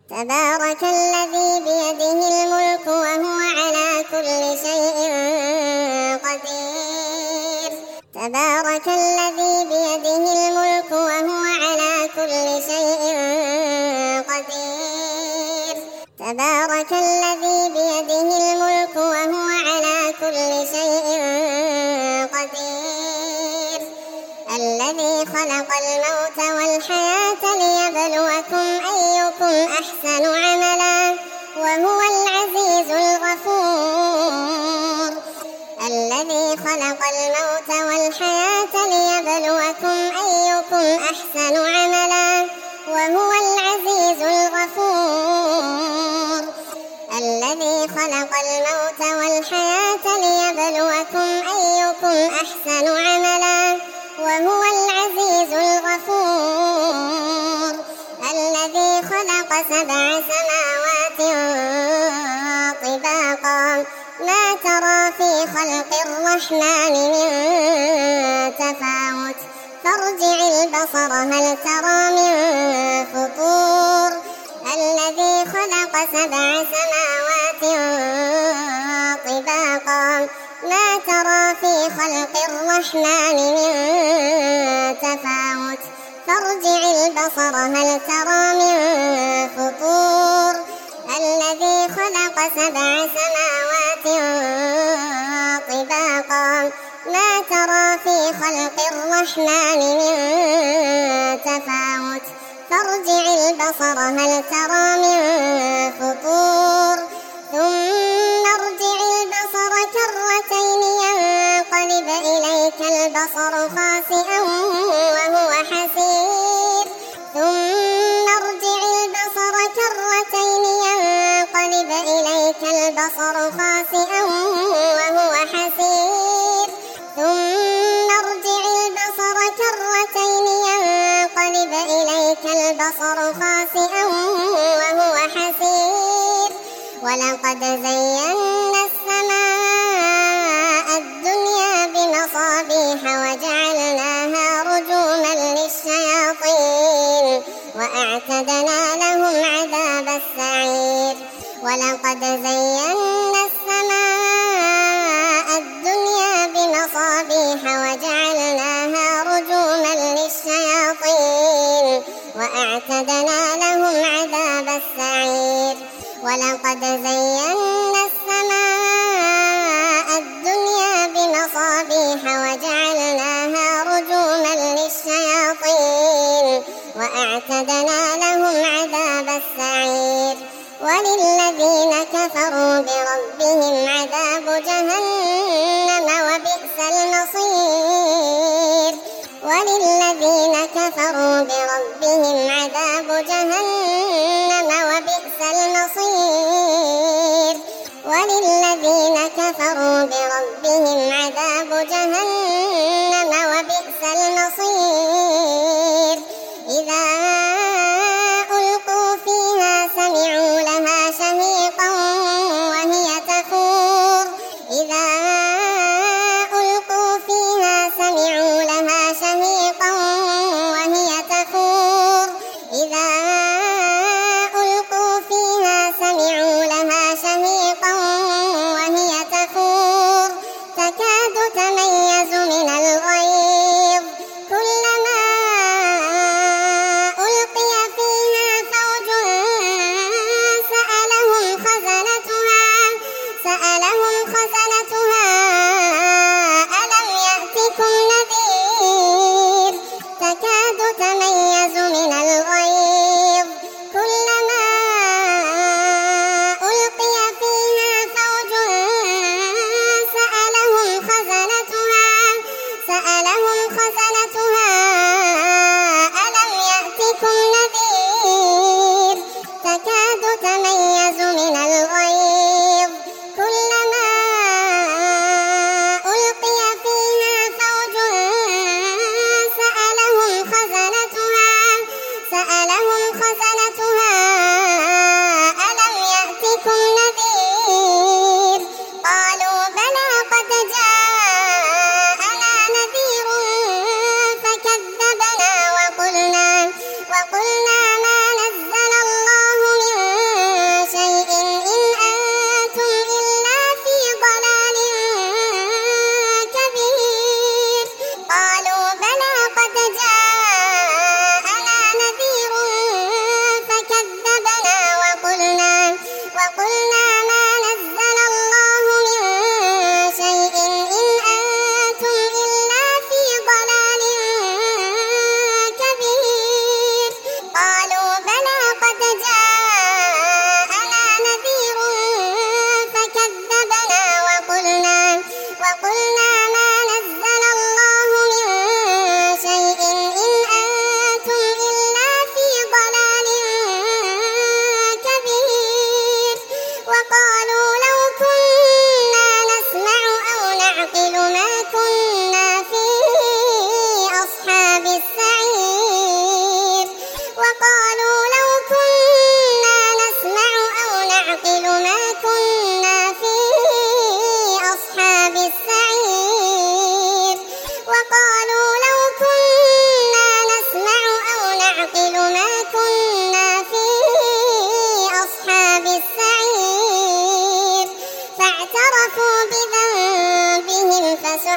تبارك الذي بيده الملك وهو على كل شيء قدير. تبارك الذي بيده الملك وهو على كل شيء قدير. تبارك الذي بيده الملك وهو على كل شيء قدير. الذي خلق الموت والحياة ليبلوكم أيكم أحسن عملا وهو العزيز الغفور. الذي خلق الموت والحياة ليبلوكم أيكم أحسن عملا وهو العزيز الغفور. الذي خلق الموت والحياة ليبلوكم أيكم أحسن عملا وهو العزيز الغفور. الذي خلق 7 سماوات طباقا ما ترى في خلق الرحمن من تفاوت فارجع البصر هل ترى من فطور. الذي خلق 7 سماوات طباقا ما ترى في خلق الرحمن من تفاوت فارجع البصر هل ترى من فطور. الذي خلق 7 سماوات طباقا ما ترى في خلق الرحمن من تفاوت فارجع البصر هل ترى من فطور. ثم ارجع البصر كرتين ينقلب إليك البصر خاسئا وهو حسير. ثم ارجع البصر كرتين ينقلب إليك البصر خاسئا وهو حسير. ثم ارجع البصر كرتين ينقلب إليك البصر خاسئا وهو حسير. ولقد زينا السماء الدنيا بمصابيح وجعلناها رجوما للشياطين وأعتدنا لهم عذاب السعير. ولقد زينا السماء الدنيا بمصابيح وجعلناها رجوما للشياطين وأعتدنا لهم عذاب السعير. ولقد زينا السماء الدنيا بمصابيح وجعلناها رجوما للشياطين وأعتدنا لهم عذاب السعير. وللذين كفروا بربهم عذاب جهنم وبئس المصير. وللذين كفروا بربهم عذاب جهنم وبئس المصير. وللذين كفروا بربهم عذاب جهنم وبئس المصير. إذا ألقوا فيها سمعوا لها شهيقا وهي تفور. إذا ألقوا فيها سمعوا لها شهيقا وهي تفور. إذا ألقوا فيها سمعوا لها شهيقا وهي تفور.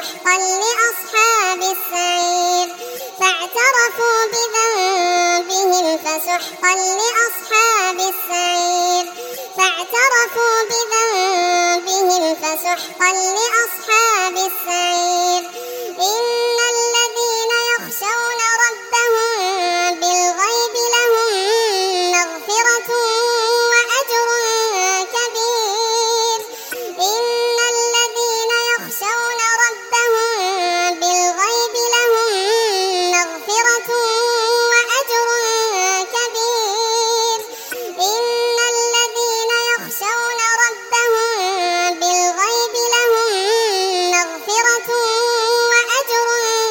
فسحقا لأصحاب السعير فاعترفوا بذنبهم فسحقا لأصحاب السعير فاعترفوا بذنبهم فسحقا لأصحاب السعير إن الذين يخشون ربهم بالغيب لهم مغفرة وأجر كبير إن الذين يخشون ربهم بالغيب لهم مغفرة وأجر كبير إن الذين يخشون ربهم بالغيب لهم مغفرة وأجر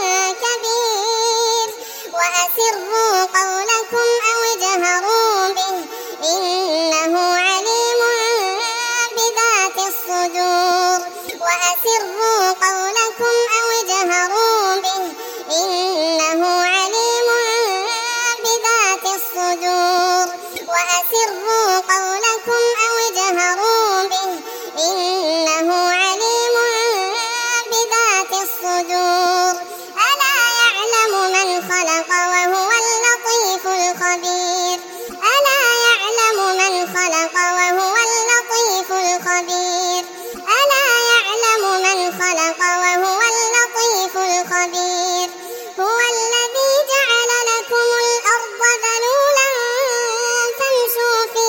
كبير وأسروا قولكم أو اجهروا به إنه عليم بذات الصدور وأسروا قولكم أو اجهروا به إنه عليم بذات الصدور وأسروا قولكم أو اجهروا به إنه عليم بذات الصدور ألا يعلم من خلق وهو اللطيف الخبير ألا يعلم من خلق وهو اللطيف الخبير ألا يعلم من خلق وهو اللطيف الخبير هو الذي جعل لكم الأرض ذلولا فامشوا في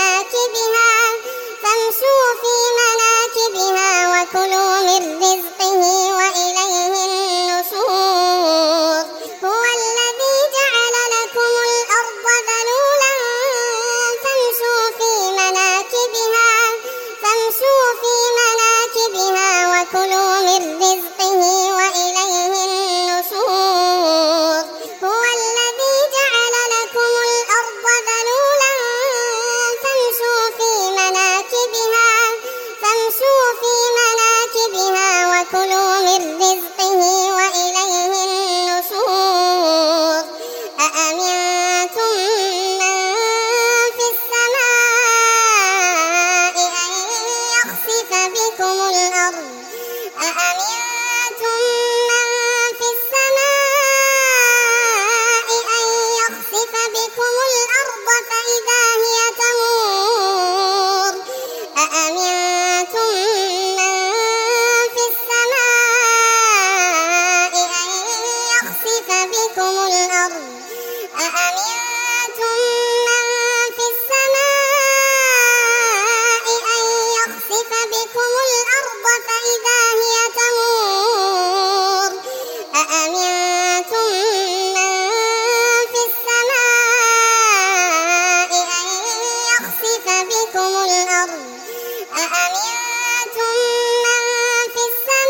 مناكبها وكلوا من رزقه وإليه النشور هو الذي جعل لكم الأرض ذلولا فامشوا في مناكبها وكلوا من رزقه وإليه النشور هو الذي جعل لكم الأرض ذلولا فامشوا في مناكبها وكلوا من رزقه وإليه النشور أأمنتم من في السماء أن يخسف بكم الأرض أأمنتم من في السماء أن يخسف بكم الأرض فإذا هي تمور أأمنتم من في السماء أن يخسف بكم الأرض أأمنتم من في السماء أن يخسف بكم الأرض فإذا هي تمور أأمنتم من في السماء أن يخسف بكم الأرض أأمنتم من في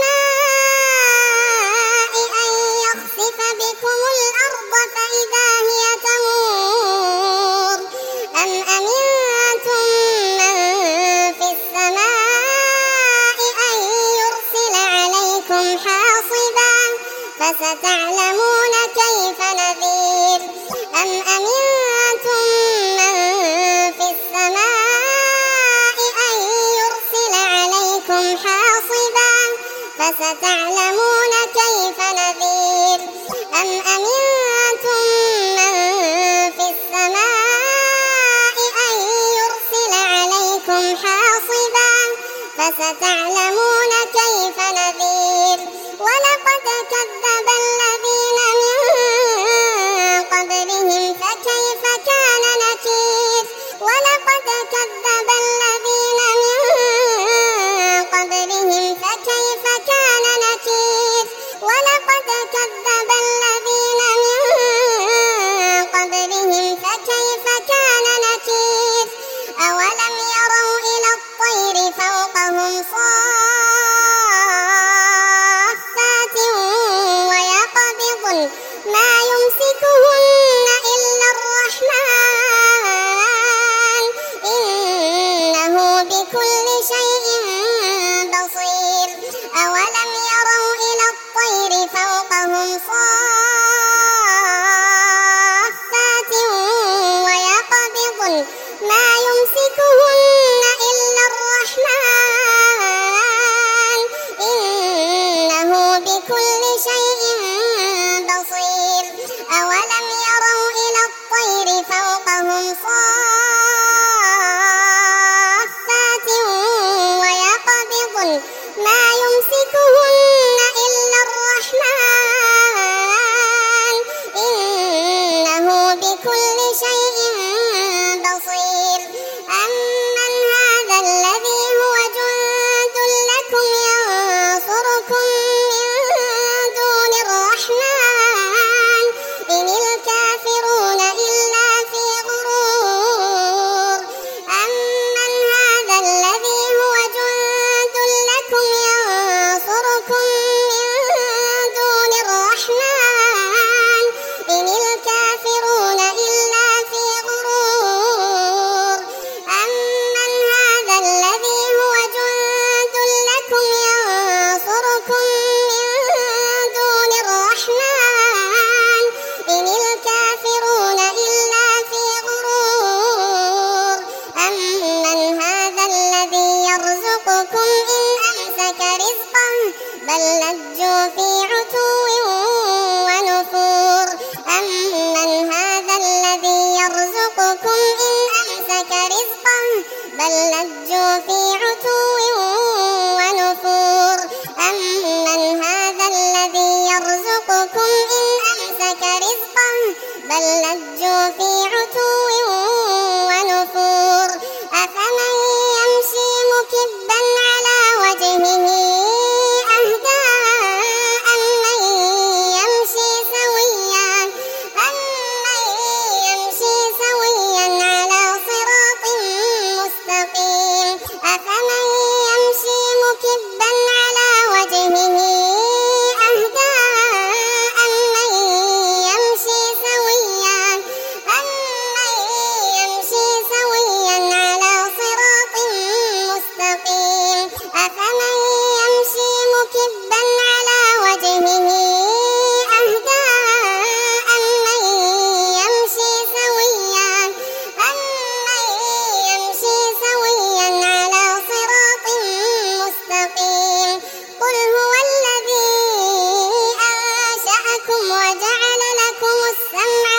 السماء أن يخسف بكم الأرض فإذا هي تمور أم أمنتم من في السماء أن يرسل عليكم حاصبا فستعلمون كيف نذير أم أمنتم من في السماء أن يرسل عليكم حاصبا فستعلمون كيف نذير أم أمنتم من في السماء أن يرسل عليكم حاصبا فستعلمون كيف نذير ولقد كذب الذين من قبلهم فكيف كان نكير ولقد كذب الذين من قبلهم فكيف كان نكير ولقد كذب الذين من قبلهم فكيف كان نكير أولم يروا إلى الطير فوقهم صافات ويقبضن ما يمسكهن إلا الرحمن إنه بكل شيء بصير أولم يروا إلى الطير فوقهم صافات ويقبضن ما يمسكهن إلا الرحمن إنه بل لجوا في عتو ونفور أمن هذا الذي يرزقكم إن أمسك رزقه بل لجوا في عتو ونفور أمن هذا الذي يرزقكم إن أمسك رزقه بل لجوا في عتو ونفور أفمن يمشي مكبا على وجهه أهدى أمن يمشي سويا على صراط مستقيم أفمن يمشي مكبا على وجهه أهدى أمن يمشي سويا على صراط مستقيم أفمن يمشي مكبا على وجهه أهدى أمن يمشي سويا على صراط مستقيم قل هو الذي أنشأكم وجعل لكم السمع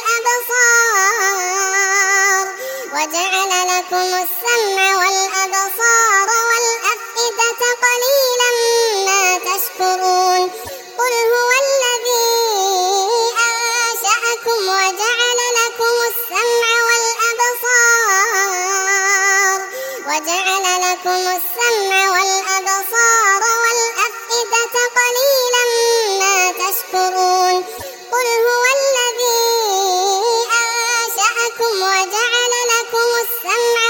والأفئدة قليلا ما تشكرون قل هو الذي أنشأكم وجعل لكم السمع والأفئدة قليلا ما تشكرون قل هو الذي أنشأكم وجعل لكم السمع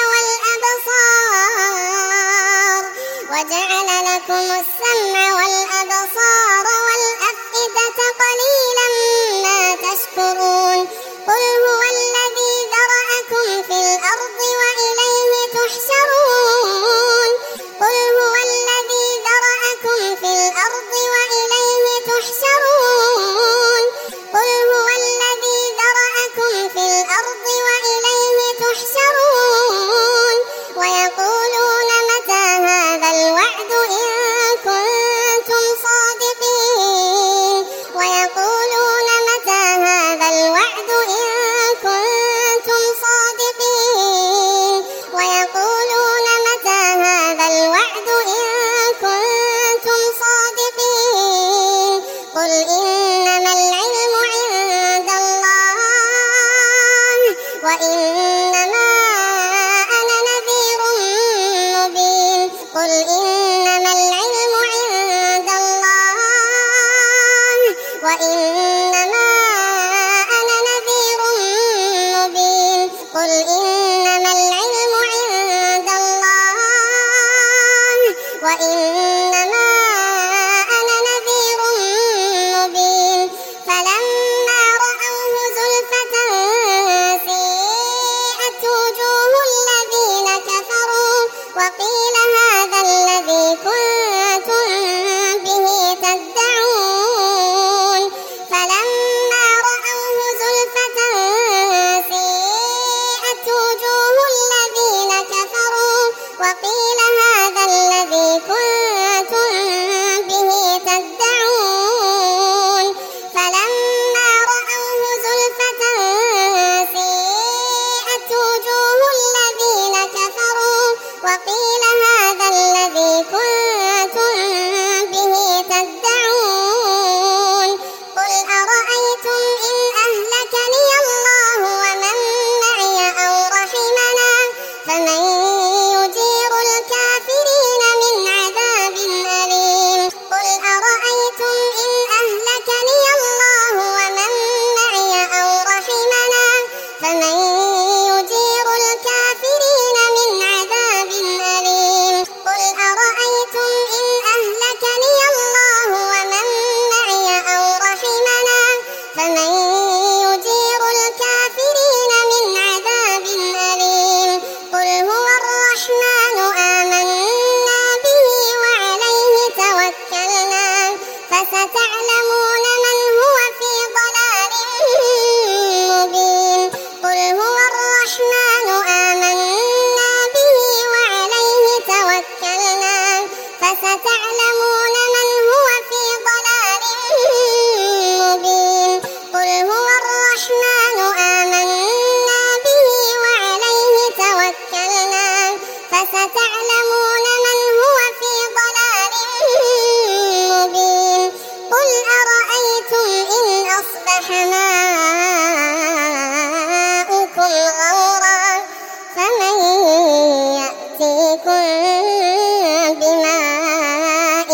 والأفئدة قليلا ما تشكرون قل هو الذي ذرأكم في الأرض وإليه تحشرون قل هو الذي ذرأكم في الأرض وإليه تحشرون قل هو الذي ذرأكم في الأرض وإليه تحشرون ويقولون متى هذا الوعد إن كنتم صادقين ويقولون متى هذا الوعد إن كنتم صادقين ويقولون متى هذا الوعد إن كنتم صادقين قل إنما العلم عند الله وإنما أنا نذير مبين قل إنما العلم عند الله وإنما أنا نذير مبين قل إنما العلم عند الله وإنما أنا نذير مبين فلما رأوه زلفة سيئت وجوه الذين كفروا وقيل هذا الذي كنتم به تدعون فلما رأوه زلفة سيئت وجوه الذين كفروا وقيل هذا الذي كنتم به تدعون فلما رأوه زلفة سيئت وجوه الذين كفروا وقيل هذا الذي كنتم به تدعون قل أرأيتم إن أهلكني الله ومن معي أو رحمنا فمن يجير الكافرين من عذاب أليم قل أرأيتم إن أهلكني الله ومن معي أو رحمنا فمن يجير الكافرين من عذاب أليم فستعلمون من هو في ضلال مبين قل أرأيتم إن أصبح ماؤكم غورا فمن يأتيكم بماء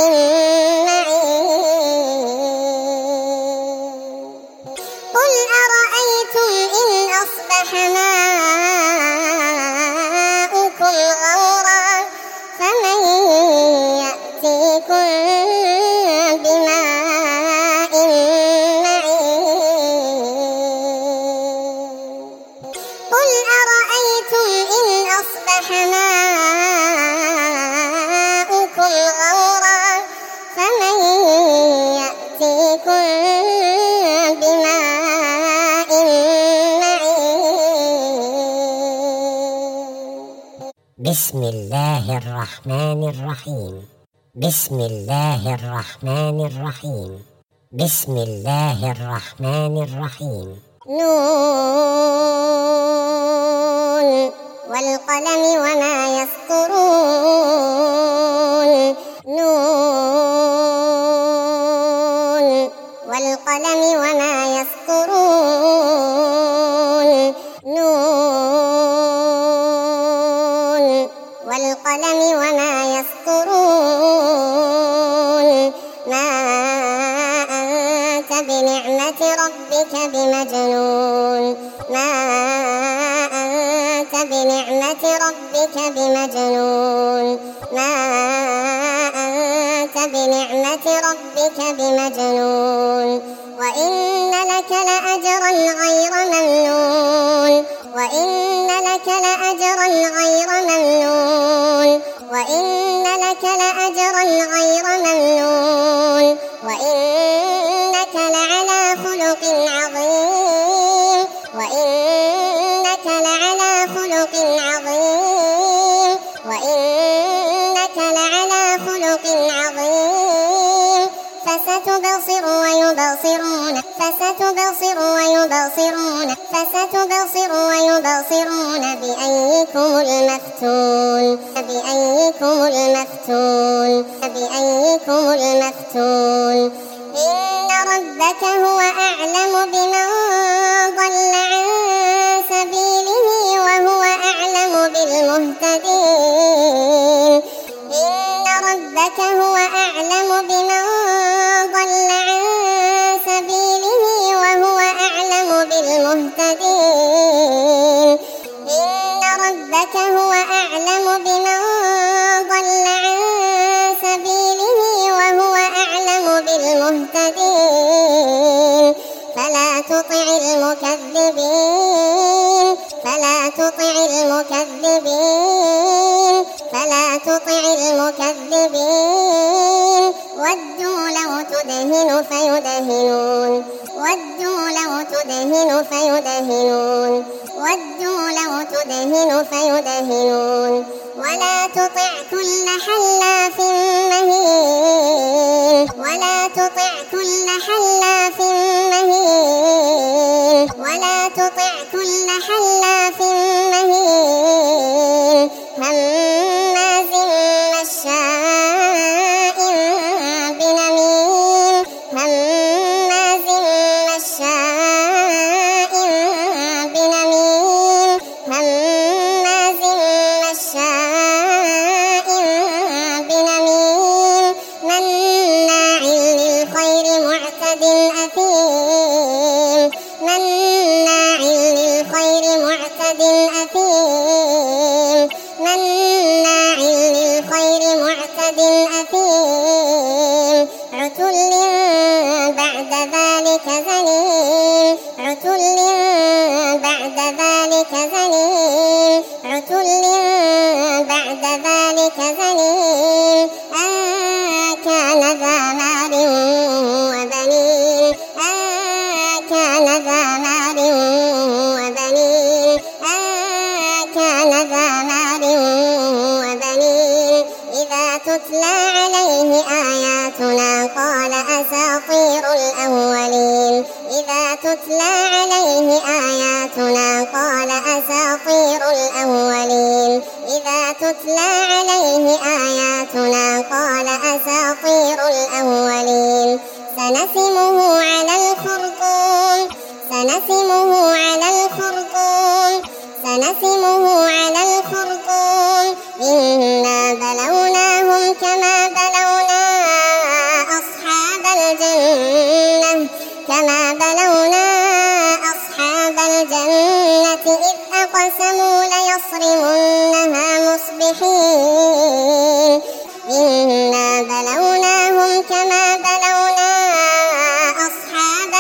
معين قل أرأيتم إن أصبح ماؤكم غورا فمن يأتيكم بماء معين قل أرأيتم إن أصبح ماؤكم غورا فمن يأتيكم بماء معين بسم الله الرحمن الرحيم بسم الله الرحمن الرحيم بسم الله الرحمن الرحيم نون والقلم وما يسطرون نون والقلم وما يسطرون نون والقلم وما يسطرون ما أنت بنعمة ربك بمجنون ما أنت بنعمة ربك بمجنون ما أنت بنعمة ربك بمجنون وإن لك لأجرا غير ممنون وإن لك لأجرا غير ممنون وإن لك لأجرا غير ممنون وإنك لعلى خلق عظيم وإنك لعلى خلق عظيم وإنك لعلى خلق عظيم فستبصر ويبصرون فستبصر ويبصرون بأيكم المفتون إن ربك هو أعلم بمن ضل عن سبيله وهو أعلم بالمهتدين إن ربك هو أعلم بمن ضل عن سبيله وهو أعلم بالمهتدين إن ربك هو أعلم بمن ضل عن سبيله وهو أعلم بالمهتدين فلا تطع المكذبين ودوا لو تدهن فيدهنون ولا تطع كل حلاف مهين هماز مشاء بنميم مناع للخير معتد أثيم عتل بعد ذلك زنيم كان ذا مال وبنين إذا تتلى عليه آياتنا قال أساطير الأولين إذا تتلى عليه آياتنا قال أساطير الأولين سنسمه على الخرطوم إنا بلوناهم كما بلونا أصحاب الجنة إذ أقسموا ليصرمنها مصبحين إنا بلوناهم كما بلونا أصحاب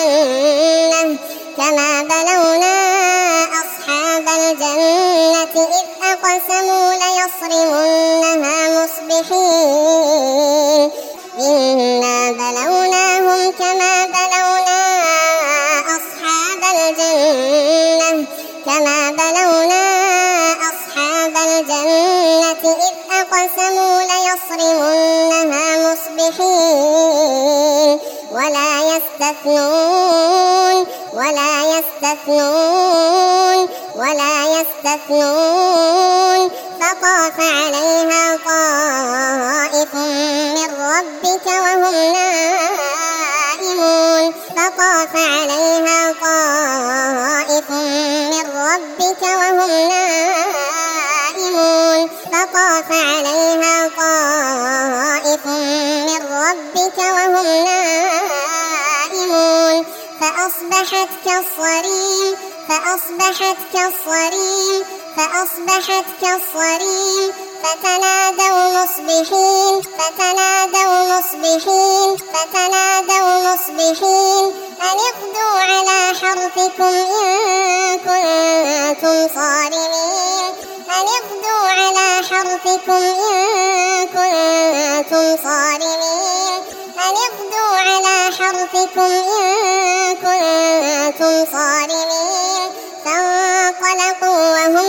الجنة إذ أقسموا ليصرمنها مصبحين إنا بلوناهم كما بلونا أصحاب الجنة إذ أقسموا ليصرمنها مصبحين ولا يستثنون فطاف عليها طائف من ربك وهم نائمون فأصبحت كالصريم فتنادوا مصبحين أن اغدوا على حرثكم إن كنتم صارمين فانطلقوا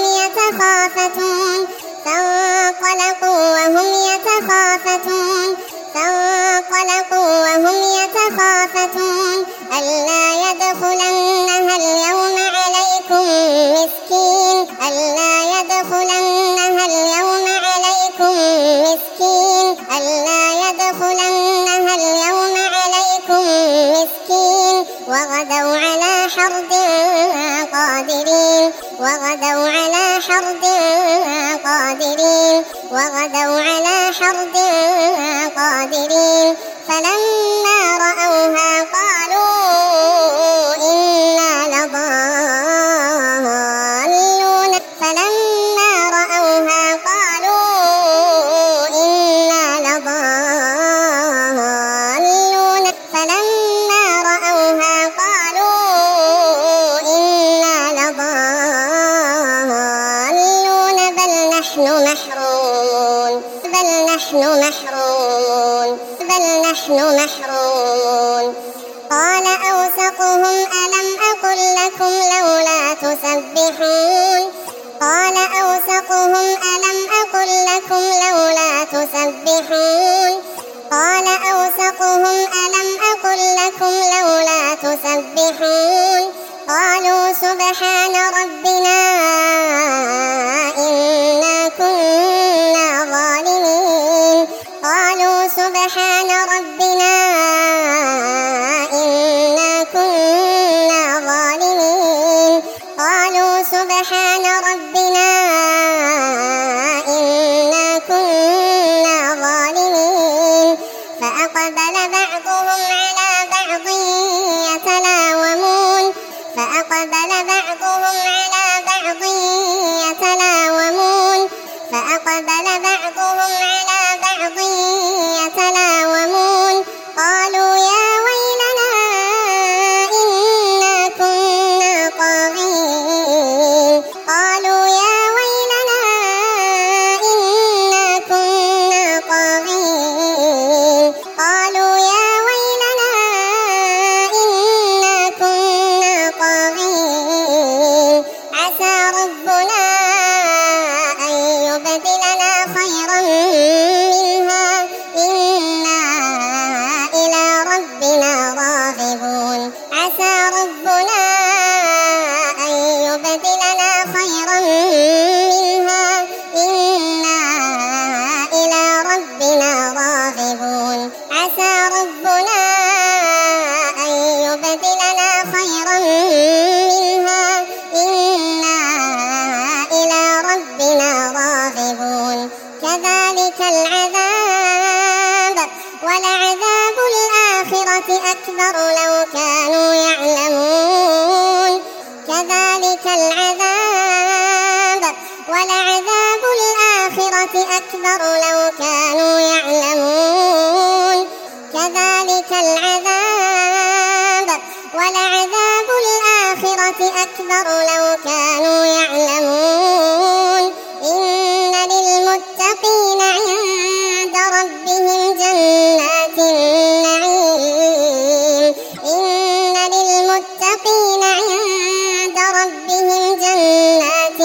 وهم يتخافتون ألا يدخلنها اليوم عليكم مسكين وغدوا على حرد قادرين فلما رأوها قالوا إنا لضالون بل نحن محرومون قال أوسطهم ألم أقل لكم لولا تسبحون قالوا سبحان ربنا إنا كنا ظالمين فأقبل بعضهم على بعض يتلاومون قالوا يا ويلنا إنا كنا طاغين عسى ربنا أن يبدلنا كذلك العذاب ولعذاب الآخرة أكبر لو كانوا يعلمون كذلك العذاب ولعذاب الآخرة أكبر لو كانوا يعلمون كذلك العذاب ولعذاب الآخرة أكبر لو كانوا يعلمون إن للمتقين عند ربهم جنات النعيم إن للمتقين عند ربهم جنات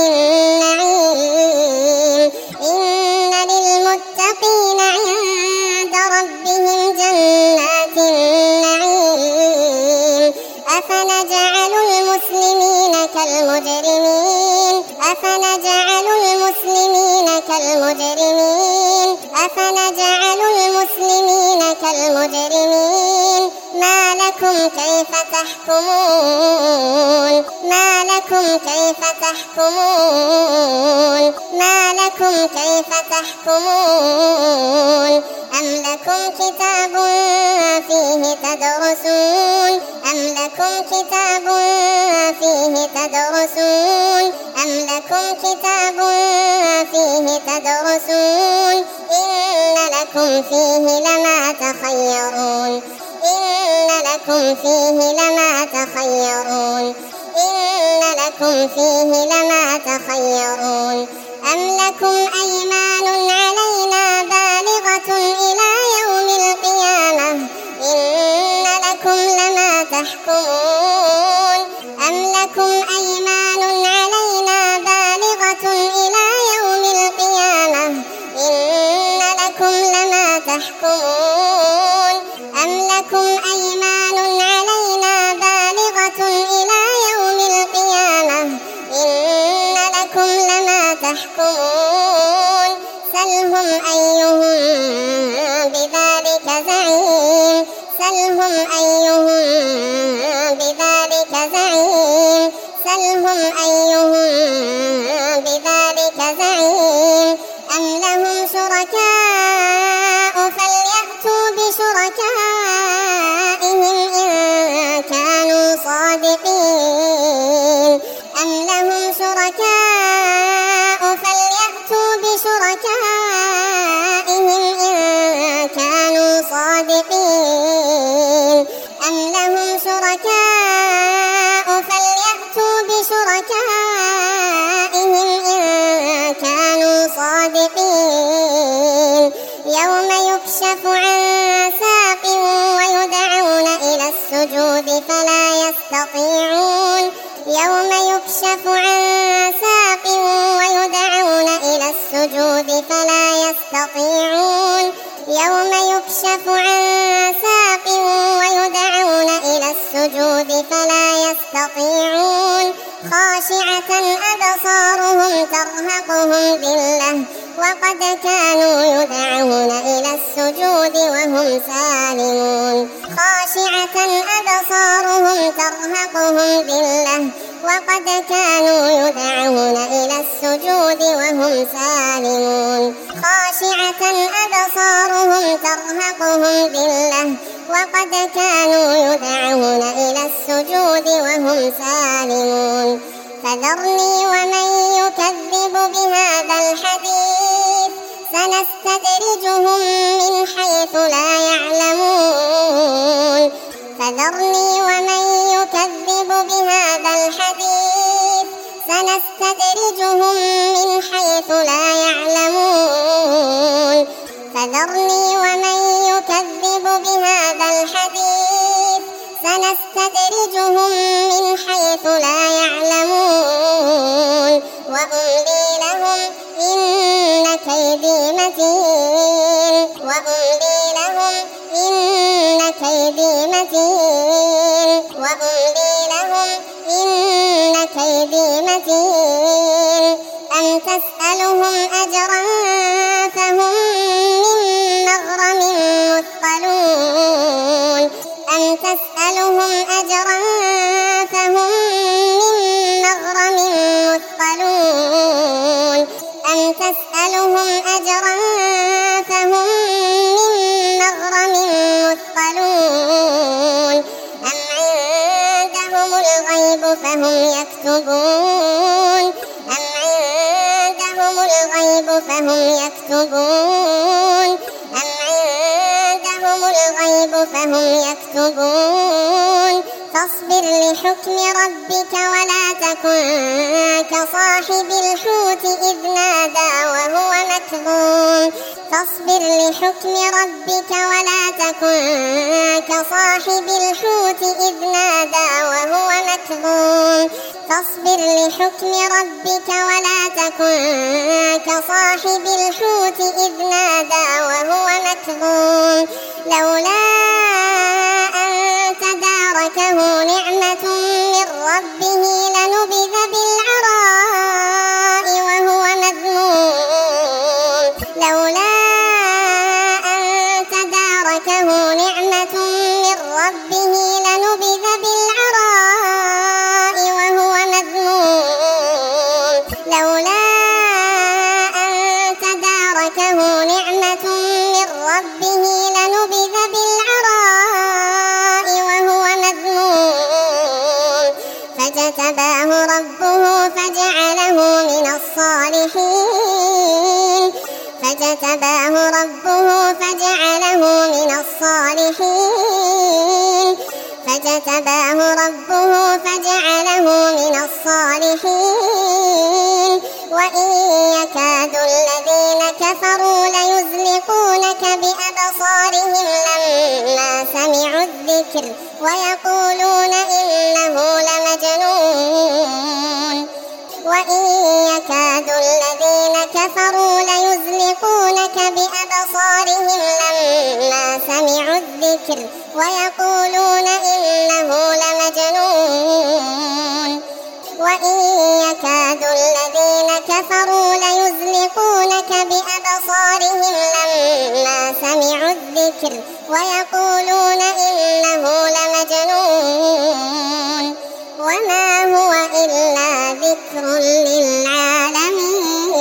النعيم إن للمتقين عند ربهم جنات النعيم أفنجعل المسلمين كالمجرمين أفنجعل المسلمين كالمجرمين أفنجعل المسلمين كالمجرمين ما لكم كيف تحكمون ما لكم كيف تحكمون ما لكم كيف تحكمون أم لكم كتاب فيه تدرسون أم لكم كتاب فيه تدرسون أم لكم كتاب فيه تدرسون إن لكم فيه لما تخيرون إن لكم فيه لما تخيرون إن لكم فيه لما تخيرون أم لكم أيمان علينا بالغة إلى يوم القيامة إن لكم لما تحكمون أم لكم أيمان علينا بالغة إلى يوم القيامة إن لكم لما تحكمون أم لكم أيمان علينا بالغة إلى يوم القيامة إن لكم لما تحكمون سلهم أيهم بذلك زعيم سلهم أيهم بذلك زعيم سلهم أيهم بذلك زعيم أم لهم شركاء فليأتوا بشركائهم إن كانوا صادقين أم لهم شركاء فليأتوا بشركائهم إن كانوا صادقين أم لهم شركاء فليأتوا بشركائهم إن كانوا صادقين يوم يكشف عن ساق ويدعون إلى السجود فلا يستطيعون يوم يكشف عن ساق ويدعون إلى السجود فلا يستطيعون يوم يكشف عن ساق ويدعون إلى السجود فلا يستطيعون خاشعة أبصارهم ترهقهم ذلة وقد كانوا يدعون إلى السجود وهم سالمون خاشعة أبصارهم ترهقهم ذلة وقد كانوا يدعون إلى السجود وهم سالمون خاشعة أبصارهم ترهقهم ذلة وقد كانوا يدعون إلى السجود وهم سالمون فذرني ومن يكذب بهذا الحديث سنستدرجهم من حيث لا يعلمون فذرني ومن يكذب بهذا الحديث سنستدرجهم من حيث لا يعلمون فذرني ومن يكذب بهذا الحديث سنستدرجهم من حيث لا يعلمون وأملي لهم إن كيدي متين وأملي لهم إن كيدي متين وأملي لهم إن كيدي متين أم تسألهم أجرا فهم من مغرم مثقلون أم تسألهم أجرا فهم من مغرم مثقلون أم تسألهم يسألهم أجرا فهم من مغرم مثقلون أم عندهم الغيب فهم يكتبون فاصبر لحكم ربك ولا تكن كصاحب الحوت إذ نادى وهو مكظوم فاصبر لحكم ربك ولا تكن كصاحب الحوت إذ نادى وهو مكظوم فاصبر لحكم ربك ولا تكن كصاحب الحوت إذ نادى وهو مكظوم لولا أن تداركه نعمة من ربه لنبذ بالعراء وهو مذموم لولا أن تداركه نعمة من ربه لنبذ بالعراء وهو مذموم لولا أن تداركه نعمة من ربه لنبذ بالعراء وهو مذموم فاجتباه ربه فجعله من الصالحين وإن يكاد الذين كفروا ليزلقونك بأبصارهم لما سمعوا الذكر ويقولون إنه لمجنون وإن يكاد الذين كفروا ليزلقونك بأبصارهم لما سمعوا الذكر ويقولون إنه لمجنون وإن يكاد الذين كفروا ليزلقونك بأبصارهم لما سمعوا الذكر ويقولون إنه لمجنون وما هو إلا ذكر للعالمين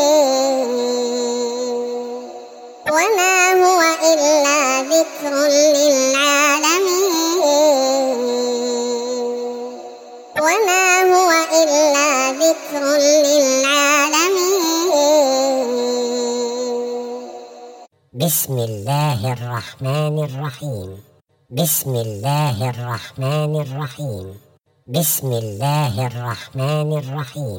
بسم الله الرحمن الرحيم بسم الله الرحمن الرحيم بسم الله الرحمن الرحيم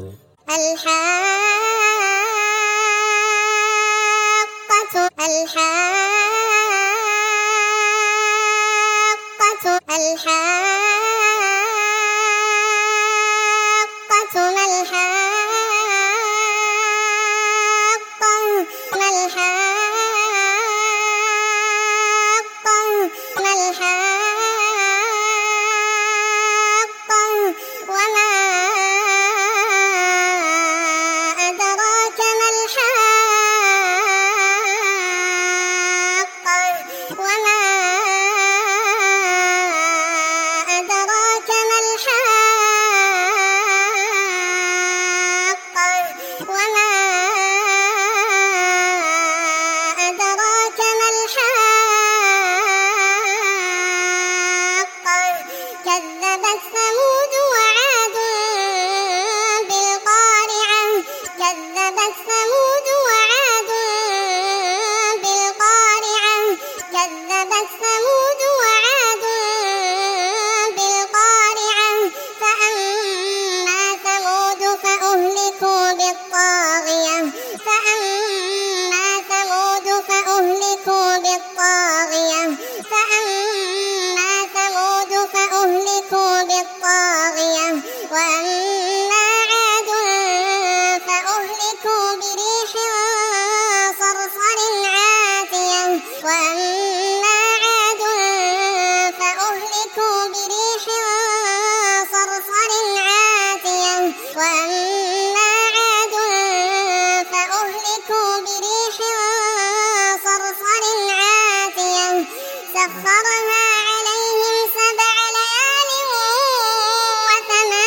سخرها عليهم 7 ليال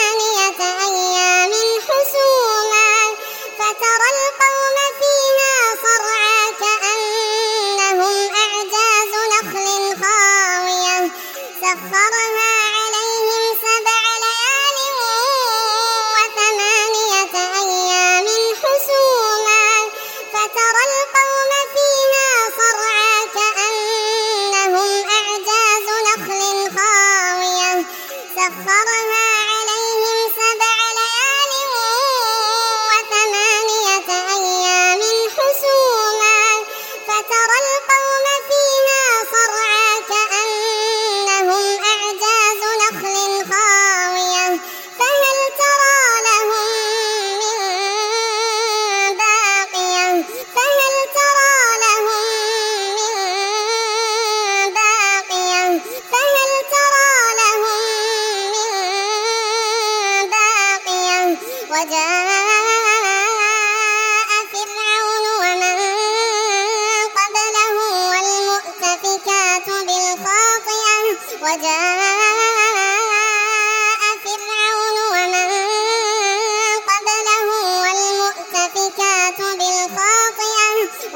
و8 أيام حسوما فترى القوم فيها سخرها عليهم 7 ليال و8 أيام حسوما فترى القوم فيها صرعى كأنهم أعجاز نخل خاوية سخرها عليهم 7 ليال و8 أيام حسوما فترى القوم فيها صرعى كأنهم أعجاز نخل خاوية فهل ترى لهم من باقية فهل ترى لهم من باقية فهل ترى لهم من باقية وجاء فرعون ومن قبله والمؤتفكات بالخاطئة وجاء فرعون ومن قبله والمؤتفكات بالخاطئة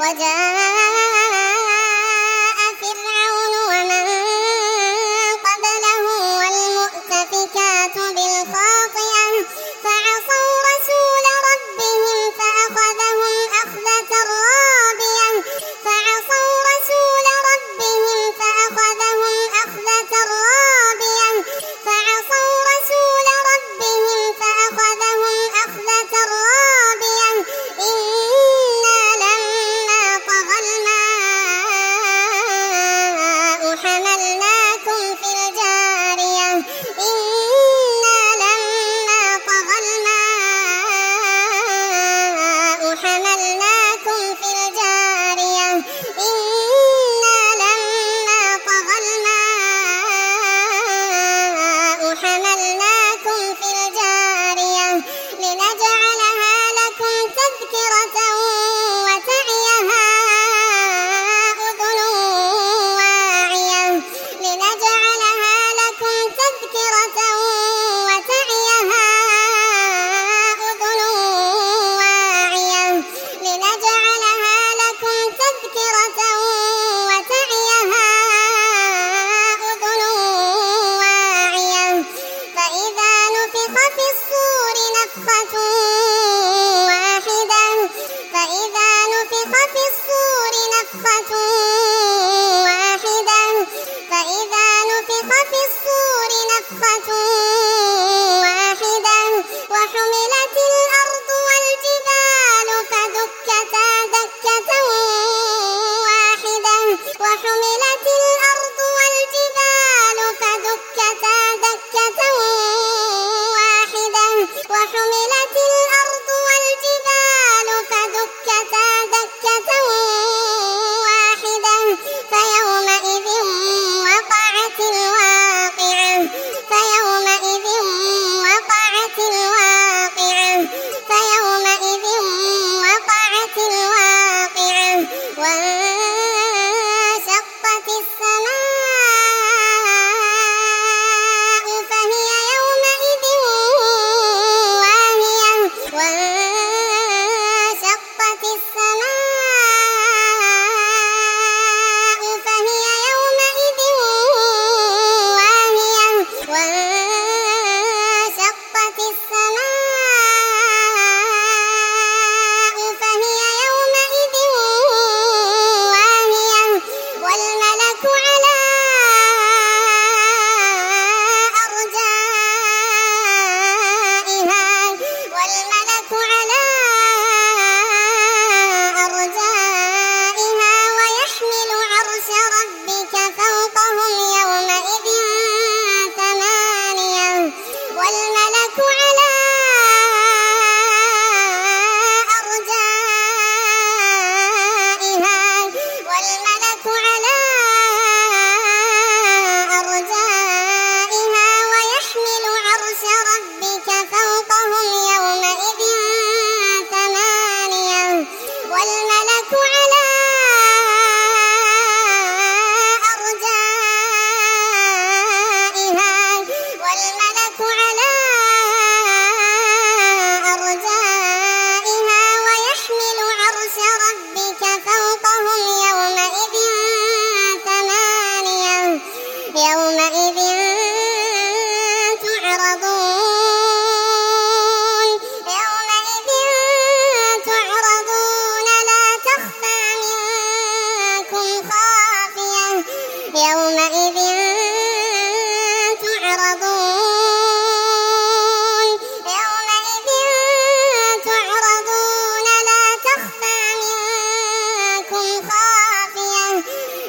وجاء فرعون ومن قبله والمؤتفكات بالخاطئة فعصوا رسول ربهم فأخذهم أخذة رابية فعصوا رسول ربهم فأخذهم أخذة رابية فعصوا رسول ربهم فأخذهم أخذة رابية إنا لما طغى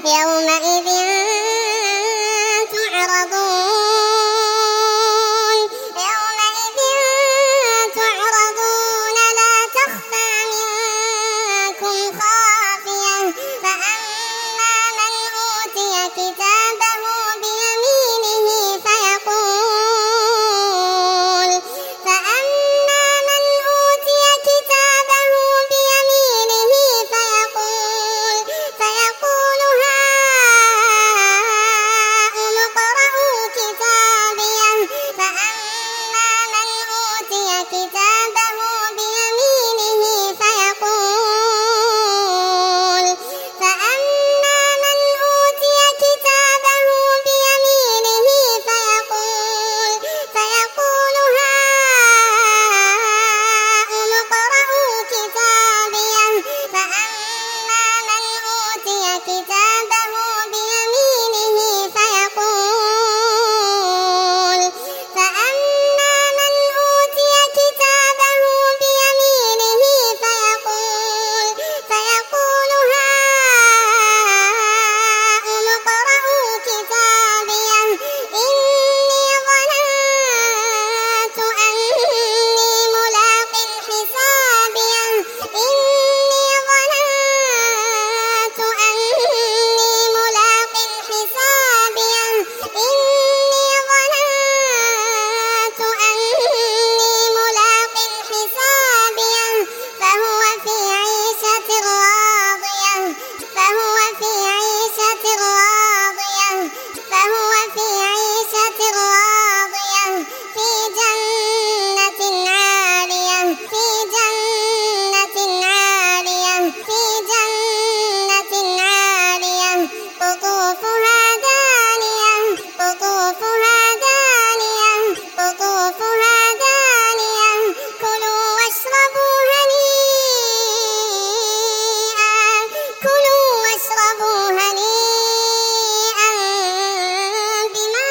يومئذ تعرضون لا تخفى منكم خافية فأما من أوتي كتابه بيمينه فيقول هاؤم اقرءوا كتابيه فأما من أوتي كتابه بيمينه فيقول هاؤم اقرءوا كتابيه فأما من أوتي كتابه بيمينه فيقول هاؤم اقرءوا كتابيه إني ظننت أني ملاق حسابيه فهو في عيشة راضية في جنة عالية قطوفها دانية كلوا واشربوا هنيئا بما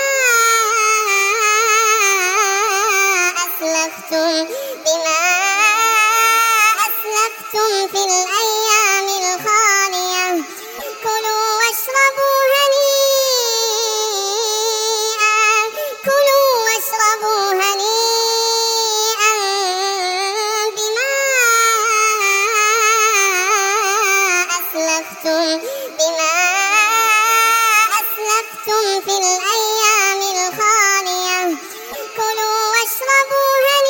أسلفتم في الأيام الخالية كلوا واشربوا هنيئا بما أسلفتم في الأيام الخالية كلوا واشربوا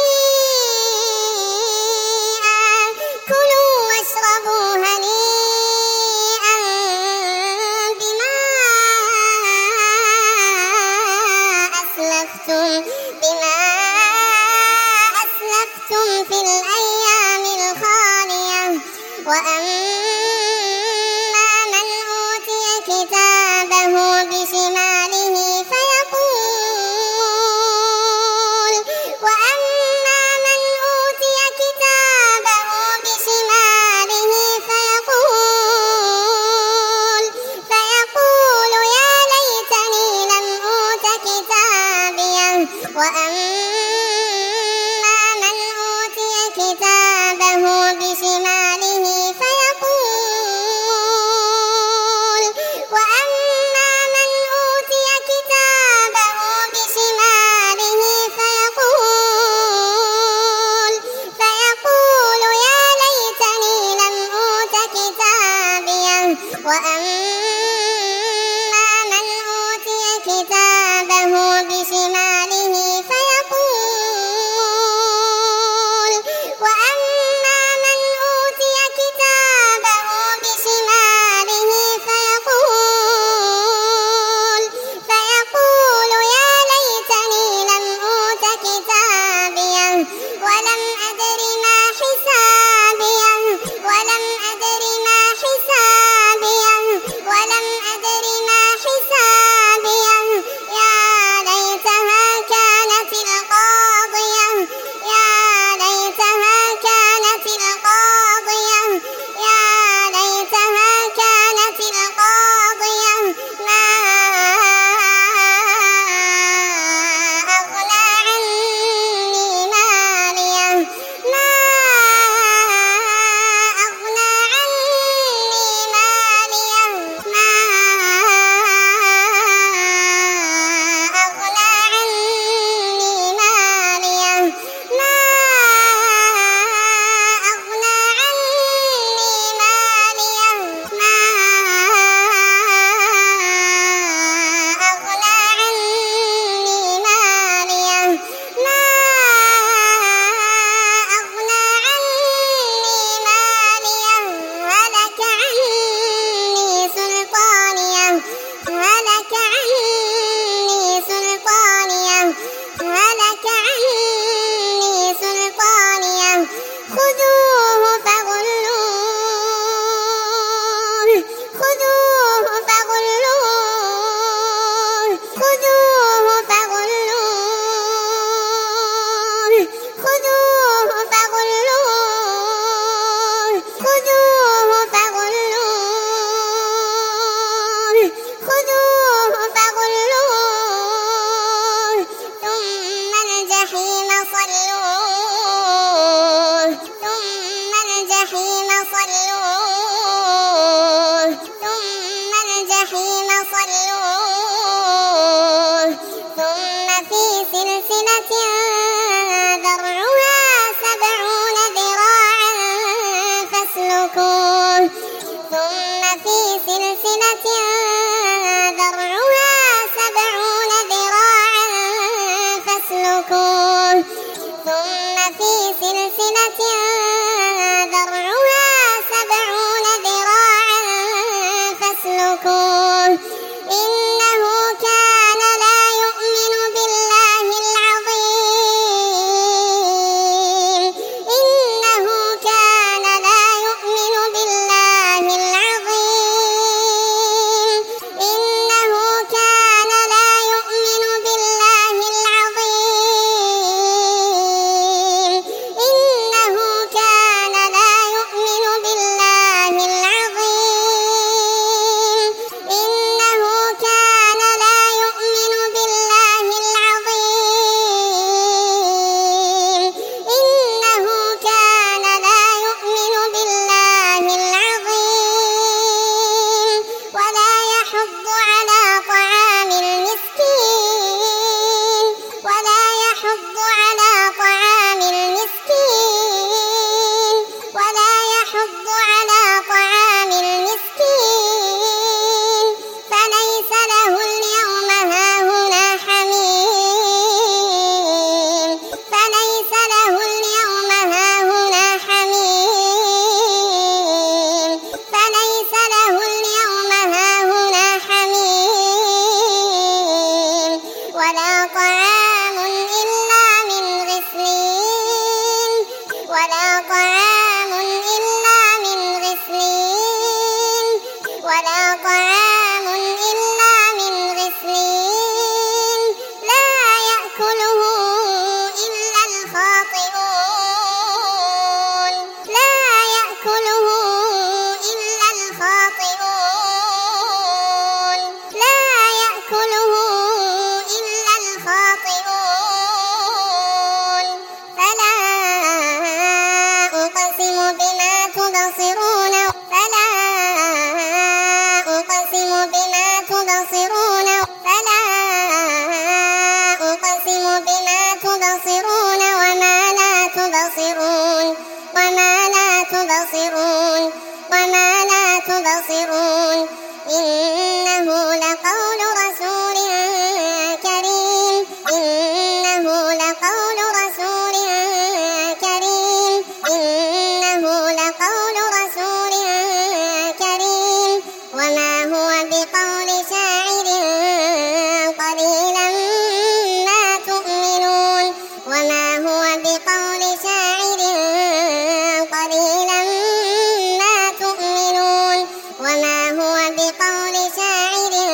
هنيئا بما أسلفتم في الأيام الخالية وأما من أوتي كتابه بشماله فيقول يا ليتني لم أوت كتابيه وأما من أوتي كتابه بشماله فيقول يا ليتني لم أوت كتابيه وأما من أوتي كتابه بشماله فيقول يا ليتني لم أوت كتابيه ولم أدر ما حسابيه فخلوه ثم في سلسلة ذرعها 70 ذراعا فاسلكوه ثم في سلسلة ذرعها 70 ذراعا فاسلكوه ثم في سلسلة ذرعها 70 ذراعا فاسلكوه إنه كان لا يؤمن بالله العظيم إنه كان لا يؤمن بالله العظيم إنه كان لا يؤمن بالله العظيم إنه كان لا يؤمن بالله العظيم إنه كان لا يؤمن بالله العظيم إنه كان لا يؤمن بالله العظيم ولا يحض على طعام المسكين ولا يحض على طعام المسكين ولا يحض على طعام المسكين فليس له اليوم هاهنا حميم فليس له اليوم هاهنا حميم فليس له اليوم هاهنا حميم ولا طعام إلا من غسلين ولا طعام إلا من غسلين ولا طعام إلا من غسلين لا يأكله إلا الخاطئون لا يأكله إلا الخاطئون لا يأكله إلا الخاطئون فلا أقسم بما تبصرون فلا أقسم بما تبصرون فلا أقسم بما تبصرون وما لا تبصرون وما لا تبصرون وما لا تبصرون إنه لقول رسول كريم إنه لقول رسول كريم إنه لقول رسول كريم وما هو بقول شاعر قليلا ما تؤمنون وما هو بقول شاعر قليلا ما تؤمنون وما هو بقول شاعر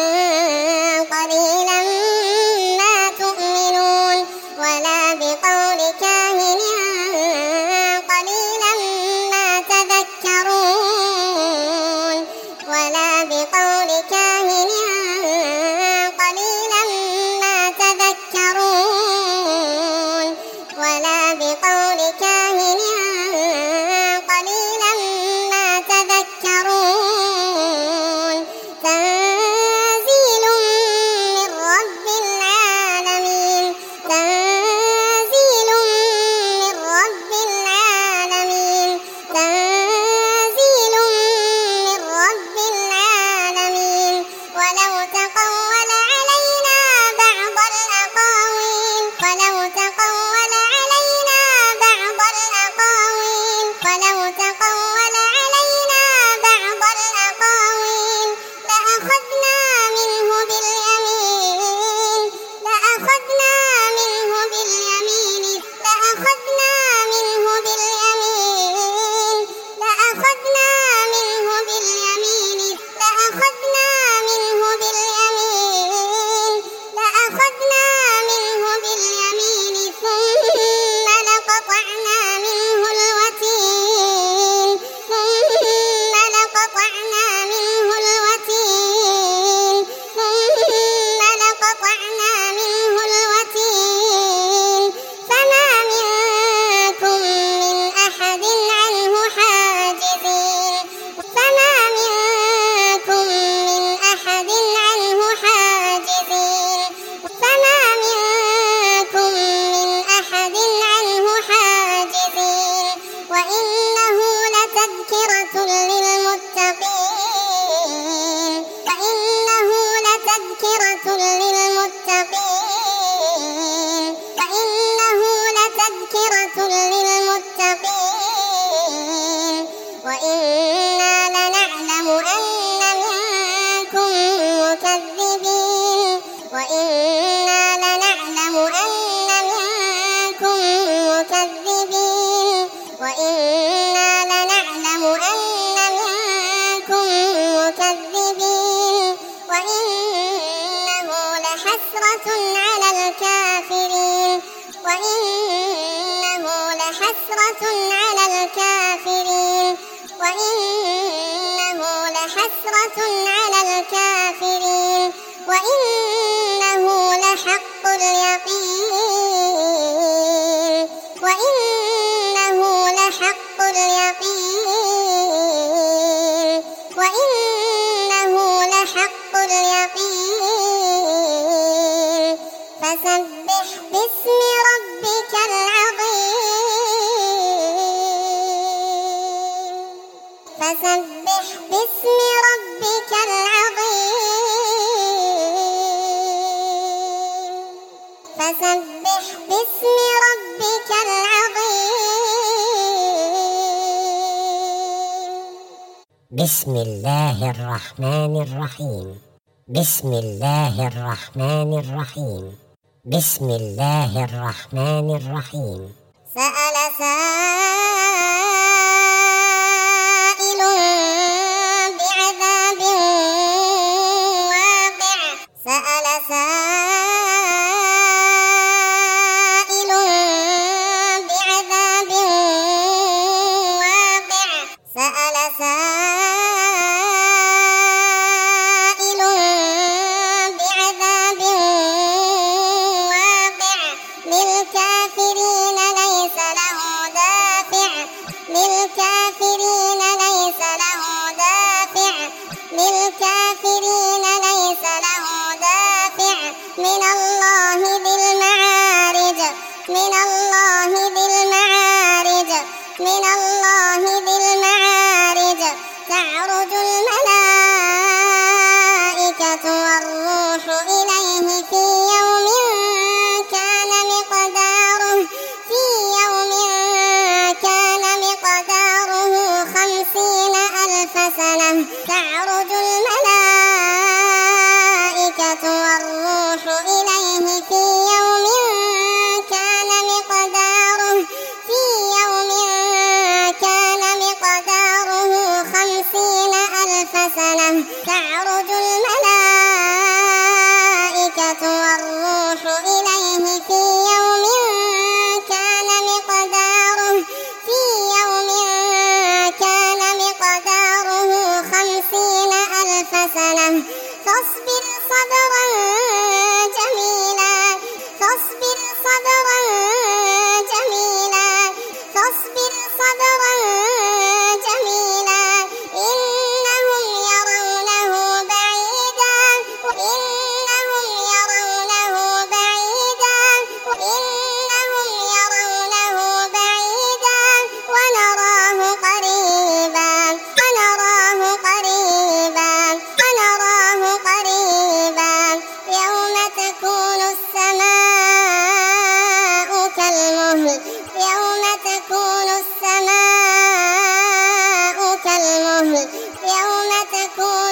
وتذكرة للمتقين وإنا لنعلم أن منكم مكذبين وإنا لنعلم أن منكم مكذبين وإنا لنعلم أن منكم مكذبين وإنه لحسرة على الكافرين وإنه لحسرة على الكافرين وإنه لحسرة على الكافرين وإنه لحق اليقين وإنه لحق اليقين وإنه لحق اليقين فسبح باسم ربك العظيم فسبح باسم ربك العظيم فسبح باسم ربك العظيم بسم الله الرحمن الرحيم بسم الله الرحمن الرحيم بسم الله الرحمن الرحيم سأل سائل بعذاب واقع سأل سائل بعذاب واقع سأل سائل بعذاب واقع للكافرين ليس له دافع للكافرين ليس له دافع للكافرين ليس له دافع من الله ذي المعارج من الله ذي المعارج من الله ذي المعارج تعرج الملائكة والروح إليه في يوم كان مقداره 50,000 سنة تعرج الملائكة والروح إليه في يوم كان مقداره 50,000 سنة تعرج الملائكة والروح إليه في يوم كان مقداره 50,000 سنة فاصبر صبرا جميلا فاصبر صبرا جميلا فاصبر صبرا جميلا إنهم يرونه بعيدا وإنهم يرونه بعيدا وإنهم يرونه بعيدا ونراه قريبا ونراه قريبا ونراه قريبا يوم تكون السماء كالمهل يوم تكون السماء كالمهل يوم تكون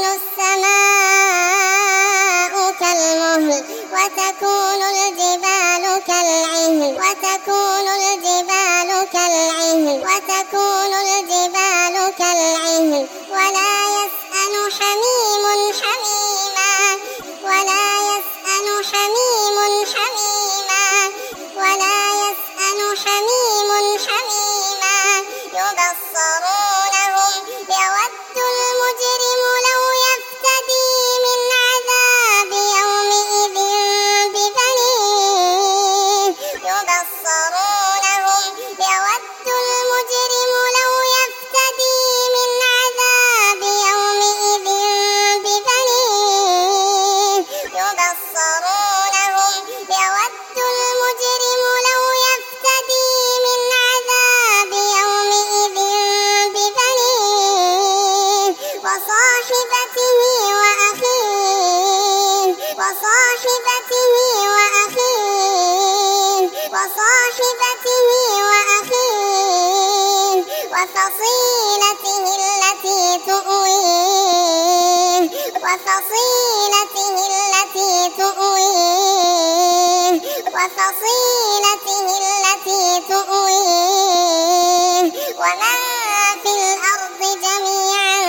السماء كالمهل وتكون الجبال كالعهن وتكون الجبال كالعهن وتكون الجبال كالعهن ولا يسأل حميم حميما ولا يسأل حميم حميما ولا يسأل حميم حميما يبصرونهم يود المجرم لو يفتدي من عذاب يومئذ ببنيه يبصرونهم يود المجرم لو يفتدي من عذاب يومئذ ببنيه يبصرونهم يود المجرم لو يفتدي من عذاب يومئذ ببنيه وصاحبته وأخيه وصاحبته وأخيه وصاحبته التي تؤويه وفصيلته التي تؤويه وفصيلته التي تؤويه ومن في الأرض جميعا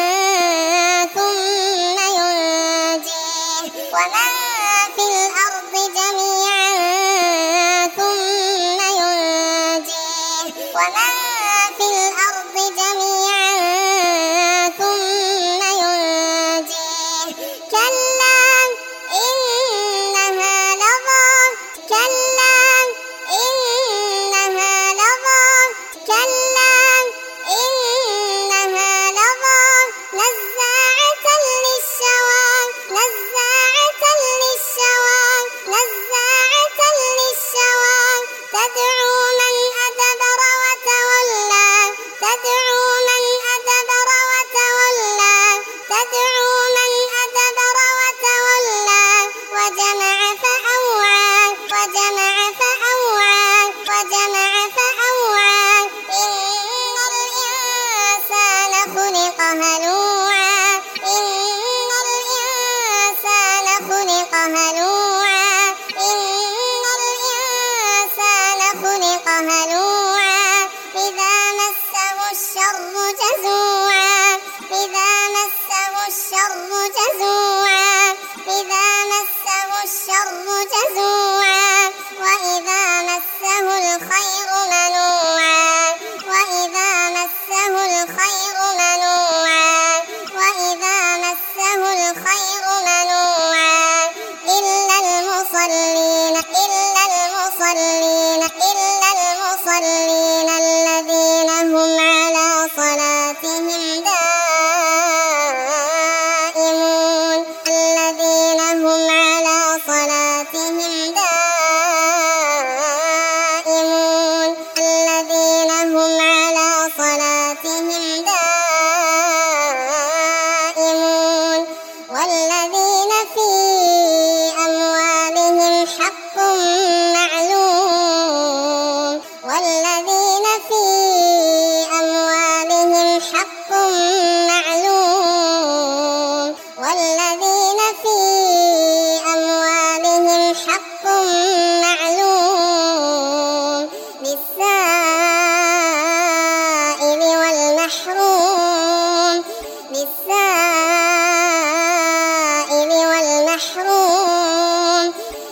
ثم ينجيه ومن في الأرض جميعا ثم ينجيه ومن في الأرض جميعا ثم ينجيه كلا إنها لظى كلا إنها لظى كلا إنها لظى نزاعة للشوى نزاعة للشوى نزاعة للشوى تدعو من أدبر وتولى تدعو من أدبر وتولى تدعو من أدبر وتولى وجمع فأوعى وجمع فأوعى وجمع فأوعى إن الإنسان خلق هلوعا إن الإنسان خلق هلوعا إن الإنسان خلق هلوعا إذا مسه الشر جزوعا إذا مسه الشر جزوعا إذا مسه الشر جزوعا وإذا مسه الخير منوعا وإذا مسه الخير منوعا وإذا مسه الخير منوعا إلا المصلين إلا المصلين إلا المصلين الذين هم على صلاتهم دائمون الذين هم على صلاتهم دائمون الذين هم على صلاتهم دائمون والذين في أموالهم حق معلوم والذين في أموالهم حق معلوم والذين في أموالهم حق معلوم للسائل والمحروم للسائل والمحروم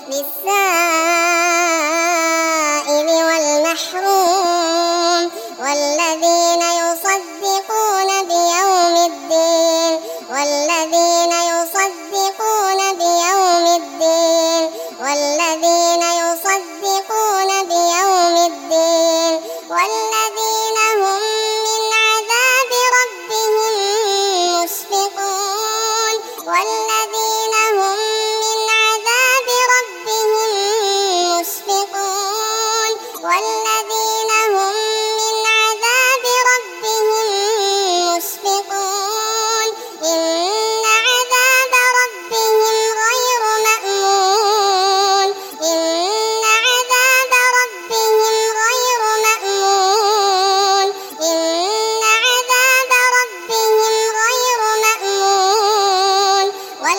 للسائل والمحروم والذين يصدقون بيوم الدين والذين يصدقون بيوم الدين والذين يصدقون بيوم الدين والذين هم من عذاب ربهم مشفقون والذين هم من عذاب ربهم مشفقون والذين هم من عذاب ربهم مشفقون إن عذاب ربهم غير مأمون إن عذاب ربهم غير مأمون إن عذاب ربهم غير مأمون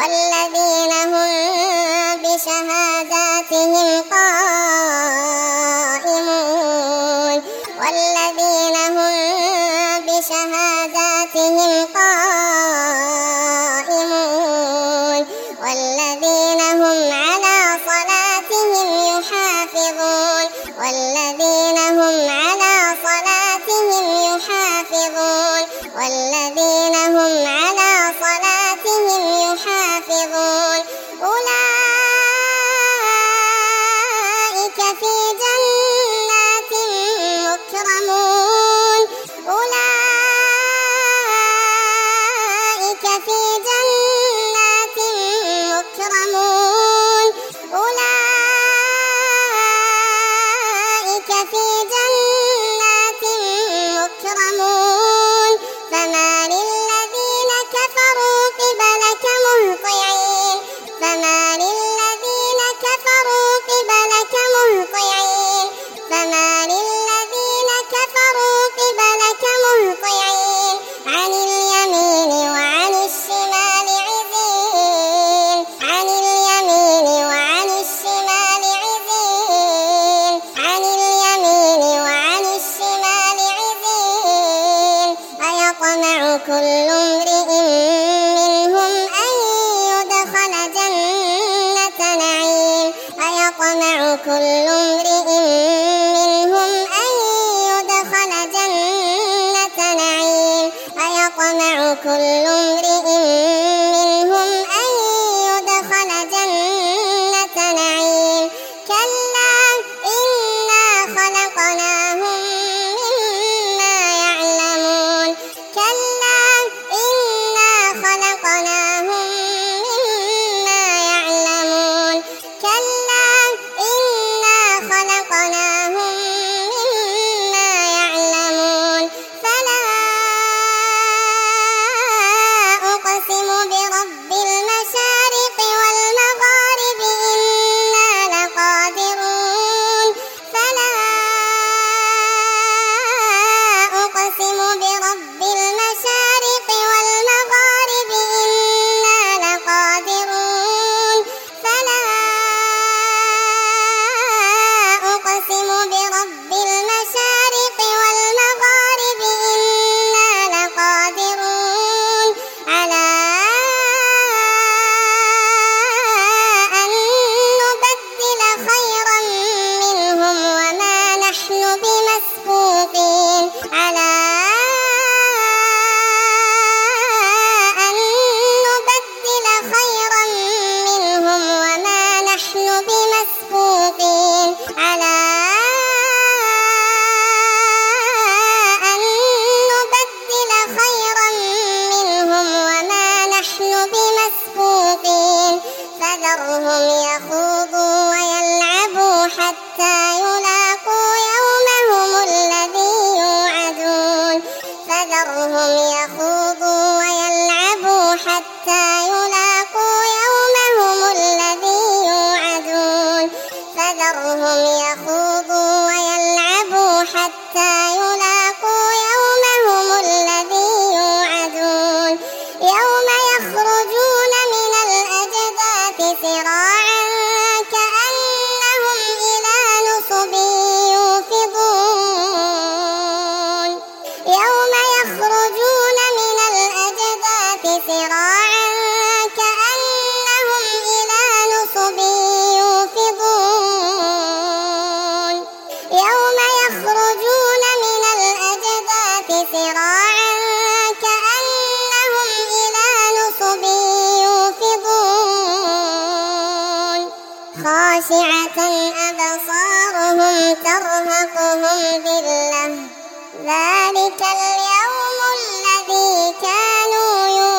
والذين هم بشهاداتهم قائمون والذين هم بشهاداتهم قائمون والذين هم على صلاتهم يحافظون والذين هم على صلاتهم يحافظون والذين هم على صلاتهم يحافظون أولئك في جنات مكرمون أولئك في جنات مكرمون أولئك في جنات مكرمون فما للذين كفروا قبلك مهطعين فما للذين كفروا قبلك مهطعين فما للذين كفروا قبلك مهطعين عن اليمين وعن الشمال عزين عن اليمين وعن الشمال عزين عن اليمين وعن الشمال عزين أيطمع كل امرئ منهم أن يدخل جنة نعيم أيطمع كل امرئ منهم أن يدخل جنة نعيم أيطمع كل امرئ منهم أن يدخل جنة نعيم كلا إنا خلقناهم مما يعلمون كلا إنا خلقناهم مما يعلمون كلا إنا خلقناهم مما يعلمون فلا أقسم برب المشارق والمغارب إنا لقادرون فلا أقسم برب المشارق والمغارب إنا لقادرون فلا أقسم برب المشارق والمغارب إنا لقادرون على أن نبدل خيرا منهم وما نحن بمسبوقين على أن نبدل خيرا منهم وما نحن بمسبوقين على أن نبدل خيرا منهم وما نحن بمسبوقين فذرهم يخوضوا ويلعبوا حتى يلاقوا يومهم الذي يوعدون فذرهم يخوضوا ويلعبوا حتى يلاقوا يومهم الذي يوعدون فذرهم يخوضوا ويلعبوا حتى يلاقوا يومهم الذي يوعدون يوم يخرجون من الأجداث سراعا كأنهم إلى نصب يوفضون يوم يخرجون من الأجداث سراعا كأنهم إلى نصب يوفضون يوم يخرجون من الأجداث سراعا كأنهم إلى نصب يوفضون خاشعة أبصارهم ترهقهم ذلة ذلك اليوم الذي كانوا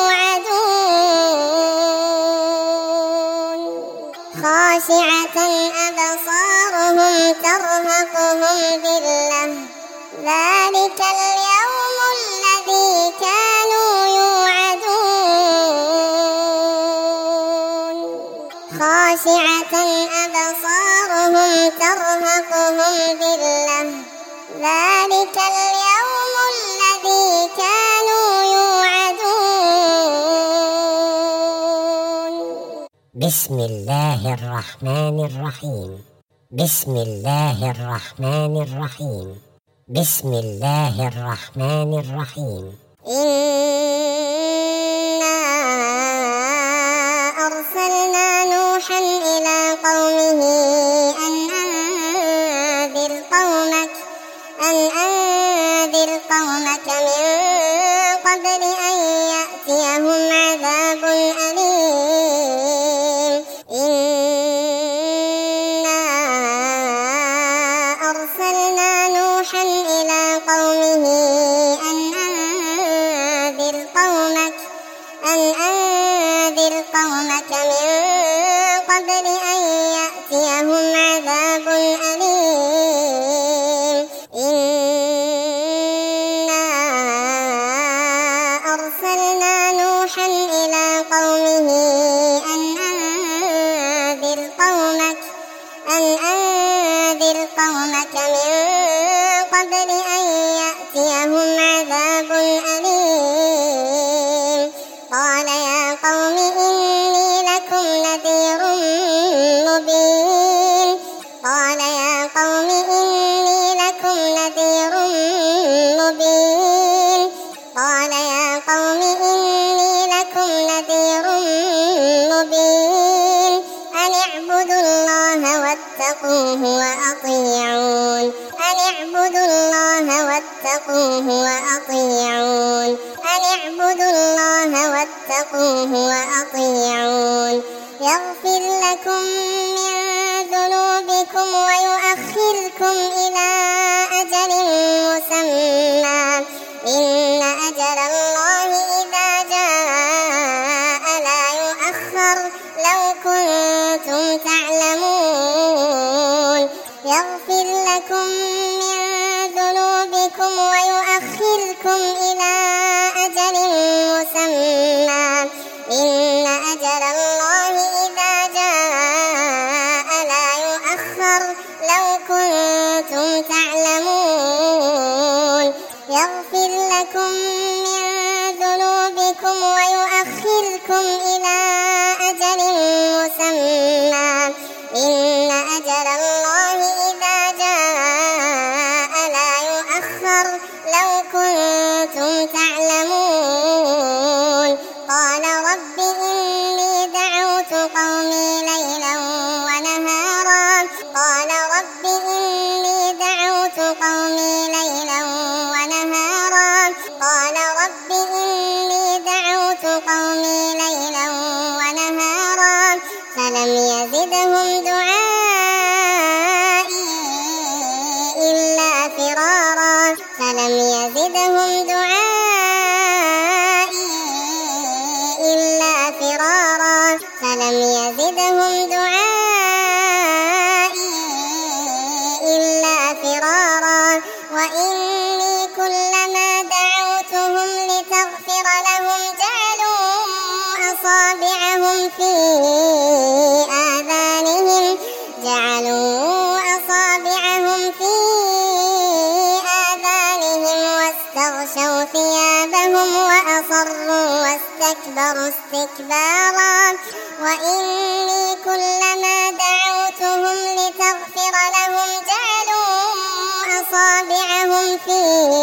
يوعدون خاشعة أبصارهم ترهقهم ذلة ذلك اليوم الذي كانوا يوعدون خاشعة أبصارهم ترهقهم ذلة ذلك اليوم الذي كانوا يوعدون بسم الله الرحمن الرحيم. بسم الله الرحمن الرحيم. بسم الله الرحمن الرحيم. إنا أرسلنا نوحا إلى قومه أن أنذر قومك من قبل أن يأتيهم عذاب أليم. إنا أرسلنا نوحا إلى قومه أن أنذر قومك من قبل أن يأتيهم عذاب أليم. إنا أرسلنا نوحا إلى قومه أن أنذر قومك من قبل أن يأتيهم عذاب أليم. قال يا قوم إني لكم نذير مبين. أن اعبدوا الله واتقوه وأطيعون. يغفر لكم من ذنوبكم ويؤخركم إلى أجل مسمى. إن أجل الله إذا جاء لا يؤخر لو كنتم تعلمون. يغفر لكم من ذنوبكم ويؤخركم إلى أجل مسمى. إن أجل الله إذا جاء لا يؤخر لو كنتم تعلمون. يغفر لكم من ذنوبكم ويؤخركم إلى أجل مسمى. إن أجل الله إذا جاء لا يؤخر لو كنتم تعلمون. قال رب إني دعوت قومي ليلا ونهارا. فلم يزدهم دعائي إلا فرارا. وإني كلما دعوتهم لتغفر لهم جعلوا أصابعهم في آذانهم واستغشوا ثيابهم وأصروا واستكبروا استكبارا. وإني كلما دعوتهم لتغفر لهم جعلوا أصابعهم في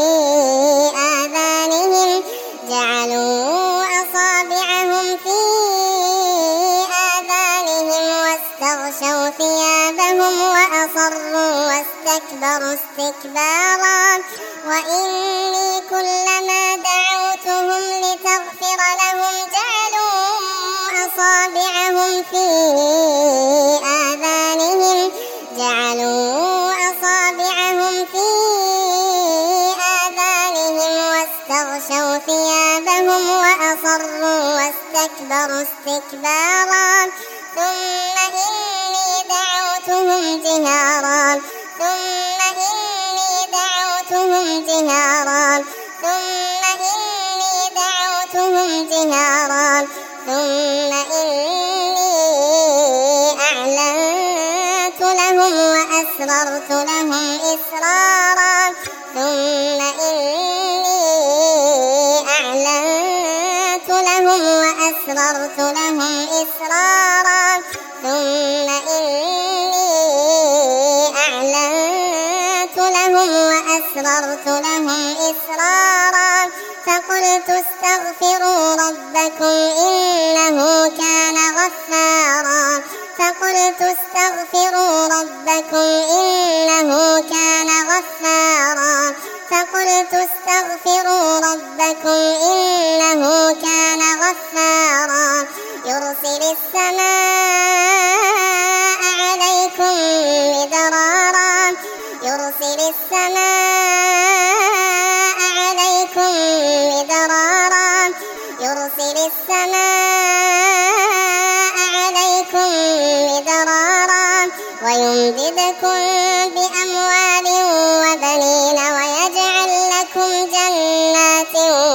آذانهم واستغشوا ثيابهم وأصروا واستكبروا استكبارا. وإني كلما دعوتهم لتغفر لهم جعلوا أصابعهم في آذانهم واستغشوا ثيابهم وأصروا واستكبروا استكبارا. ثم إني دعوتهم جهارا. ثم إني أعلنت لهم وأسررت لهم إسرارا. ثم إني أعلنت لهم وأسررت لهم إسرارا. فأسررت لهم إسرارا فقلت استغفروا ربكم إنه كان غفارا فقلت استغفروا ربكم إنه كان غفارا فقلت استغفروا ربكم إنه كان غفارا يرسل السماء عليكم مدرارا يرسل السماء عليكم مدرارا يرسل السماء عليكم مدرارا ويمددكم بأموال وبنين ويجعل لكم جنات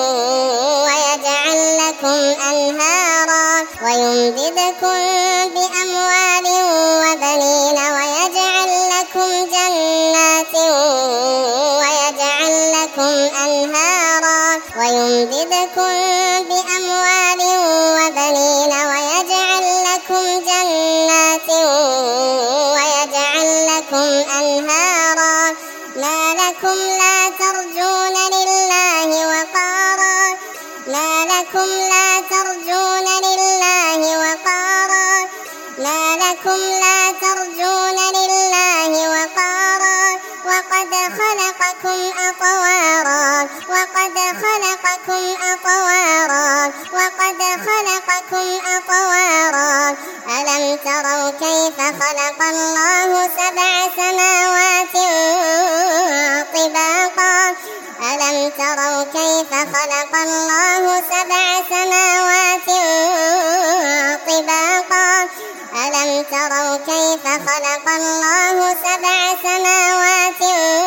ويجعل لكم أنهارا ويمددكم بأموال وبنين ويجعل لكم جنات ويجعل لكم أنهارا ويمددكم بأموال وبنين ويجعل لكم جنات ويجعل لكم أنهارا ما لكم لا ترجون لله وقارا ما لكم لا ترجون لله وقارا ما لكم لا ترجون لله وقارا وقد خلقكم أطوارا وقد خلقكم أطوارا وقد خلقكم أطوارا ألم تروا كيف خلق الله سبع سماوات طباقا ألم تروا كيف خلق الله سبع سماوات طباقا ألم تروا كيف خلق الله سبع سماوات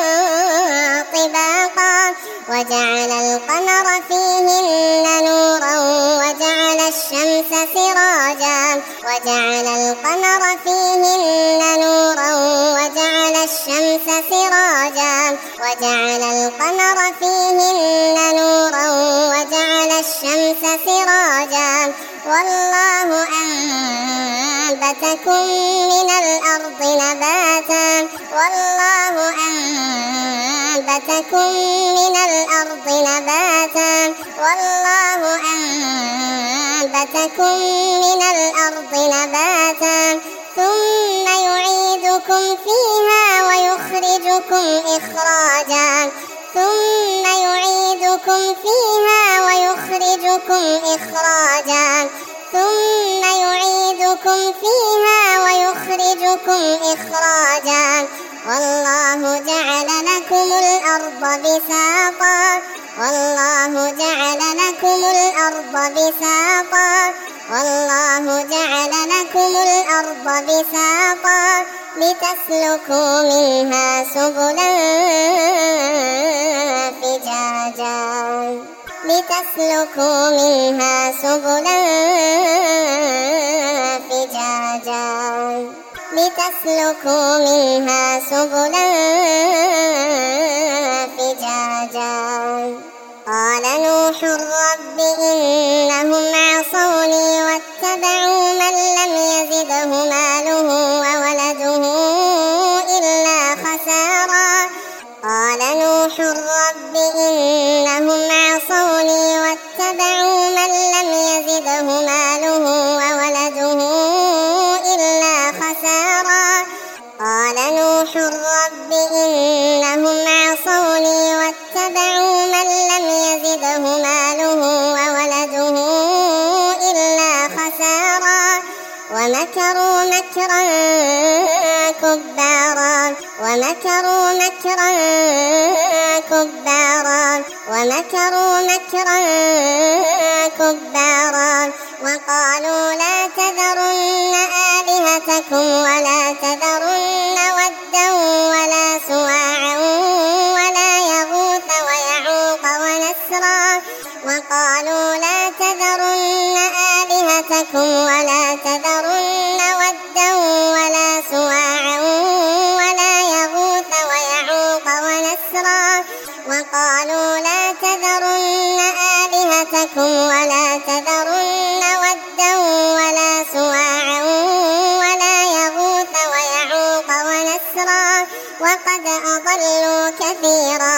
طباقا وجعل القمر فيهن نورا وجعل الشمس سراجا وجعل القمر فيهن نورا وجعل الشمس سراجا وجعل القمر فيهن نورا وجعل الشمس سراجا والله أنبتكم من الأرض نباتا والله أنبتكم من الأرض نباتا والله أنبتكم من الأرض نباتا ثم يعيدكم فيها ويخرجكم إخراجا ثم يعيدكم فيها ويخرجكم إخراجا ثم يعيدكم فيها ويخرجكم إخراجا والله جعل لكم الأرض بساطا والله جعل لكم الأرض بساطا والله جعل لكم الأرض بساطا لتسلكوا منها سبلا فجاجا لتسلكوا منها سبلا فجاجا لتسلكوا منها سبلا فجاجا قال نوح رب إنهم عصوني واتبعوا من لم يزده ماله وولده إلا خسارا قال نوح رب إنهم عصوني واتبعوا من لم يزده ماله وولده إلا خسارا قال نوح رب إنهم عصوني واتبعوا من لم يزده ماله وولده إلا خسارا ومكروا مكرا كبارا ومكروا مكرا كبارا ومكروا مكرا كبارا وقالوا لا تذرن آلهتكم ولا تذرن ودا ولا سواعا ولا يغوث ويعوق ونسرا وقالوا لا تذرن آلهتكم ولا تذرن ودا ولا سواعا ولا يغوث ويعوق ونسرا وقالوا لا تذرن آلهتكم ولا تذرن ودا ولا سواعا ولا يغوث ويعوق ونسرا وقد أضلوا كثيرا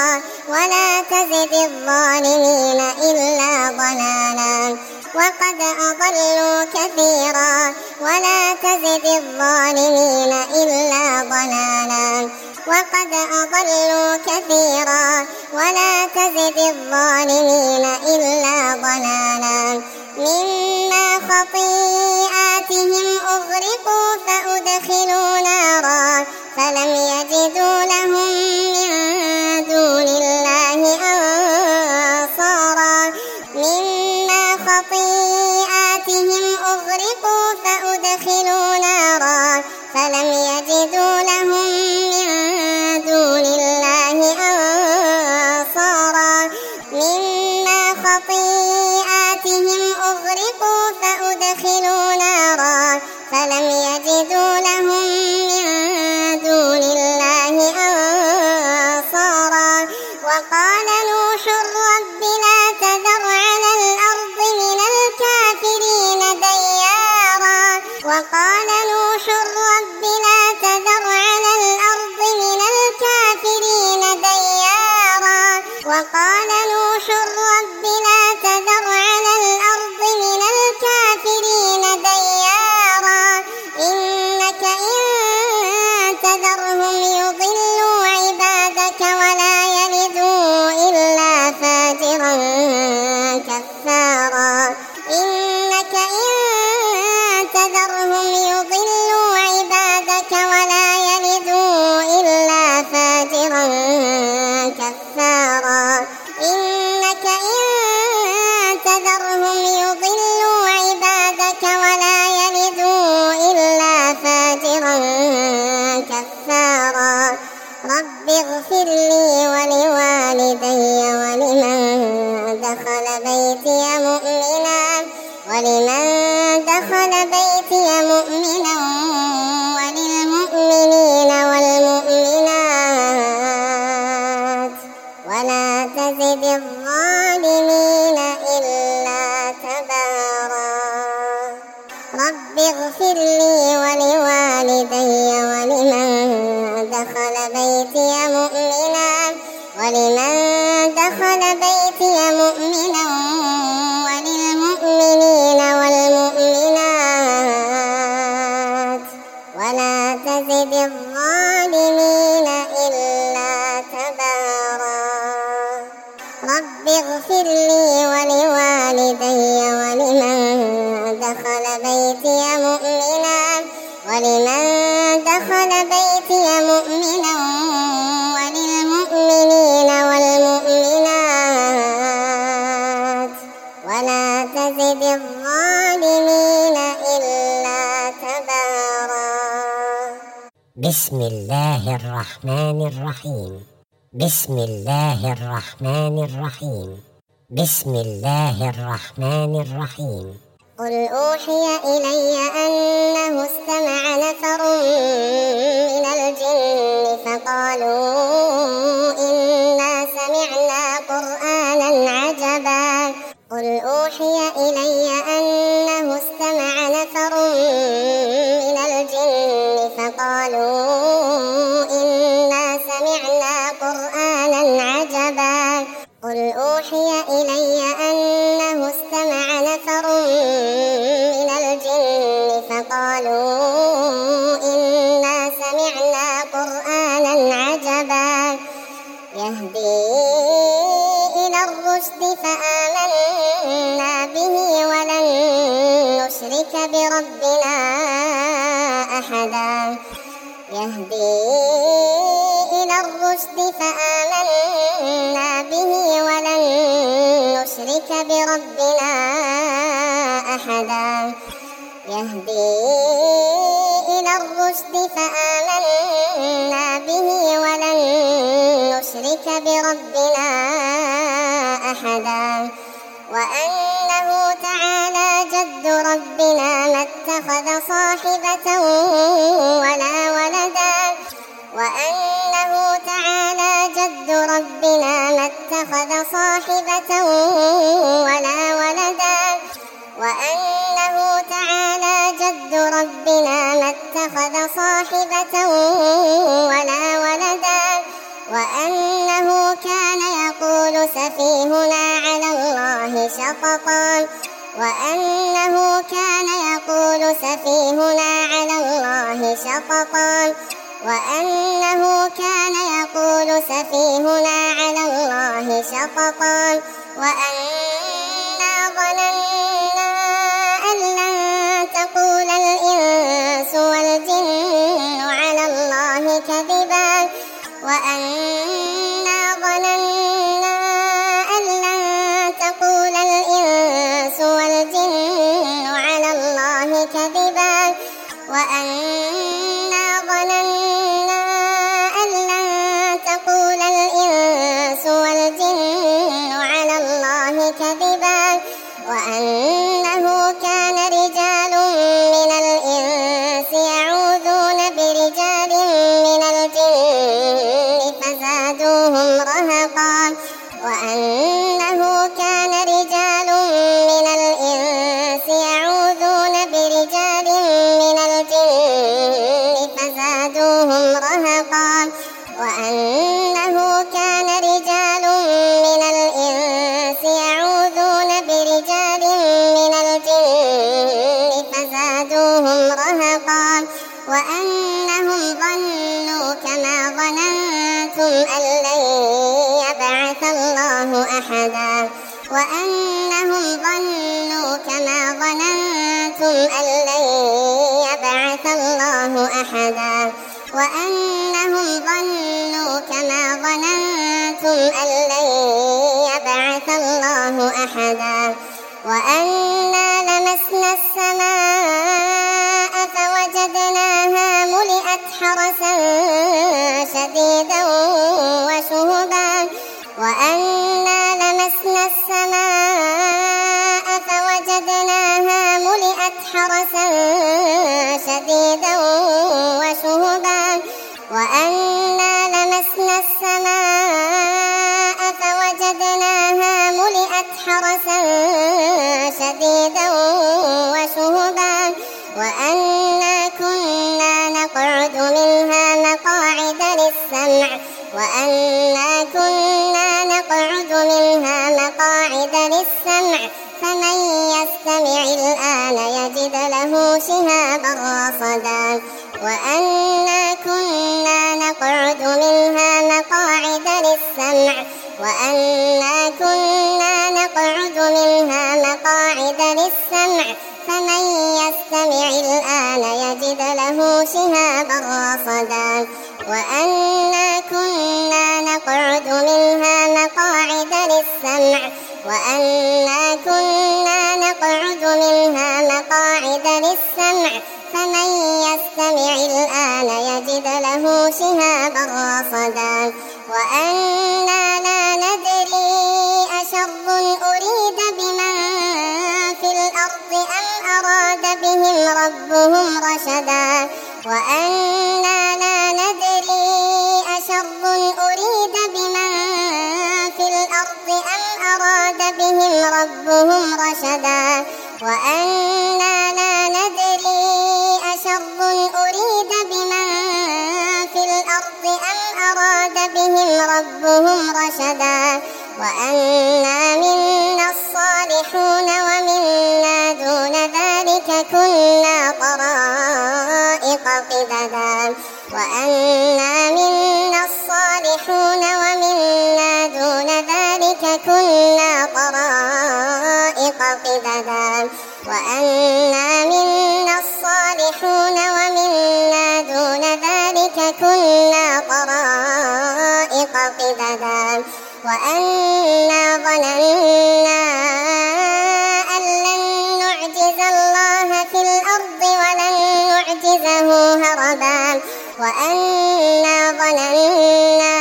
ولا تزد الظالمين إلا ضلالا وقد أضلوا كثيرا ولا تزد الظالمين إلا ضلالا وقد أضلوا كثيرا ولا تزد الظالمين إلا ضلالا مما خطيئاتهم أغرقوا فأدخلوا نارا فلم يجدوا لهم من دون الله أنصارا مما خطيئاتهم أغرقوا فأدخلوا نارا فلم يجدوا لهم من دون الله أنصارا مما خطيئاتهم أغرقوا فأدخلوا نارا فلم يجدوا لهم من دون الله أنصارا وقال نوح رب لا تذر على الأرض من الكافرين ديارا وقال نوح رب لا تذر على الأرض من الكافرين ديارا وقال نوح رب لا تذر على الأرض من الكافرين ديارا إنك إن تذرهم يضلوا عبادك ولا يلدوا إلا فاجرا كفارا إنك إن تذرهم يضلوا عبادك ولا يلدوا إلا فاجرا كفارا إنك إن تذرهم يضلوا عبادك ولا يلدوا إلا فاجرا كفارا رب اغفر لي ولوالدي ولمن دخل بيتي مؤمنا وللمؤمنين والمؤمنات ولا تزد الظالمين إلا تبارا رب اغفر لي ولوالدي ولمن دخل بيتي مؤمنا وللمؤمنين والمؤمنات ولا تزد الظالمين إلا تبارا رب اغفر لي ولوالدي ولمن دخل بيتي مؤمنا وللمؤمنين والمؤمنات ولا تزد الظالمين إلا تبارا بسم الله الرحمن الرحيم بسم الله الرحمن الرحيم بسم الله الرحمن الرحيم قل أوحي إلي أنه استمع نفر من الجن فقالوا إنا سمعنا قرآنا عجبا قل أوحي إلي أنه استمع نفر من الجن فقالوا إنا سمعنا قرآنا عجبا قل أوحي إلي أنه استمع نفر من الجن فقالوا إنا سمعنا قرآنا عجبا يهدي إلى الرشد فآمنا به ولن نشرك بربنا أحدا يهدي إلى الرشد فآمنا به ولن نشرك بربنا أحدا يهدي إلى الرشد فآمنا به ولن نشرك بربنا أحدا وأنه تعالى جد ربنا ما اتخذ صاحبة ولا ولدا وأنه تعالى جد ربنا ما اتخذ صاحبة ولا ولدا وأنه تعالى جد ربنا ما اتخذ صاحبة ولا ولدا وأنه كان يقول سفيهنا على الله شططا وأنه كان يقول سفيهنا على الله شططا وأنه كان يقول سفيهنا على الله شططا وأنا ظننا أن لن تقول الإنس والجن على الله كذبا وأنا ظننا أن لن تقول الإنس والجن على الله كذبا وأنا ظننا أن لن تقول الإنس والجن على الله كذبا وأنه كان رجال من الإنس يعوذون برجال من الجن فزادوهم رهقا وأنه كان رجال من الإنس يعوذون برجال من الجن فزادوهم رهقا وأنه كان رجال من الإنس يعوذون برجال من الجن فزادوهم رهقا وأنهم ظنوا كما ظننتم أن لن يبعث الله أحدا وأنهم ظنوا كما ظننتم أن لن يبعث الله أحدا وأنهم ظنوا كما ظننتم أن لن يبعث الله أحدا وأنا لمسنا السماء فوجدناها ملئت حرسا شديدا وشهبا وأنا لمسنا السماء فوجدناها ملئت حرسا شديدا وشهبا وأنا لمسنا السماء فوجدناها ملئت حرسا شديدا وشهبا وأنا كنا نقعد منها مقاعد للسمع وأنا كنا نقعد منها مقاعد للسمع فمن يستمع الآن يجد له شهابا رصدا وأنا كنا نقعد منها مقاعد للسمع وأنا كنا نقعد منها مقاعد للسمع فمن يستمع الآن يجد له شهابا رصدا وأنا كنا نقعد منها مقاعد للسمع وأنا كنا نقعد منها مقاعد للسمع فمن يستمع الآن يجد له شهابا رصدا وأنا لا ندري أشر أريد بمن في الأرض أم أراد بهم ربهم رشدا وأنا لا ندري أشر أريد بمن في الأرض أم أراد بهم ربهم رشدا وأنا لا ندري أشر أريد بمن في الأرض أم أراد بهم ربهم رشدا وأنا منا الصالحون ومنا دون ذلك كنا طرائق قددا وأنا منا الصالحون ومنا دون ذلك كنا طرائق قددا وأنا منا الصالحون ومنا دون ذلك كنا طرائق قددا وأنا ظننا أن لن نعجز الله في الأرض ولن نعجزه هربا وأنا ظننا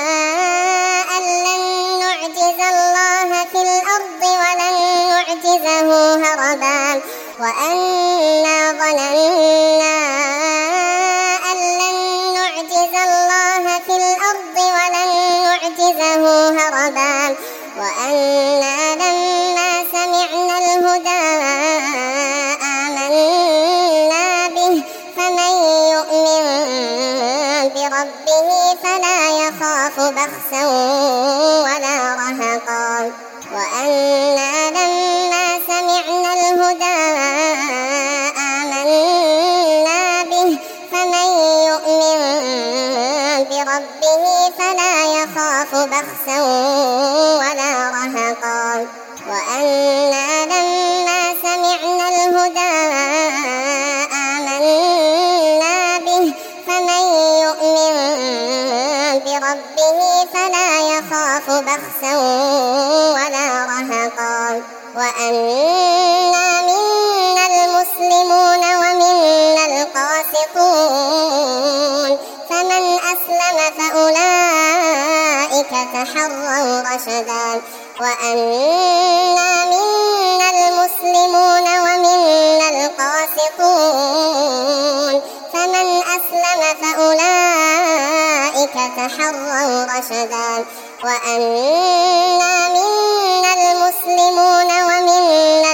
أن لن نعجز الله في الأرض ولن نعجزه هربا وأنا ظننا أن لن نعجز الله في الأرض ولن نعجزه هربا وأنا لما سمعنا الهدى آمنا به فمن يؤمن بربه فلا يخاف بخسا ولا رهقا وأنا لما سمعنا الهدى آمنا به فمن يؤمن بربه فلا يخاف بخسا ولا رهقا وأنا لما سمعنا الهدى آمنا به فمن يؤمن بربه فلا يخاف بخسا ولا رهقا وأنا منا المسلمون ومنا القاسطون فمن أسلم فأولئك تحروا رشدا وأنا منا المسلمون ومنا القاسطون فمن أسلم فأولئك تحروا رشدا وأنا منا المسلمون ومنا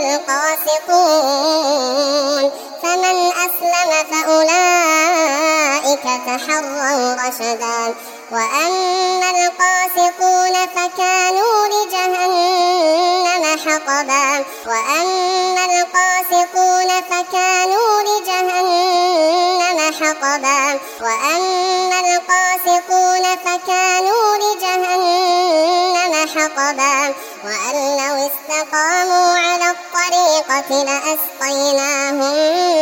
القاسطون فمن أسلم فأولئك تحروا رشدا وأما القاسطون فكانوا لجهنم حطبا وأما القاسطون فكانوا لجهنم حطبا وأما القاسطون فكانوا لجهنم حطبا وأن لو استقاموا على الطريقة لأسقيناهم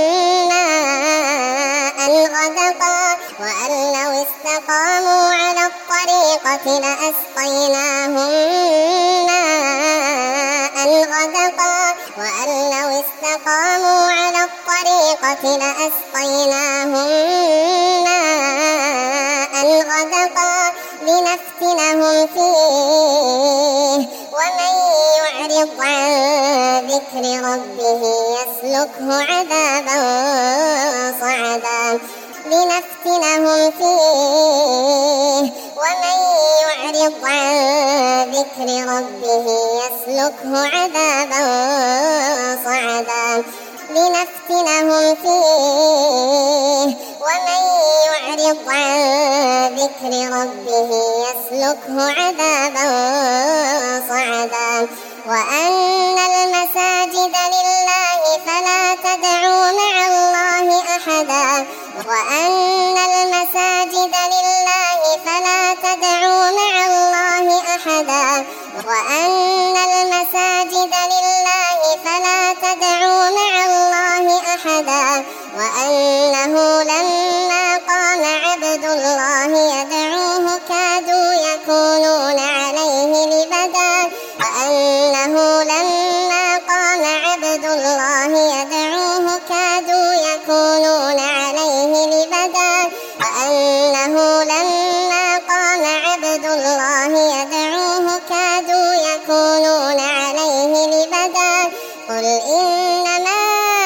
ماء غدقا وأن لو استقاموا على الطريقة لأسقيناهم ماء غدقا وأن لو استقاموا على الطريقة لأسقيناهم ماء غدقا لنفتنهم فيه ومن يعرض عن ذكر ربه يسلكه عذابا صعدا لنفتنهم فيه ومن يعرض عن ذكر ربه يسلكه عذابا صعدا لنفتنهم فيه ومن يعرض عن ذكر ربه يسلكه عذابا صعدا وأن المساجد لله فلا تدعوا مع الله أحدا وأن المساجد لله فلا تدعوا مع الله أحدا وأن المساجد لله فلا تدعوا مع الله أحدا وأنه لما قام عبد الله يدعوه كادوا يكونون عليه لبدا وأنه لما قام عبد الله يدعوه كادوا يكونون عليه لبدا وأنه لما قام عبد الله يدعوه كادوا يكونون عليه لبدا قل إنما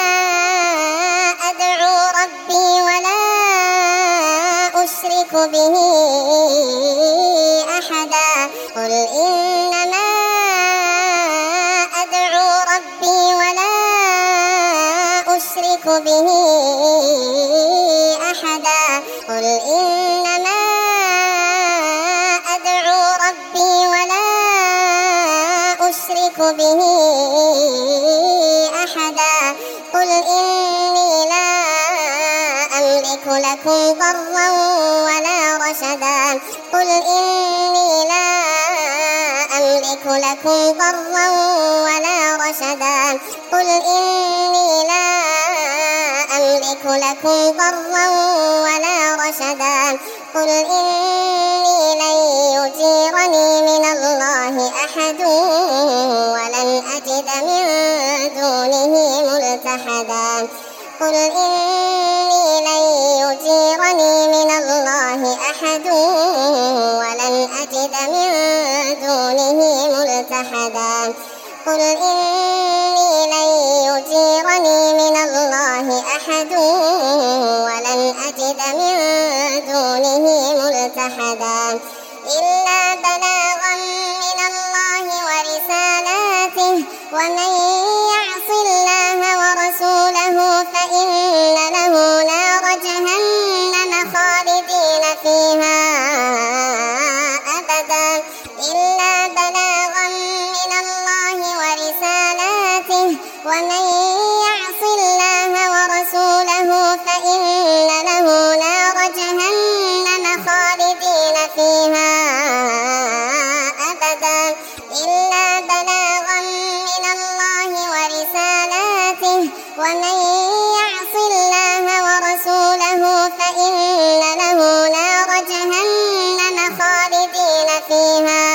أدعو ربي ولا أشرك به أحدا قل إنما أدعو ربي ولا أشرك به أحدا قل إنما أدعو ربي ولا أشرك به أحدا قل إني لا أملك لكم ضرا ولا رشدا قل إني لا أملك لكم ضرا ولا رشدا قل إني لا أملك لكم ضرا ولا رشدا قل إني لن يجيرني من الله أحد ولن أجد من دونه ملتحدا قل إني لن يجيرني من الله أحد ولن أجد من دونه ملتحدا قل إني لن يجيرني من الله أحد ولن أجد من دونه ملتحدا إلا بلاغا من الله ورسالاته ومن يعص الله ورسوله فإن له نار جهنم خالدين فيها فإن له نار جهنم خالدين فيها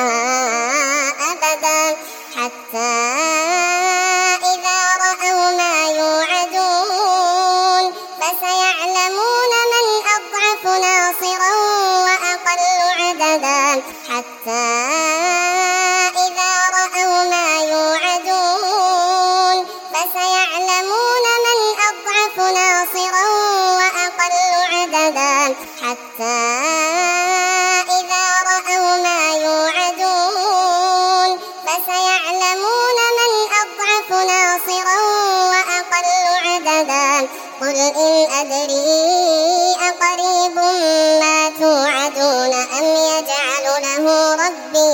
أبدا حتى إذا رأوا ما يوعدون فسيعلمون من أضعف ناصرا وأقل عددا حتى إذا رأوا ما يوعدون فسيعلمون من أضعف ناصرا وأقل عددا حتى إذا رأوا ما يوعدون فسيعلمون من أضعف ناصرا وأقل عددا قل إن أدري أقريب ما توعدون أم يجعل له ربي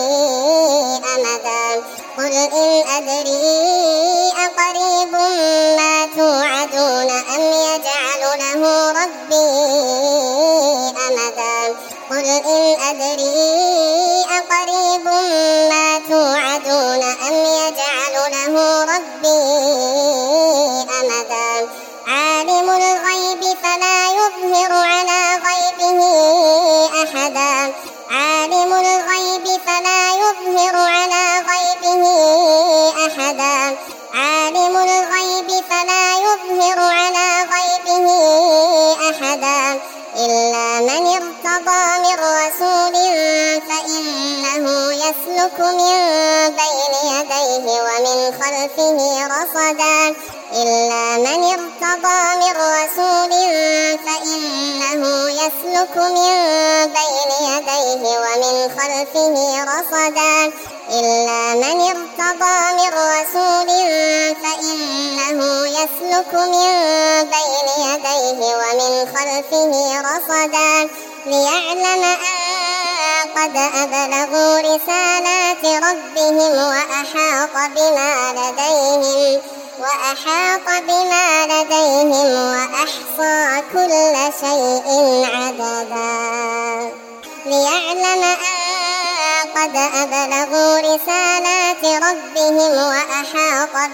أمدا قل إن أدري أقريب ما توعدون أم يجعل له ربي أمدا قل إن أدري أقريب ما توعدون أم يجعل له ربي أمدا عالم الغيب فلا يظهر على غيبه أحدا عالم الغيب فلا يظهر على غيبه أحدا عالم الغيب فلا يظهر على غيبه أحدا إلا من ارتضى من رسول فإنه يسلك من بين يديه ومن خلفه رصدا إلا من ارتضى من رسول فإنه يسلك من بين يديه ومن خلفه رصدا إلا من ارتضى من رسول فإنه يسلك من بين يديه ومن خلفه رصدا ليعلم أن قد أبلغوا رسالات ربهم وأحاط بما لديهم وأحصى كل شيء عددا ليعلم أن قد أبلغوا رسالات ربهم وأحاط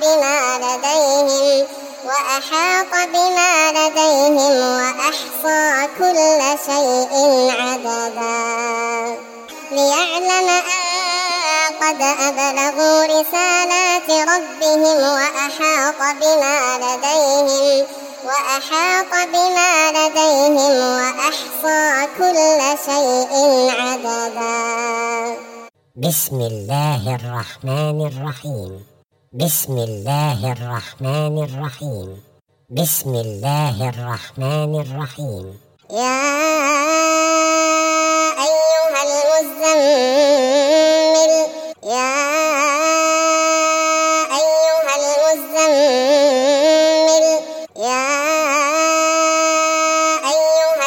بما لديهم وأحصى كل شيء عددا ليعلم أن قد أبلغوا رسالات ربهم وأحاط بما لديهم وأحصى كل شيء عددا بسم الله الرحمن الرحيم بسم الله الرحمن الرحيم بسم الله الرحمن الرحيم يا أيها المزمل يا أيها المزمل يا أيها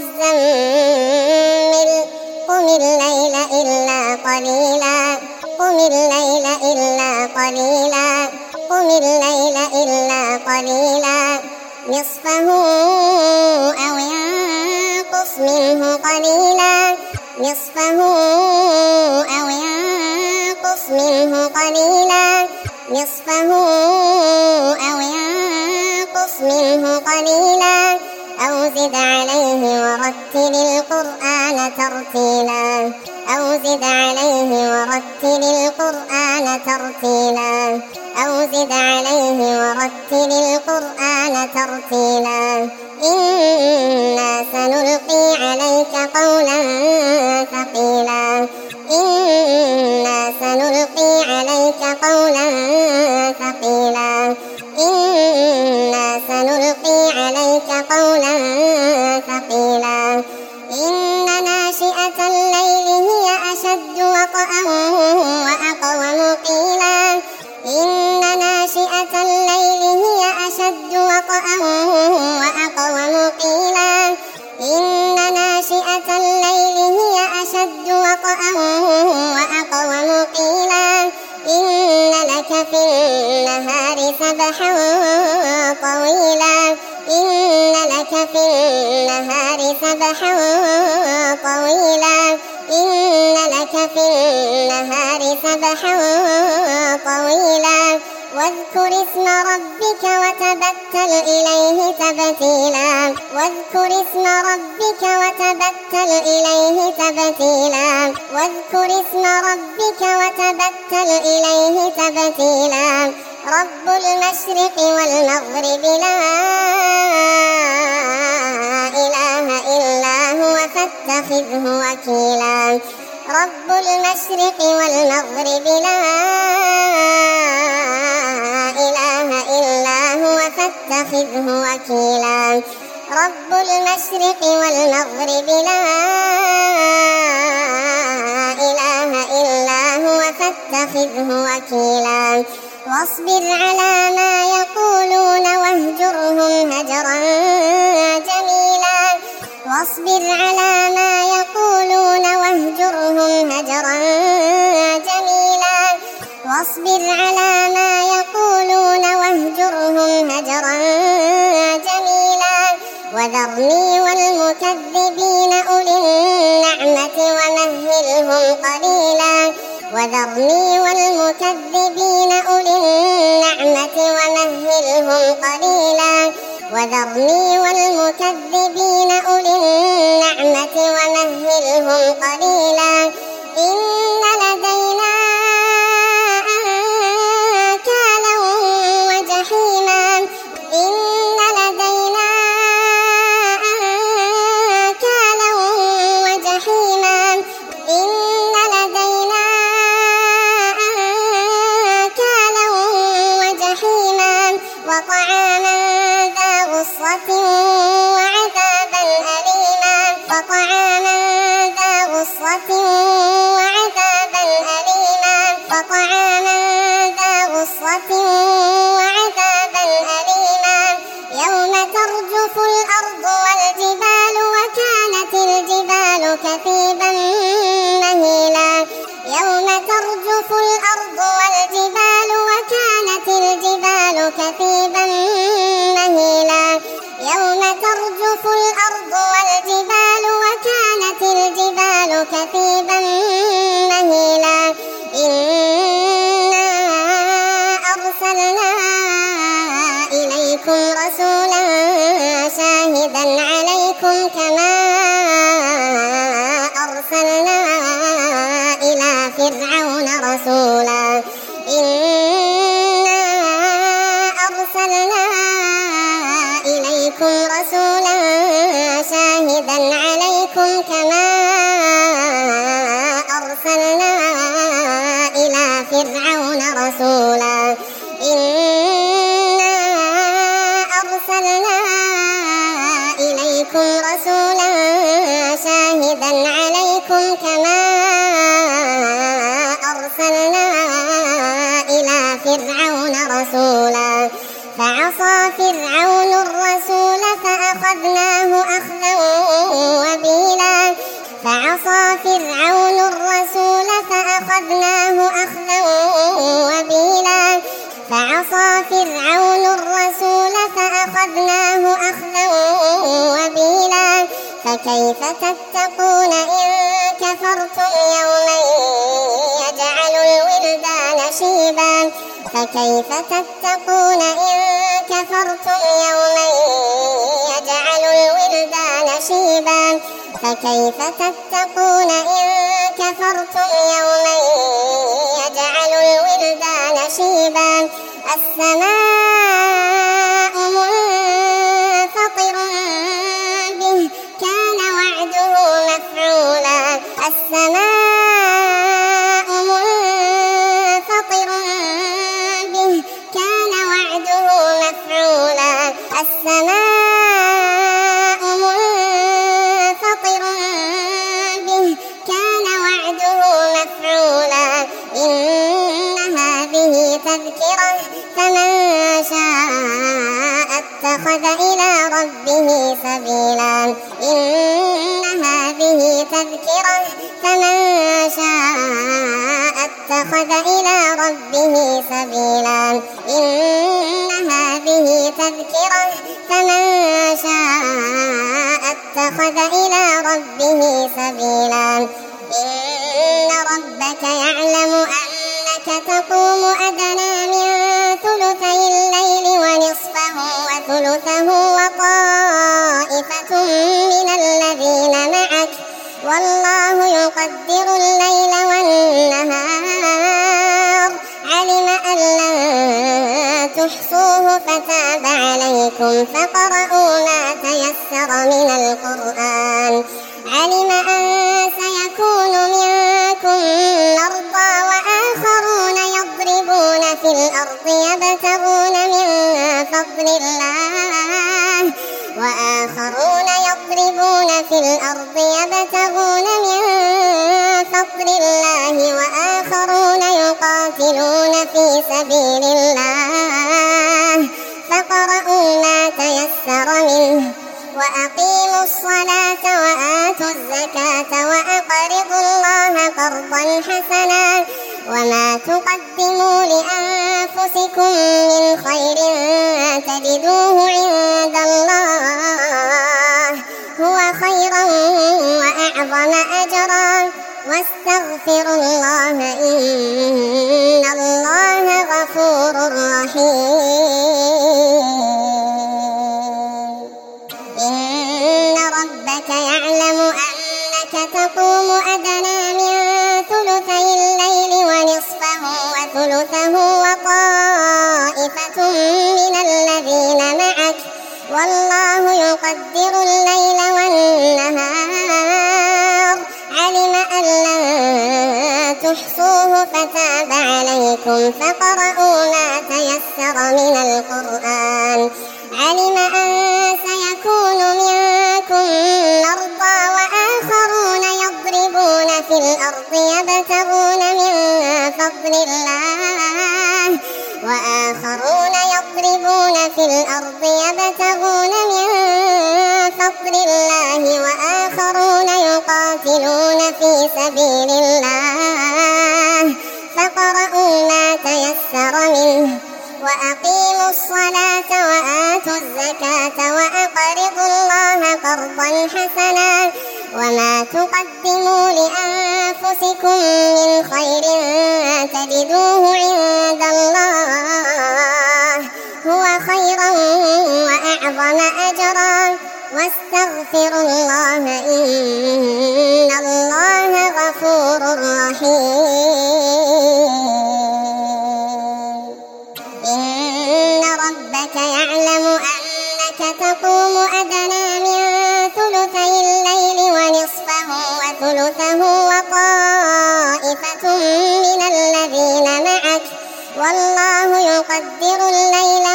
المزمل قم الليل إلا قليلا قم الليل إلا قليلا قم الليل إلا قليلا نصفه أو ينقص منه قليلا نصفه أو ينقص منه قليلا نصفه أو ينقص منه قليلا أو زد عليه ورتل القرآن ترتيلا أو زد عليه ورتل القرآن ترتيلا أو زد عليه ورتل القرآن ترتيلا إنا سنلقي عليك قولا ثقيلا إنا سنلقي عليك قولا ثقيلا إنا سنلقي عليك قولا ثقيلا إن ناشئة الليل هي أشد وطئا وأقوم قيلا إن ناشئة الليل هي أشد وطئا وأقوم قيلا إن ناشئة الليل هي أشد وطئا وأقوم قيلا إن لك في النهار سبحا طويلا إن لك في النهار سبحا طويلا إن لك في النهار سبحا طويلا واذكر اسم ربك وتبتل إليه تبتيلا واذكر اسم ربك وتبتل إليه تبتيلا واذكر اسم ربك وتبتل إليه تبتيلا رب المشرق والمغرب لا إله إلا هو فاتخذه وكيلا رب المشرق والمغرب لا إله إلا هو فاتخذه وكيلا رب المشرق والمغرب لا إله إلا هو فاتخذه وكيلا واصبر على ما يقولون واهجرهم هجرا جميلا واصبر على ما يقولون واهجرهم هجرا جميلا واصبر على ما يقولون واهجرهم هجرا جميلا وذرني والمكذبين أولي النعمة ومهلهم قليلا وذرني والمكذبين أولي النعمة ومهلهم قليلا وذرني والمكذبين أولي النعمة ومهلهم قليلا إن لدينا أنكالا وجحيما إن لدينا أنكالا وجحيما إن لدينا أنكالا وجحيما وطعاما ذا غصة وعذابا أليما وطعاما ذا غصة وعذابا أليما وطعاما ذا غصة وعذابا أليما يوم ترجف الأرض والجبال وكانت الجبال كثيبا مهيلا يوم ترجف الأرض والجبال وكانت الجبال كثيبا مهيلا يوم ترجف الأرض والجبال وكانت الجبال كثيبا مهيلا إنا أرسلنا إليكم رسولا شاهدا عليكم كما أرسلنا إلى فرعون رسولا إنا أرسلنا إليكم رسولا شاهدا عليكم كما أرسلنا إلى فرعون رسولا إنا أرسلنا إليكم رسولا شاهدا عليكم كما أرسلنا إلى فرعون رسولا فعصى فرعون الرسول فأخذناه أخذا وبيلا فعصى فرعون الرسول فأخذناه أخذا وبيلا فعصى فرعون الرسول فأخذناه أخذا وبيلا فكيف تتقون إن كفرتم يوما يجعل الولدان شيبا فكيف تتقون إن كفرتم يوما يجعل الولدان شيبا فكيف تتقون إن كفرتم يوما يجعل الولدان شيبا السماء منفطر به كان وعده مفعولا السماء منفطر به كان وعده مفعولا السماء منفطر به كان وعده مفعولا إن هذه تذكرة فمن شاء اتخذ إلى ربه سبيلا إن هذه تذكرة فمن شاء اتخذ إلى ربه سبيلا إن هذه تذكرة فمن شاء اتخذ إلى ربه سبيلا إن ربك يعلم أنك لعلك تقوم أدنى من ثلثي الليل ونصفه وثلثه وطائفة من الذين معك والله يقدر الليل والنهار علم أن لن تحصوه فتاب عليكم فقرؤوا ما تيسر من القرآن علم أن سيكون منكم مرضى وآخرون يضربون في الأرض يبتغون من فضل الله وآخرون يقاتلون في سبيل الله فقرؤوا ما تيسر منه وأقيموا الصلاة وآتوا الزكاة وأقرضوا الله قرضا حسنا وما تقدموا لأنفسكم من خير تجدوه عند الله هو خيرا وأعظم أجرا واستغفروا الله إن الله غفور رحيم إن ربك يعلم أنك تقوم أدنى من ثلثي الليل ونصفه وثلثه وطائفة من الذين معك والله يقدر الليل والنهار علم أن لن تحصوه فتاب عليكم فقرؤوا ما تيسر من القرآن علم أن سيكون منكم مرضى وآخرون يضربون في الأرض يبتغون من فضل الله وآخرون يضربون في الأرض يبتغون من فضل الله وآخرون يقاتلون في سبيل الله فقرؤوا ما تيسر منه وأقيموا الصلاة وآتوا الزكاة وأقرضوا الله قرضا حسنا وما تقدموا لأنفسكم من خير تجدوه عند الله هو خيرا وأعظم أجرا واستغفروا الله إن الله غفور رحيم إن ربك يعلم أنك تقوم أدنى من ثلثي الليل ونصفه وثلثه وطائفة من الذين معك والله يقدر الليل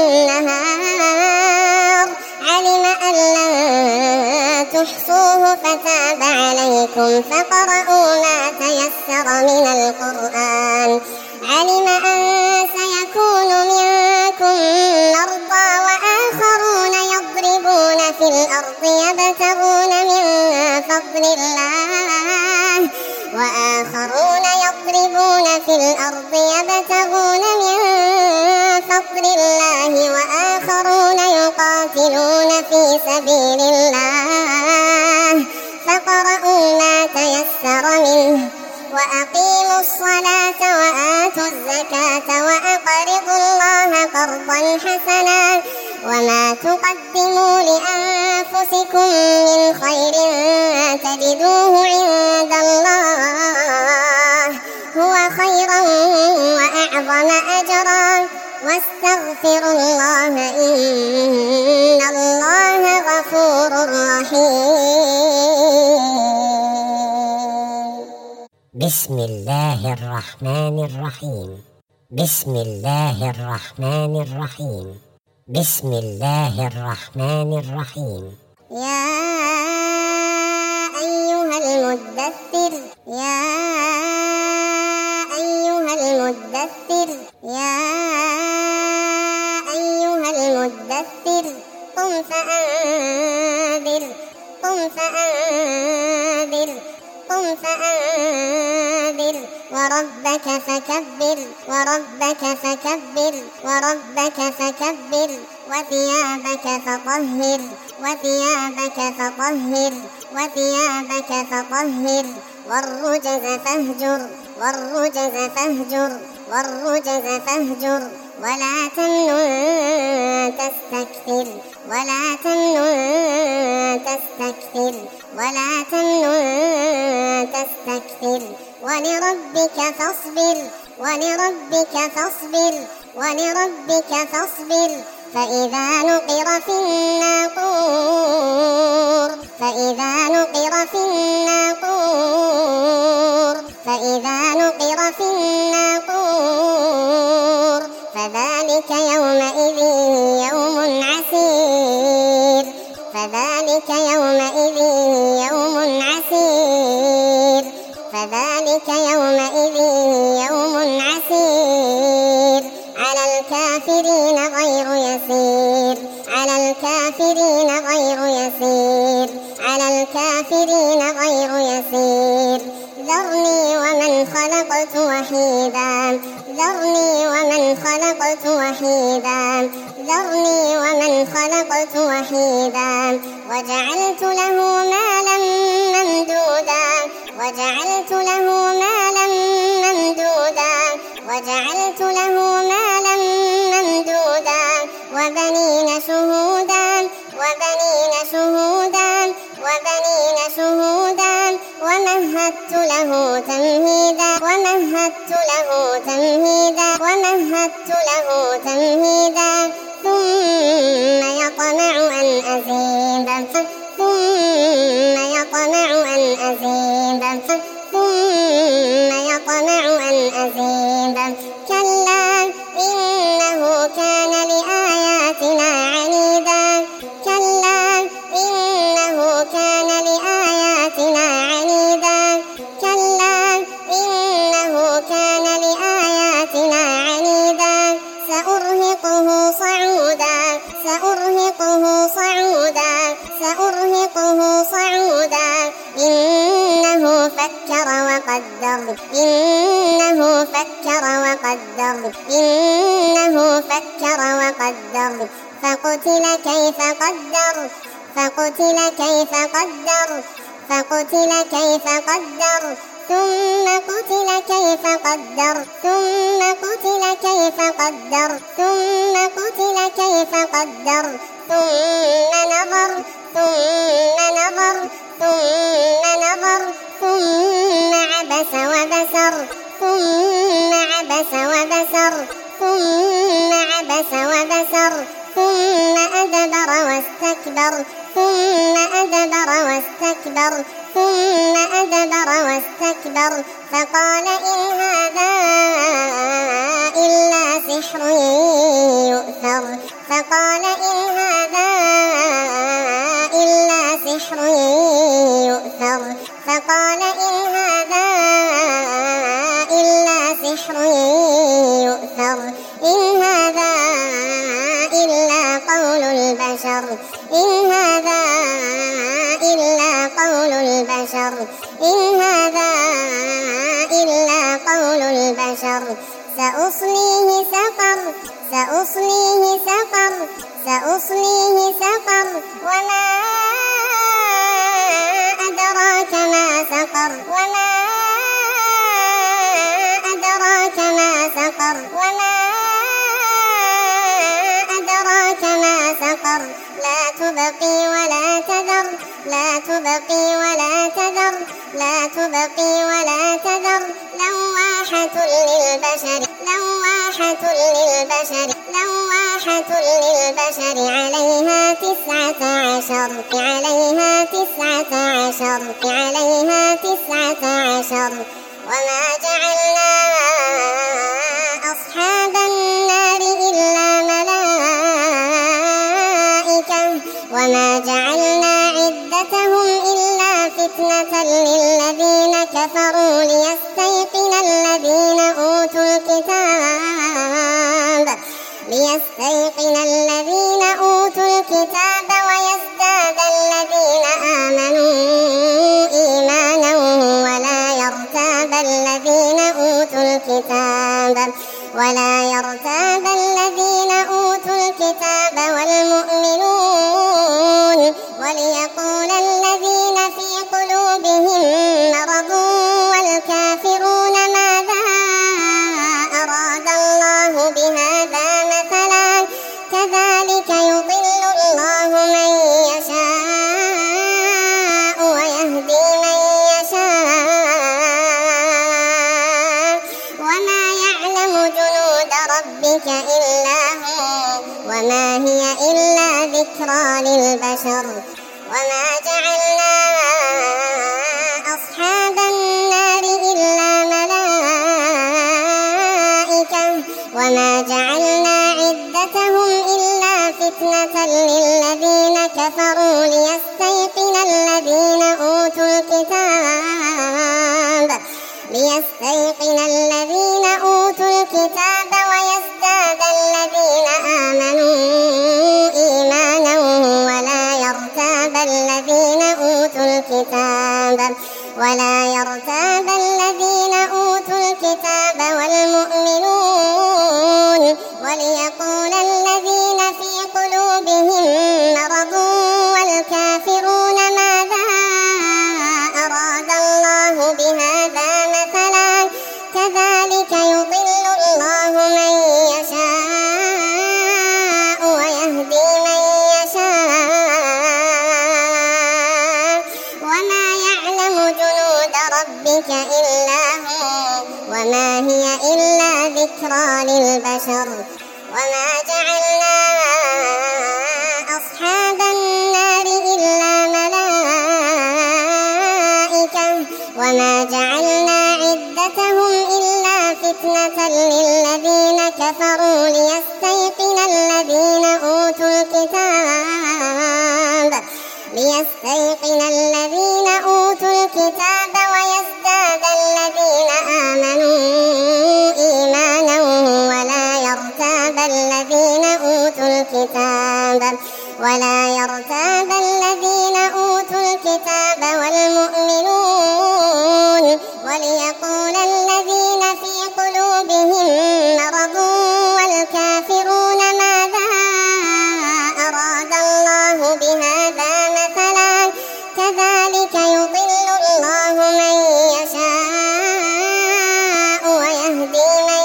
والنهار علم أن لن تحصوه فتاب عليكم فقرؤوا ما تيسر من القرآن علم أن سيكون منكم مرضى وآخرون يضربون في الأرض يبتغون من فضل الله وآخرون يضربون في الأرض يبتغون من فضل الله وآخرون يقاتلون في سبيل الله فقرؤوا ما تيسر منه وأقيموا الصلاة وآتوا الزكاة وأقرضوا الله قرضا حسنا وما تقدموا لأنفسكم من خير تجدوه عند الله هو خيرا وأعظم أجرا واستغفروا الله إن الله غفور رحيم بسم الله الرحمن الرحيم بسم الله الرحمن الرحيم بسم الله الرحمن الرحيم يا أيها المدثر يا أيها المدثر يا أيها المدثر قم فأنذر قم فأنذر قم فأنذر وربك فكبر وربك فكبر وربك فكبر وثيابك فطهر وثيابك فطهر وثيابك فطهر والرجز فاهجر والرجز فاهجر ولا تمنن تستكثر ولربك فاصبر فإذا نقر في الناقور فذلك يومئذ يوم عسير على الكافرين غير يسير ذرني ومن خلقت وحيدا وجعلت له مالا ممدودا وبنين شهودا ومهدت له تمهيدا ثم يطمع أن أزيد كلا إنه كان لآياتنا عنيدا سأرهقه صعودا إنه فكر وقدر فقتل كيف قدر ثم قتل كيف قدر ثم نظر ثم عبس وبسر ثم أدبر واستكبر فقال إن هذا إلا سحر يؤثر إن هذا إلا قول البشر سأصليه سقر وما أدراك ما سقر لا تبقي ولا تذر لواحة للبشر عليها 19 وما جعلنا أصحاب النار إلا ملائكة وما جعلنا عدتهم إلا فتنة للذين كفروا ليستيقن الذين أوتوا الكتاب ويزداد الذين آمنوا إيمانا ولا يرتاب الذين أوتوا الكتاب والمؤمنون وليقول الذين في قلوبهم مرض والكافرون ماذا فتنة للذين كفروا ليستيقن الذين أوتوا الكتاب ويزداد الذين آمنوا إيمانا ولا يرتاب الذين أوتوا الكتاب والمؤمنون وليقول الذين في قلوبهم مرض والكافرون ماذا أراد الله بهذا مثلا كذلك يضل الله من يشاء ويهدي من يشاء وما يعلم جنود ربك إلا هو وما هي إلا ذكرى للبشر وما جعلنا أصحاب النار إلا ملائكة وما جعلنا عدتهم إلا فتنة للذين كفروا ليستيقن الذين أوتوا الكتاب ويزداد الذين آمنوا إيمانا ولا يرتاب الذين أوتوا الكتاب والمؤمنون وليقول الذين في قلوبهم مرض والكافرون ماذا أراد الله بهذا مثلا كذلك يضل الله من يشاء ويهدي من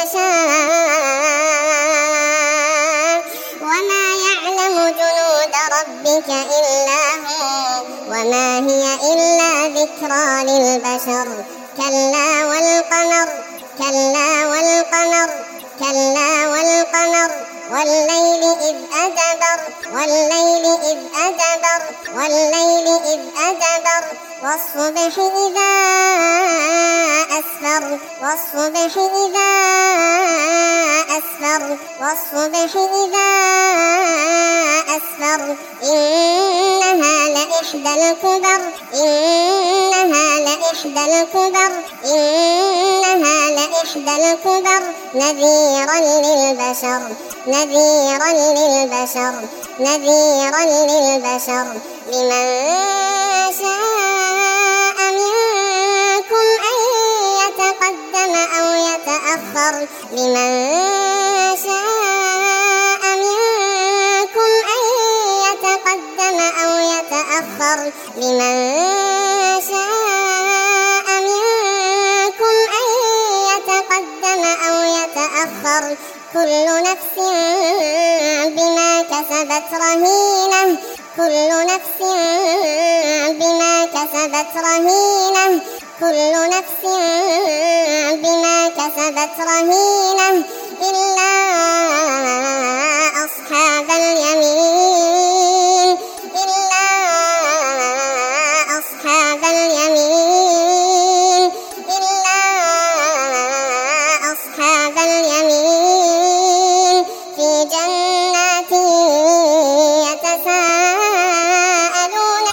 يشاء وما يعلم جنود ربك إلا هو وما هي إلا ذكرى للبشر كلا والقمر والليل إذ أدبر والصبح إذا أسفر إنها لإحدى الكبر نذيرا للبشر لمن شاء منكم أن يتقدم أو يتأخر كل نفس بما كسبت رهينة إلا أصحاب اليمين في جنات يتساءلون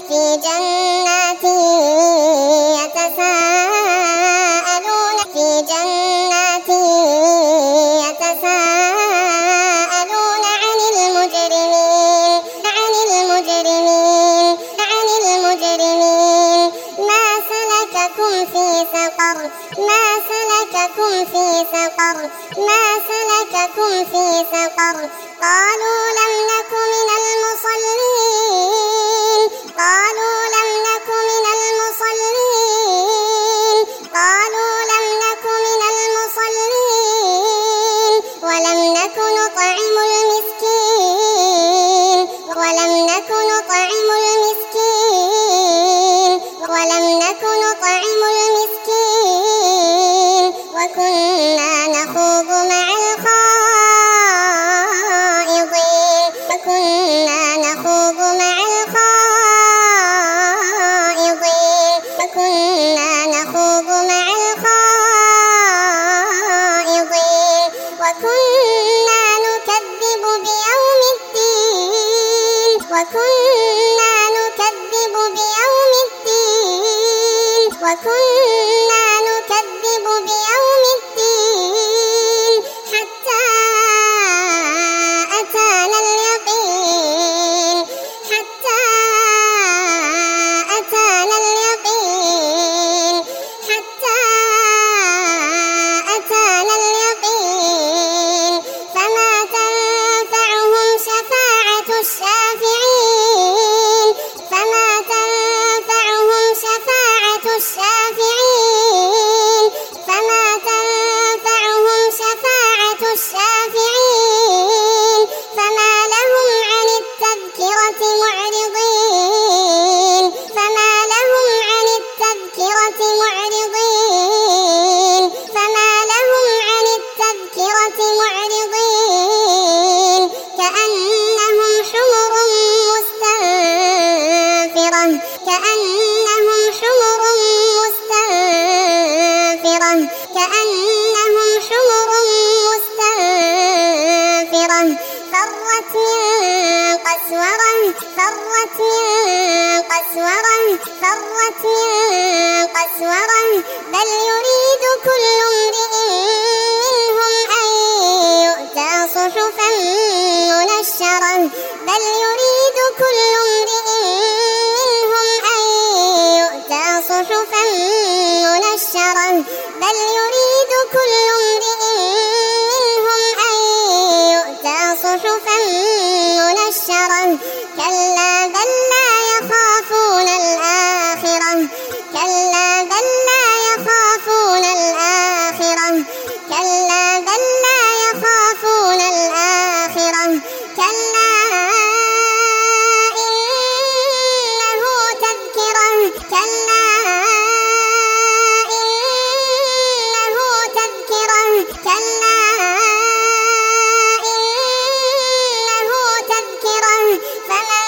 عن المجرمين ما سلككم في سقر قالوا لم نك من المصلين قالوا لم نك من المصلين ولم نك نطعم المسكين وكنا نخوض مع الخائضين وكنا نكذب بيوم الدين وكنا نكذب بيوم الدين حتى أتانا اليقين فما تنفعهم شفاعة الشافعين فما لهم عن التذكرة معرضين فما لهم عن التذكرة معرضين كأنهم حمر مستنفرة فرت من قسورة بل يريد كل امرئ منهم أن يؤتى صحفا منشرة كلا بل لا يخافون الآخرة كلا إنه تذكرة فمن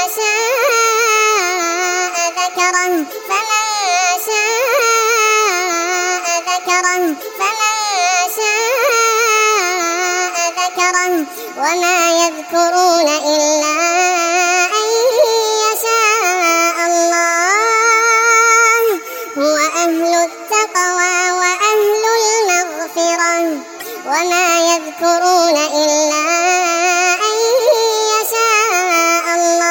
شاء ذكره وما يذكرون إلا أن يشاء الله هو أهل التقوى وأهل المغفرة وما يذكرون إلا أن يشاء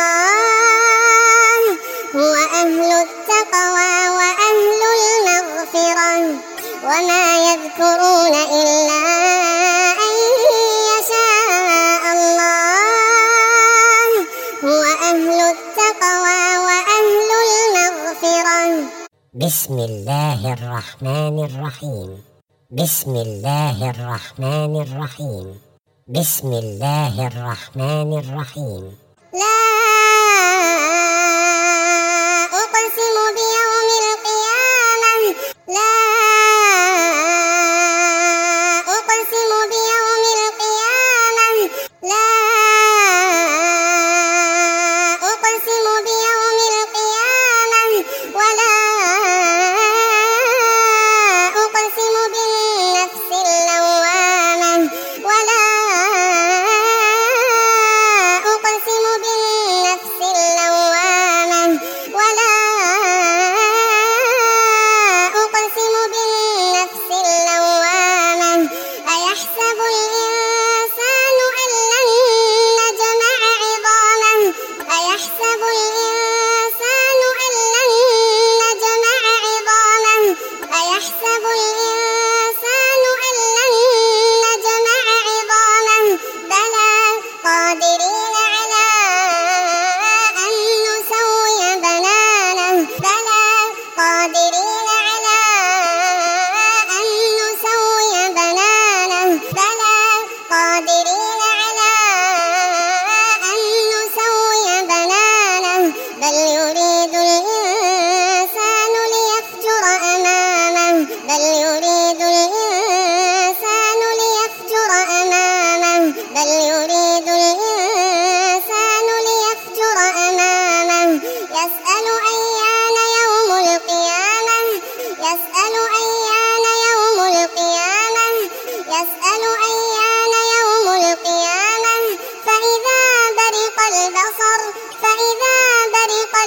الله هو أهل التقوى وأهل المغفرة وما يذكرون إلا أن يشاء الله هو أهل التقوى وأهل المغفرة. بسم الله الرحمن الرحيم. بسم الله الرحمن الرحيم. بسم الله الرحمن الرحيم. لا أقسم بيوم القيامة لا أقسم بيوم القيامة لا أقسم بيوم القيامة ولا أقسم بالنفس اللوامة ولا أقسم بالنفس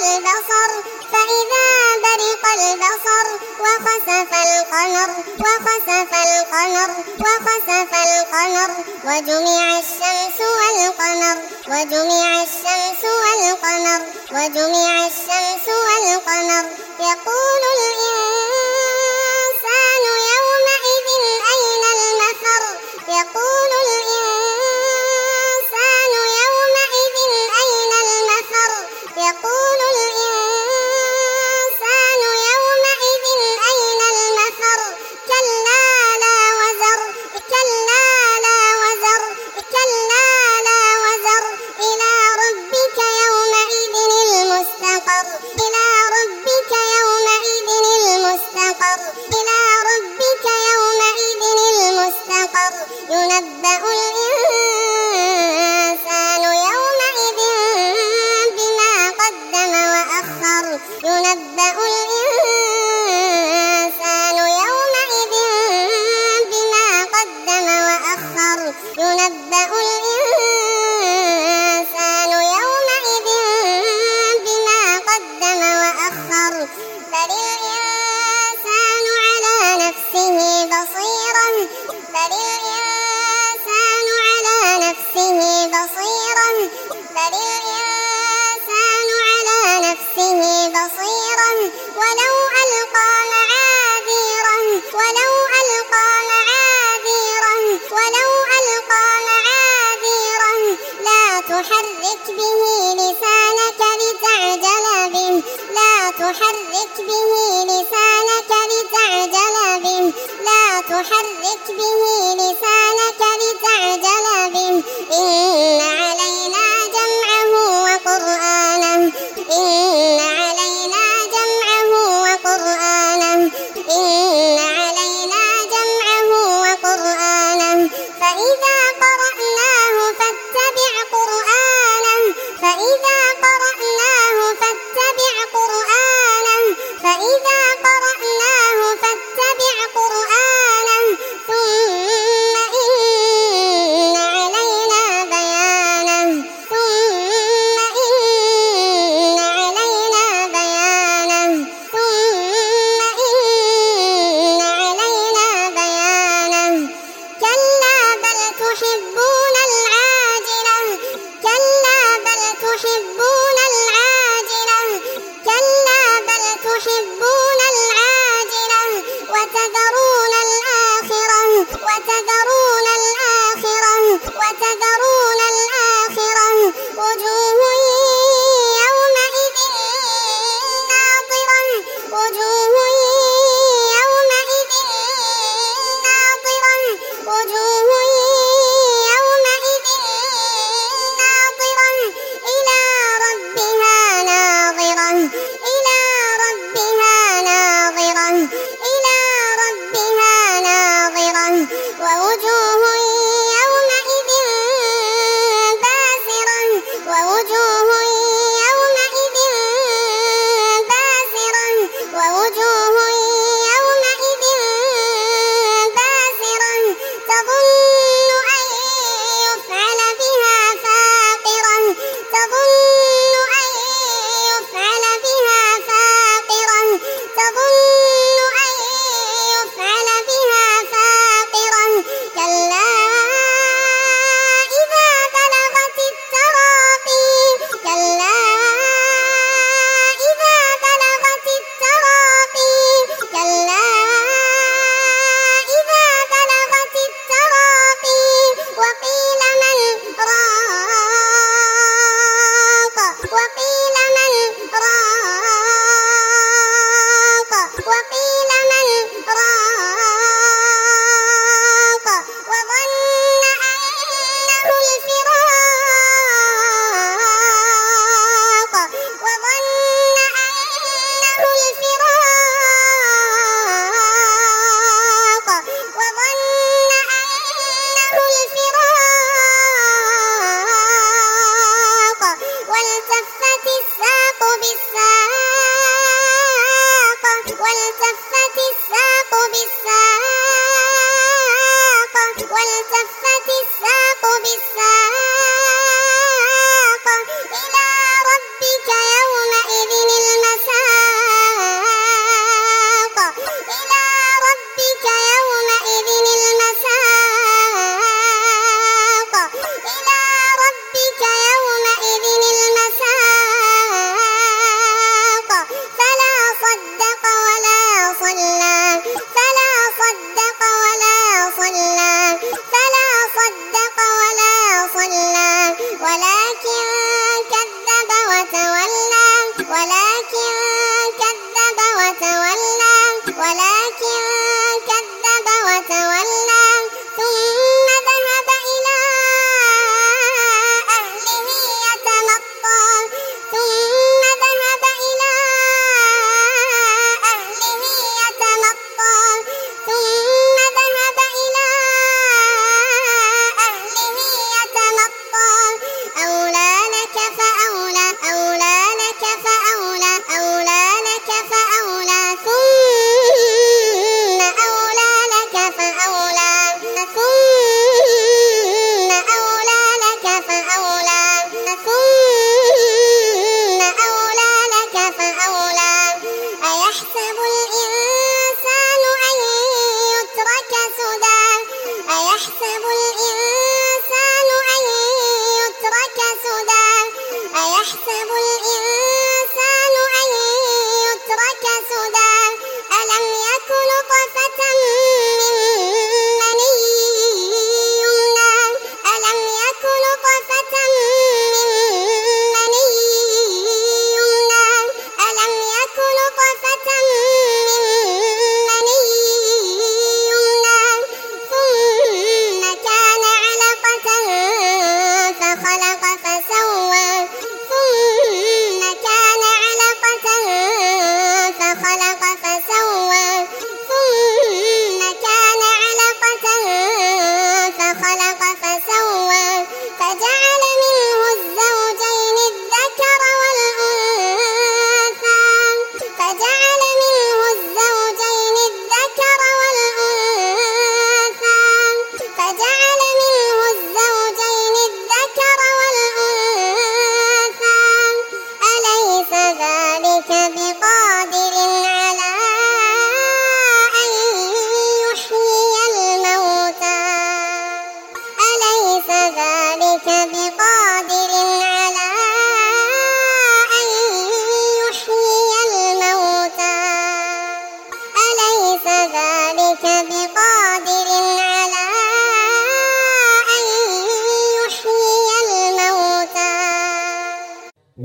البصر فإذا برق البصر وخسف القمر وجمع الشمس والقمر يقول الإنسان يومئذ أين المفر كلا لا وزر إلى ربك يومئذ المستقر ينبأ الإنسان يومئذ بما قدم وأخر بل الإنسان على نفسه بصيرة ولو ألقى معاذيره لا تحرك به لسانك لتعجل به إن علينا جمعه وقرآنه فإذا قرأناه فاتبع قرآنه ثم إن علينا بيانه كلا بل تحبون العاجلة وتذرون الآخرة وجوه يومئذ ناظرة إلى ربها ناظرة ووجوه يومئذ باسرة تظن أن يفعل بها فاقرة كلا إذا بلغت التراقي وقيل من راق وظن أنه الفراق والتفت الساق بالساق إلى ربك يومئذ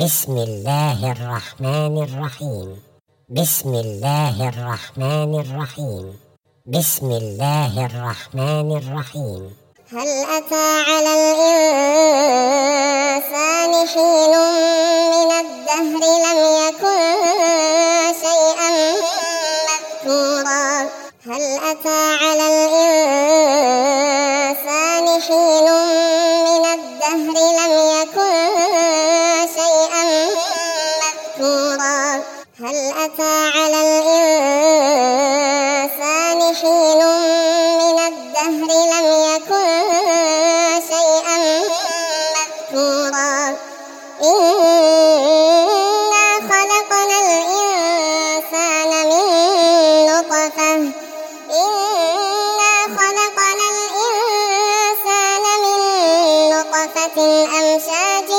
بسم الله الرحمن الرحيم. بسم الله الرحمن الرحيم. بسم الله الرحمن الرحيم. هل أتى على الإنسان حين من الدهر لم يكن شيئا مذكورا هل أتى على الإنسان حين من الدهر لم يكن شيئا مذكورا هل أتى على الإنسان حين من الدهر لم يكن شيئا مذكورا إنا خلقنا الإنسان من نطفة أمشاج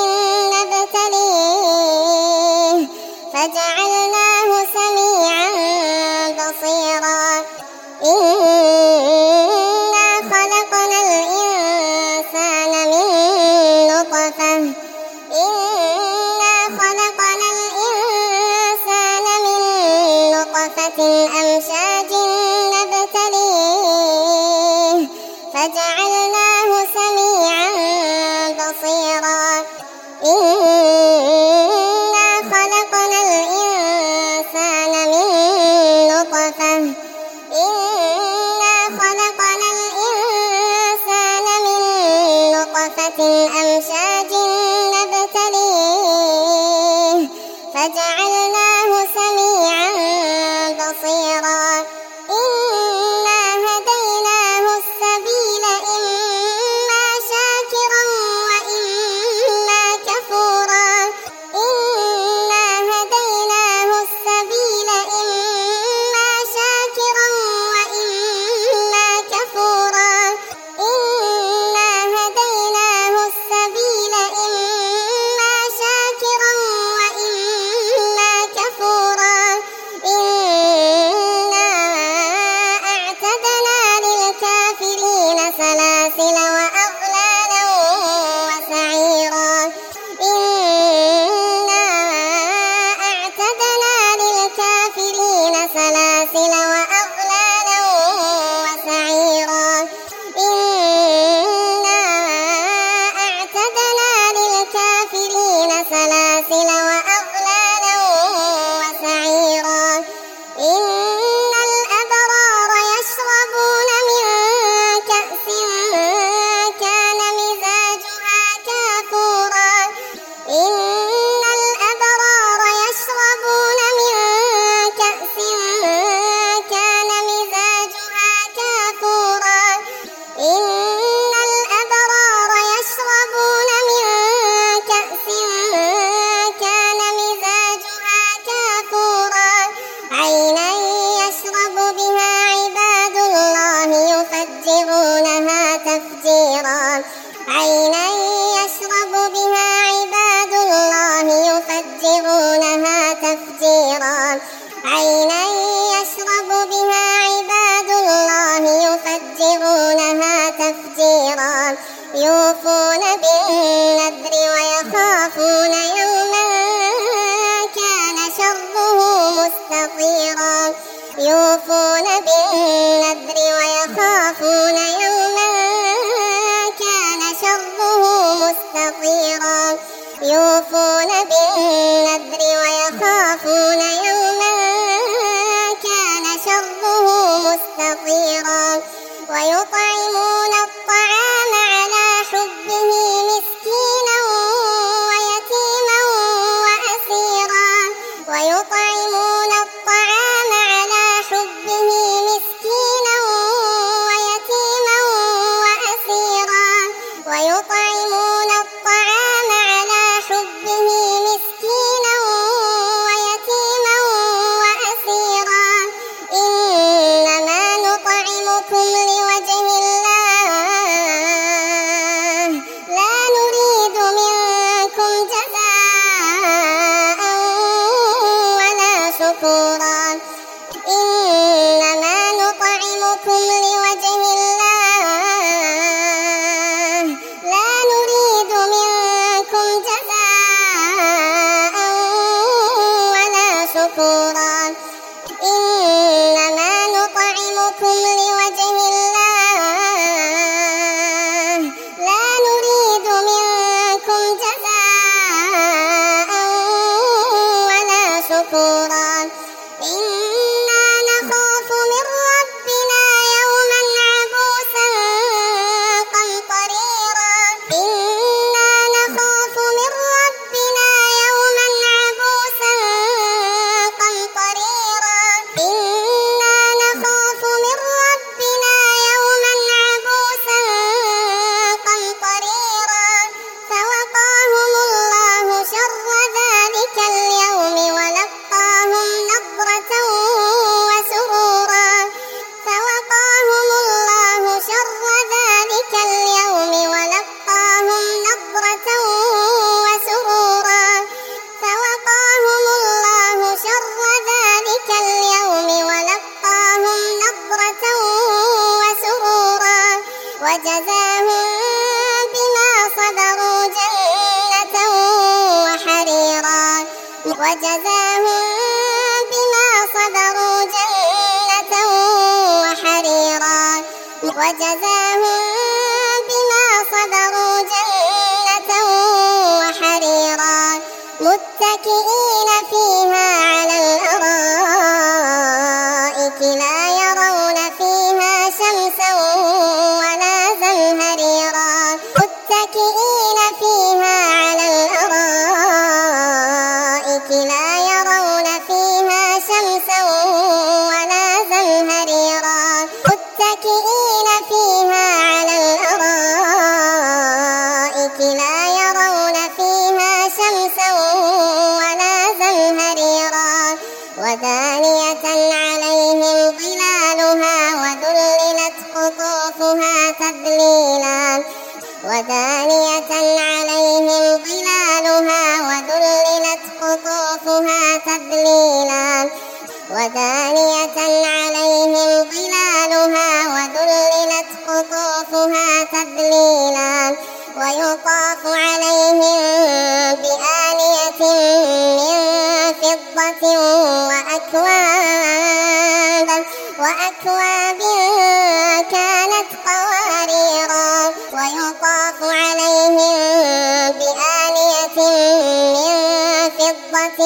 نبتليه فجعلناه سميعا بصيرا إنا خلقنا الإنسان من نطفة أمشاج نبتليه فجعلناه سميعا بصيرا إنا خلقنا الإنسان من نطفة أمشاج نبتليه فجعلناه سميعا بصيرا إنا هديناه السبيل إما شاكرا وإما كفورا إنا هديناه السبيل إما شاكرا وإما كفورا إنا هديناه السبيل إما شاكرا وإما كفورا إنا أعتدنا للكافرين سلاسل وأغلالا وسعيرا إنا أعتدنا للكافرين سلاسل وأغلالا وسعيرا إنا أعتدنا للكافرين سلاسل وأغلالا وسعيرا إن الأبرار يشربون من كأس كان مزاجها كافورا إن الأبرار يشربون من كأس كان مزاجها كافورا إن الأبرار يشربون من كأس كان مزاجها كافورا عينا يشرب بها عباد الله يفجرونها تفجيرا عينا يشرب بها عباد الله يفجرونها تفجيرا عينا يشرب بها عباد الله يفجرونها تفجيرا يوفون بالنذر ويخافون يوما كان شره مستطيرا يوفون بالنذر ويخافون يوما كان شره مستطيرا يوفون بالنذر ويخافون يوما كان شره مستطيرا ويطعمون الطعام على حبه مسكينا ويتيما وأسيرا ويطعمون الطعام على حبه مسكينا ويتيما وأسيرا ويطعمون الطعام على حبه مسكينا ويتيما وأسيرا إنما نطعمكم لوجه الله لا نريد منكم جزاء ولا شكورا إنما نطعمكم لوجه الله لا نريد منكم جزاء شكورا إنما نطعمكم لوجه الله لا نريد منكم جزاء ولا شكورا إنا نخاف من ربنا يوما عبوسا قمطريرا إنا نخاف من ربنا يوما عبوسا قمطريرا إنا نخاف من ربنا يوما عبوسا قمطريرا فوقاهم الله شر ذلك اليوم ولقاهم نضرة وسرورا فوقاهم الله شر ذلك اليوم ولقاهم نضرة وسرورا فوقاهم الله شر ذلك اليوم ولقاهم نضرة وسرورا وجزاهم بما صبروا جنة وحريرا وجزاهم بما صبروا جنة وحريرا وجزاهم بما صبروا جنة وحريرا متكئين فيها على الأرائك لا يرون فيها شمسا ولا زمهريرا متكئين فيها على الأرائك لا يرون فيها شمسا ولا زمهريرا متكئين فيها على الأرائك لا يرون فيها شمسا ولا زمهريرا ودانية عليهم ظلالها وذللت قطوفها تذليلا ودانية عليهم ظلالها وذللت قطوفها تذليلا ودانية عليهم ظلالها وذللت قطوفها تذليلا ويطاف عليهم بآنية من فضة وأكواب كانت قواريرا ويطاف عليهم بآنية من فضة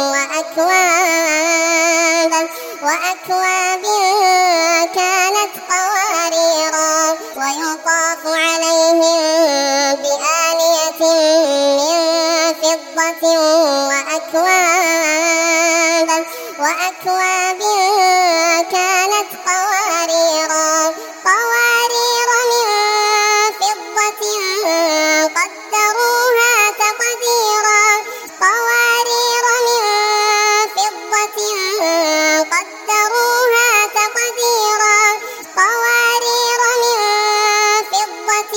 وأكواب كانت قواريرا ويطاف عليهم بآنية من فضة وأكواب كانت قواريرا من فضة قدروها تقديرا قوارير من فضة قدروها تقديرا قوارير من فضة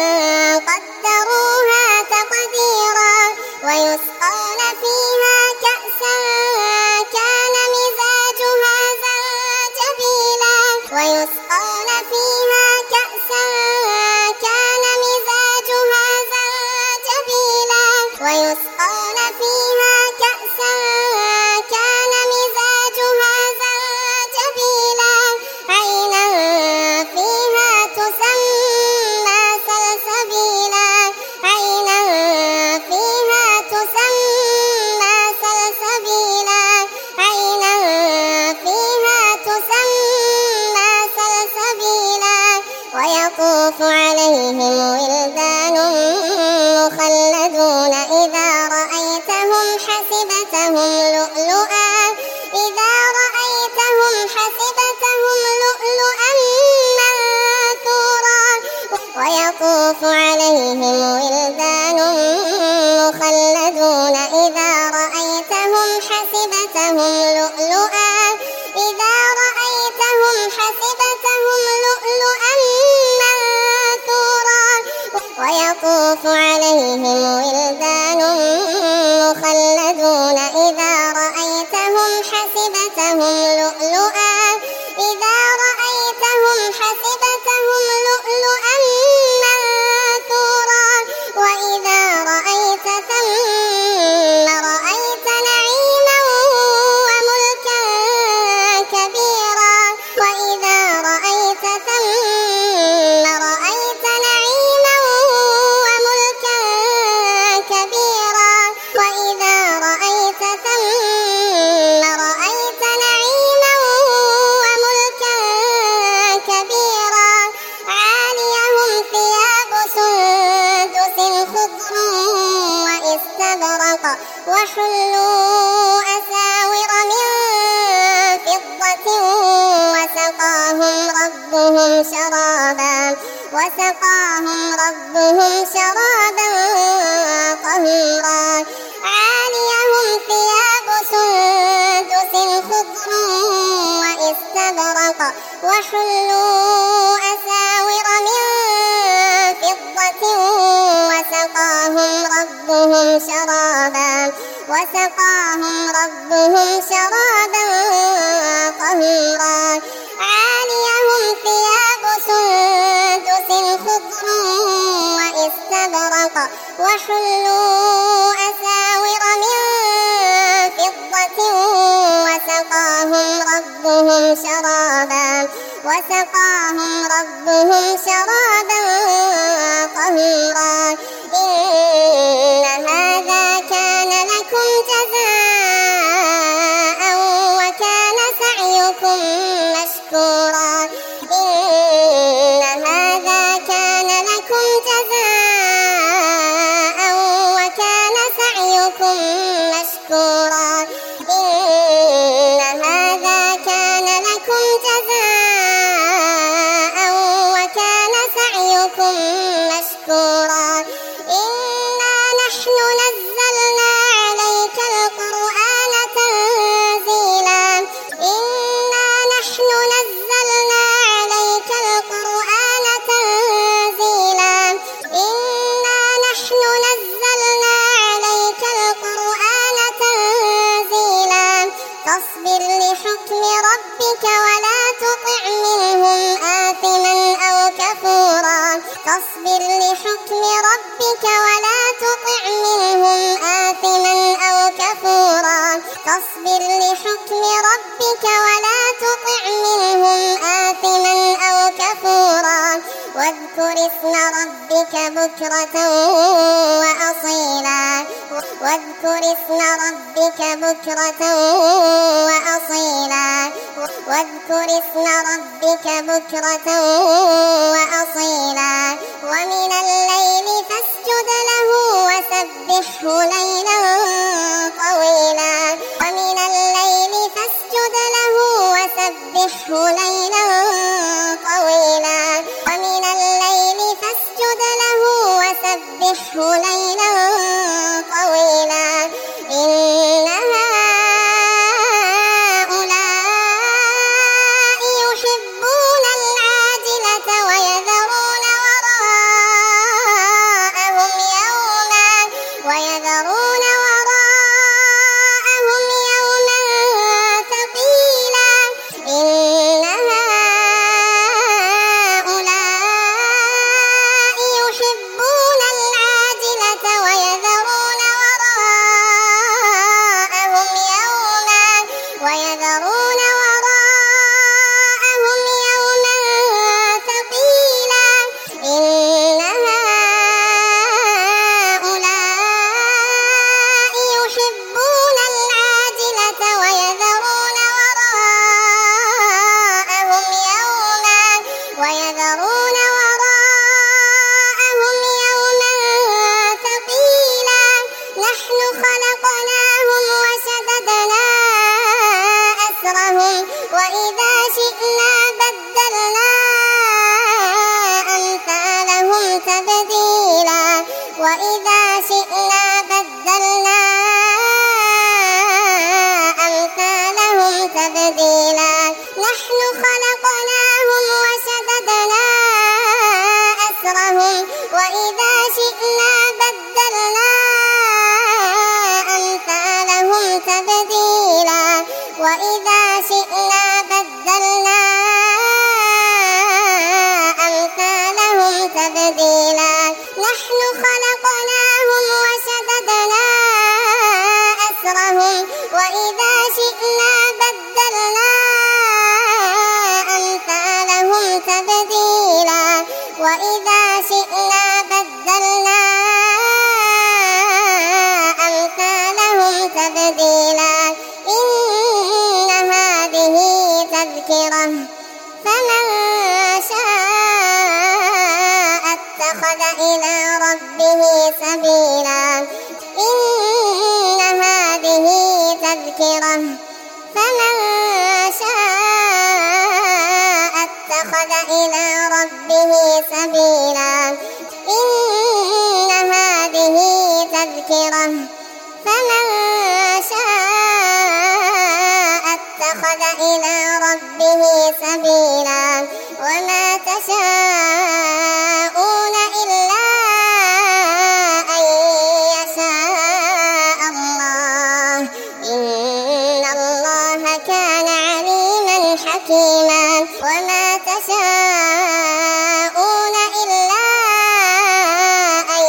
قدروها تقديرا ويسقون فيها كأسا كان مزاجها زنجبيلا ويسقون فيها كأسا كان مزاجها زنجبيلا ويسقون فيها كأسا كان مزاجها زنجبيلا عينا فيها تسمى سلسبيلا عينا فيها تسمى سلسبيلا عينا فيها تسمى سلسبيلا ويطوف عليهم ولدان مخلدون إذا رأيتهم حسبتهم لؤلؤا إذا رأيتهم حسبتهم لؤلؤا منثورا ويطوف عليهم ولدان مخلدون إذا رأيتهم حسبتهم لؤلؤا إذا رأيتهم حسبتهم لؤلؤا منثورا ويطوف عليهم ولدان مخلدون إذا رأيتهم حسبتهم لؤلؤا إذا رأيتهم حسبتهم لؤلؤا منثورا وإذا رأيت ثم رأيت نعيما وحلوا أساور من فضة وسقاهم شرابا طهورا عاليهم ثياب سندس خضر واستبرق وحلوا أساور من فضة وسقاهم ربهم شرابا طهورا عاليهم ثياب سندس خضر واستبرق وحلوا أساور من فضة وسقاهم ربهم شرابا طهورا إن هذا كان لكم جزاء وكان سعيكم مشكورا إن هذا كان لكم جزاء وكان سعيكم مشكورا إن هذا كان لكم جزاء وكان سعيكم مشكورا إنا نحن نزلنا عليك القرآن تنزيلا إنا نحن نزلنا عليك القرآن تنزيلا إنا نحن نزلنا عليك القرآن تنزيلا فاصبر لحكم ربك ولا تطع منهم آثما أو كفورا فاصبر لحكم ربك ولا تطع منهم آثما أو كفورا فاصبر لحكم ربك ولا تطع منهم آثما أو كفورا واذكر اسم ربك بكرة وأصيلا واذكر اسم ربك بكرة وأصيلا واذكر اسم ربك بكرة وأصيلا ومن الليل فاسجد له وسبحه ليلا طويلا ومن الليل فاسجد له وسبحه ليلا طويلا ومن الليل فاسجد له وسبحه ليلا طويلا إن هؤلاء يحبون العاجلة ويذرون وراءهم يوما ثقيلا إن هؤلاء يحبون العاجلة ويذرون وراءهم يوما ثقيلا إن هؤلاء يحبون العاجلة ويذرون وراءهم يوما ثقيلا نحن خلقناهم وشددنا أسرهم وإذا شئنا بدلنا أمثالهم تبديلا وإذا شئنا بدلنا أمثالهم تبديلا نحن خلقناهم وشددنا أسرهم وإذا شئنا بدلنا أمثالهم تبديلا وإذا شئنا بدلنا أمثالهم تبديلا نحن خلقناهم وشددنا أسرهم وإذا شئنا بدلنا أمثالهم تبديلا وإذا شئنا بدلنا أمثالهم تبديلا إن هذه تذكرة فمن شاء اتخذ إلى ربه سبيلا إنها إلى ربه سبيلا إن هذه تذكرة فمن شاء اتخذ إلى ربه سبيلا وما تشاءون إلا أن يشاء الله إن الله كان عليما حكيما وما تشاءون إلا أن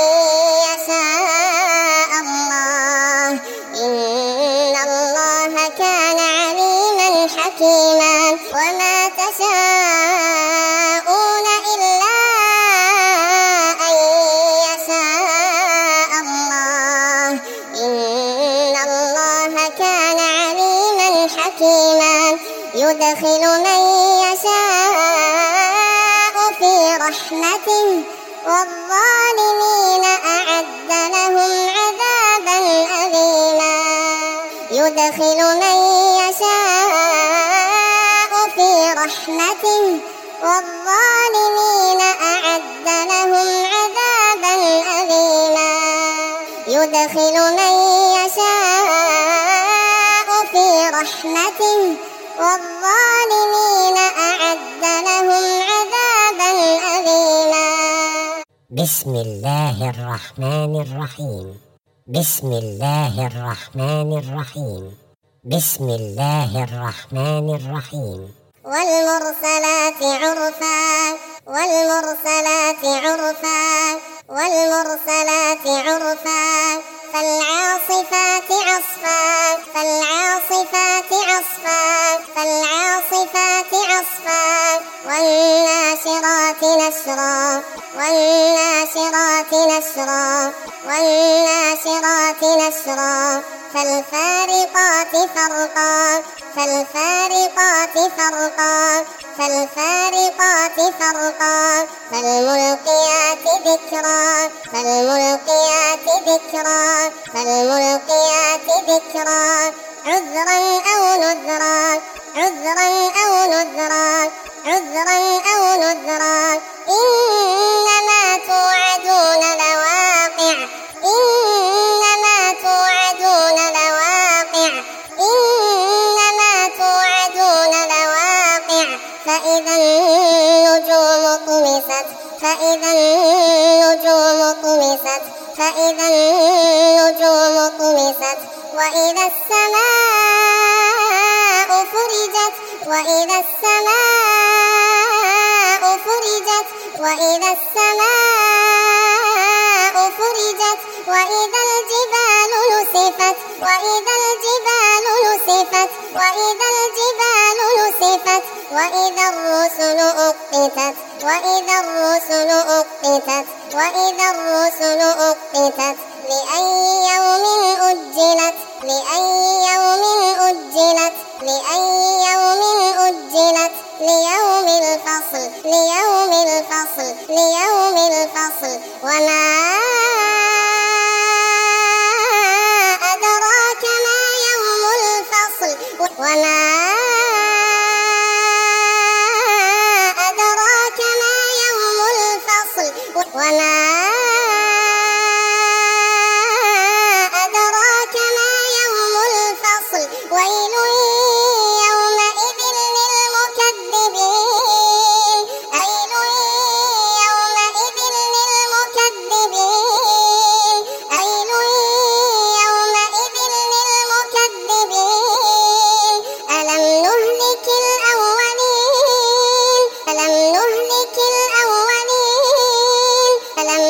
يشاء الله إن الله كان عليما حكيما وما تشاءون إلا أن يشاء الله إن الله كان عليما حكيما يدخل من يشاء في رحمته والظالمين أعد لهم عذابا أليما يدخل من يشاء في رحمته والظالمين أعد لهم عذابا أليما يدخل من يشاء في رحمته والظالمين أعد لهم عذابا أليما. بسم الله الرحمن الرحيم. بسم الله الرحمن الرحيم. بسم الله الرحمن الرحيم. والمرسلات عرفا والمرسلات عرفا والمرسلات عرفا فالعاصفات عصفا فالعاصفات عصفا فالعاصفات عصفا والناشرات نشرا والناشرات نشرا والناشرات نشرا فالفارقات فرقا فالفارقات فرقا فالفارقات فرقا فالملقيات ذكرا فالملقيات ذكرا فالملقيات ذكرا عذرا أو نذرا عذرا أو نذرا عذرا أو نذرا إنما توعدون لواقع إنما توعدون لواقع إنما توعدون لواقع فإذا النجوم طمست فإذا النجوم طمست فإذا النجوم طمست وإذا السماء فرجت وإذا السماء فرجت وإذا السماء فرجت وإذا الجبال نسفت وإذا الجبال نسفت وإذا الجبال نسفت وإذا الرسل أقتت وإذا الرسل أقتت وإذا الرسل أقتت لأي يوم أجلت لأي يوم أجلت لأي يوم أجلت ليوم الفصل ليوم الفصل ليوم الفصل وما أدراك ما يوم الفصل وما أدراك ما يوم الفصل وما أدراك ما يوم الفصل ويل يومئذ للمكذبين ويل يومئذ للمكذبين ويل يومئذ للمكذبين ألم نهلك الأولين ألم نهلك الأولين ألم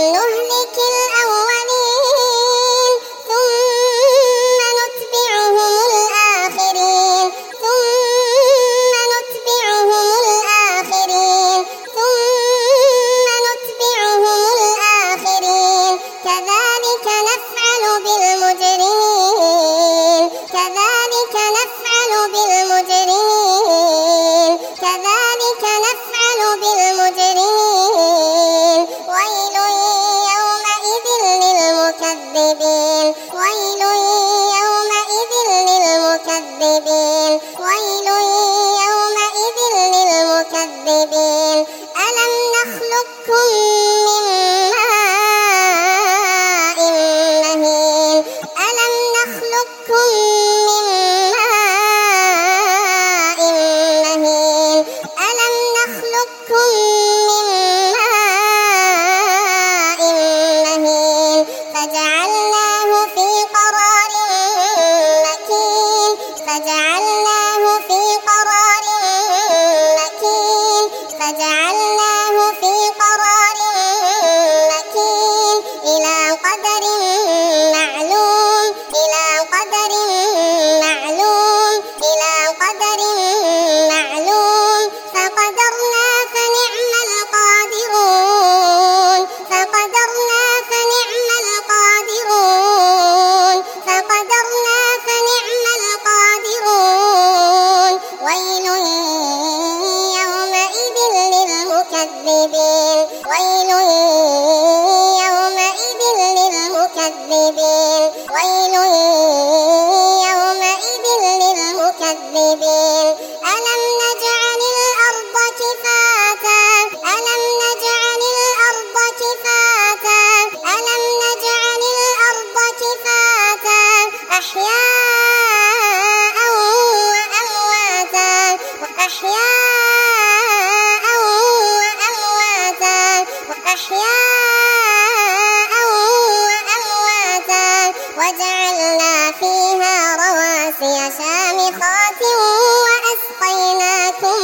للمكذبين ويل يومئذ للمكذبين ويل يومئذ للمكذبين ألم نجعل الأرض كفاتا ألم نجعل الأرض كفاتا ألم نجعل الأرض كفاتا أحياء وأمواتا وأحياء وأمواتا وأحياء وأمواتا وجعلنا فيها رواسي شامخات وأسقيناكم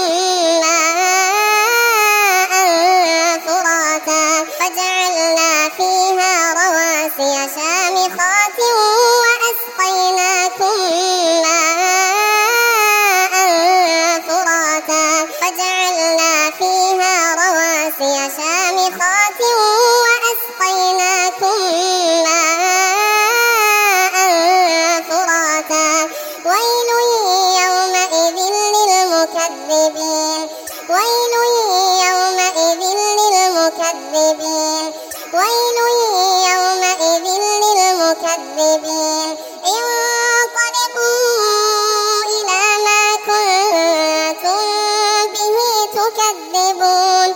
ماء فراتا وجعلنا فيها رواسي شامخات وأسقيناكم ماء فراتا وجعلنا فيها رواسي شامخات وأسقيناكم ماء فراتا ويل يومئذ للمكذبين ويل يومئذ للمكذبين ويل يومئذ للمكذبين انطلقوا إلى ما كنتم به تكذبون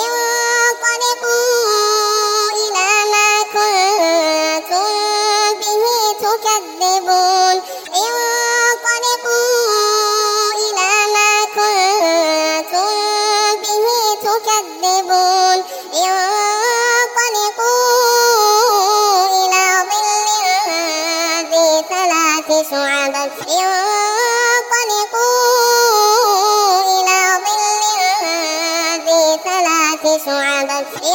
انطلقوا إلى ما كنتم به تكذبون انطلقوا إلى ما كنتم به تكذبون انطلقوا إلى ظل ذي ثلاث شعب انطلقوا إلى ظل ذي ثلاث شعب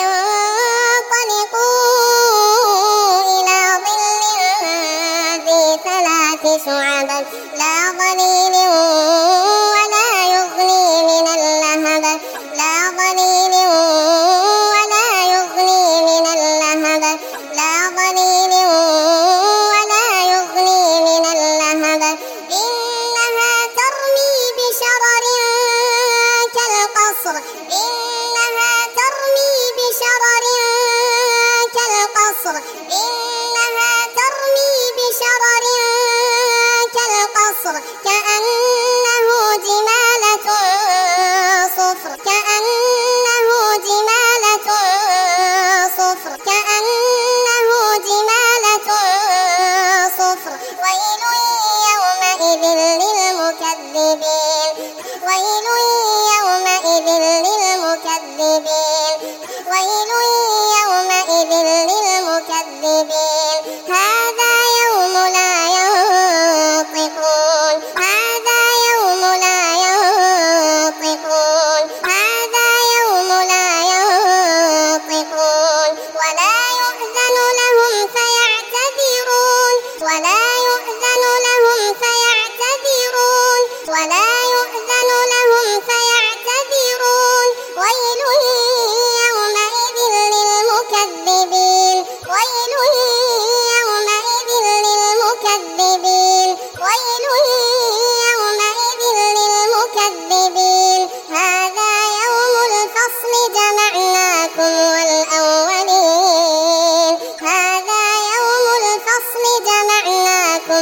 انطلقوا إلى ظل ذي ثلاث شعب لا ظليل ولا يغني من اللهب لا ظليل ولا يغني من اللهب لا ظليل ولا يغني من اللهب إنها ترمي بشرر كالقصر إنها ترمي بشرر كالقصر إنها ترمي بشرر كالقصر كأنه جمالة صفر كأنه جمالة صفر كأنه جمالة صفر ويل يومئذ للمكذبين ويل يومئذ للمكذبين ويل يومئذ للمكذبين هذا يوم لا ينطقون هذا يوم لا ينطقون هذا يوم لا ينطقون ولا يؤذن لهم فيعتذرون ولا يؤذن لهم فيعتذرون ولا يؤذن لهم فيعتذرون ويل يومئذ للمكذبين ويل يومئذ للمكذبين ويل يومئذ للمكذبين هذا يوم الفصل جمعناكم والأولين هذا يوم الفصل جمعناكم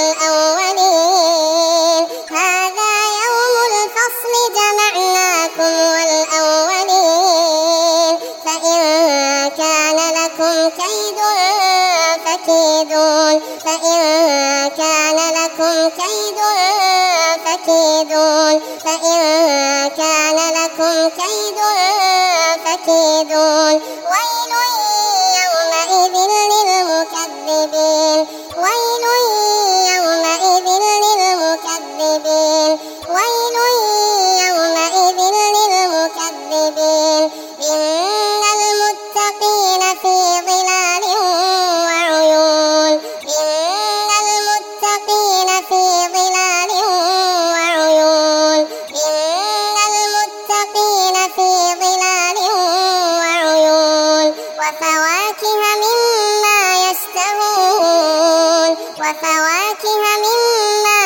والأولين هذا يوم الفصل جمعناكم والأولين فإن كان لكم كيد فكيدون فإن كان لكم كيد فكيدون فإن كان لكم كيد فكيدون ويل يومئذ للمكذبين ويل يومئذ للمكذبين ويل يومئذ للمكذبين إن المتقين في ظلال وعيون إن المتقين في ظلال وعيون إن المتقين في ظلال وعيون وفواكه مما يشتهون. وفواكه مما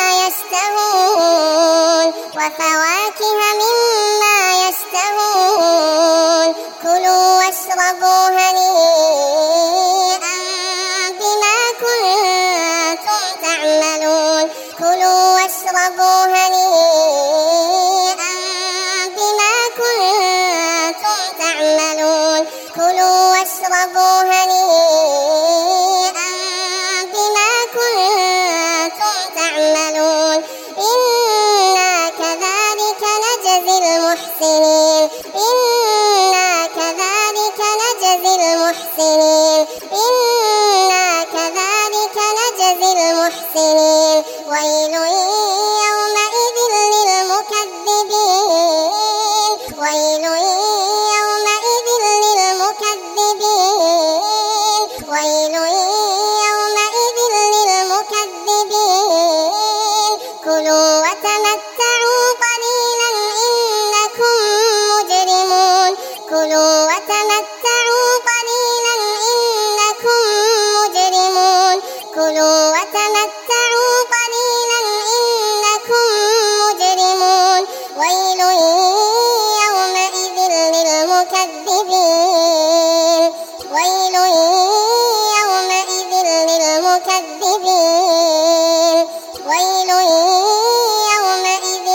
يشتهون وفواكه مما يشتهون واشربوا هنيئا بما كنتم تعملون كلوا واشربوا هنيئا بما كنتم تعملون كلوا واشربوا هنيئا بما كنتم تعملون إنا كذلك نجزي المحسنين إنا كذلك نجزي المحسنين إنا كذلك نجزي المحسنين ويل يومئذ للمكذبين ويل يومئذ للمكذبين ويل يومئذ للمكذبين كلوا وتمتعوا قليلا إنكم مجرمون كلوا وتمتعوا قليلا إنكم مجرمون كلوا وتمتعوا قليلا إنكم مجرمون ويل يومئذ للمكذبين ويل يومئذ للمكذبين ويل يومئذ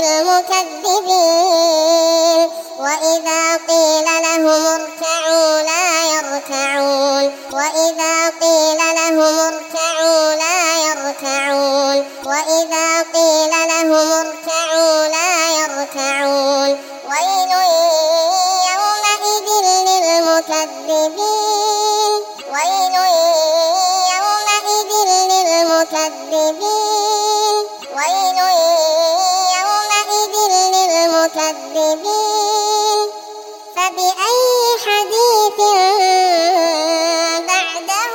للمكذبين وإذا قيل لهم اركعوا لا يركعون وإذا قيل لهم اركعوا لا يركعون وإذا قيل لهم اركعوا لا يركعون ويل يومئذ للمكذبين ويل يومئذ للمكذبين ويل يومئذ للمكذبين فبأي حديث بعده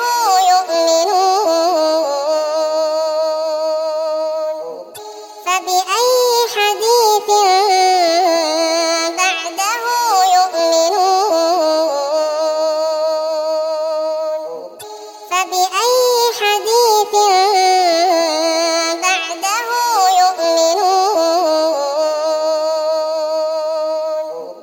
يؤمنون فبأي حديث بعده يؤمنون فبأي حديث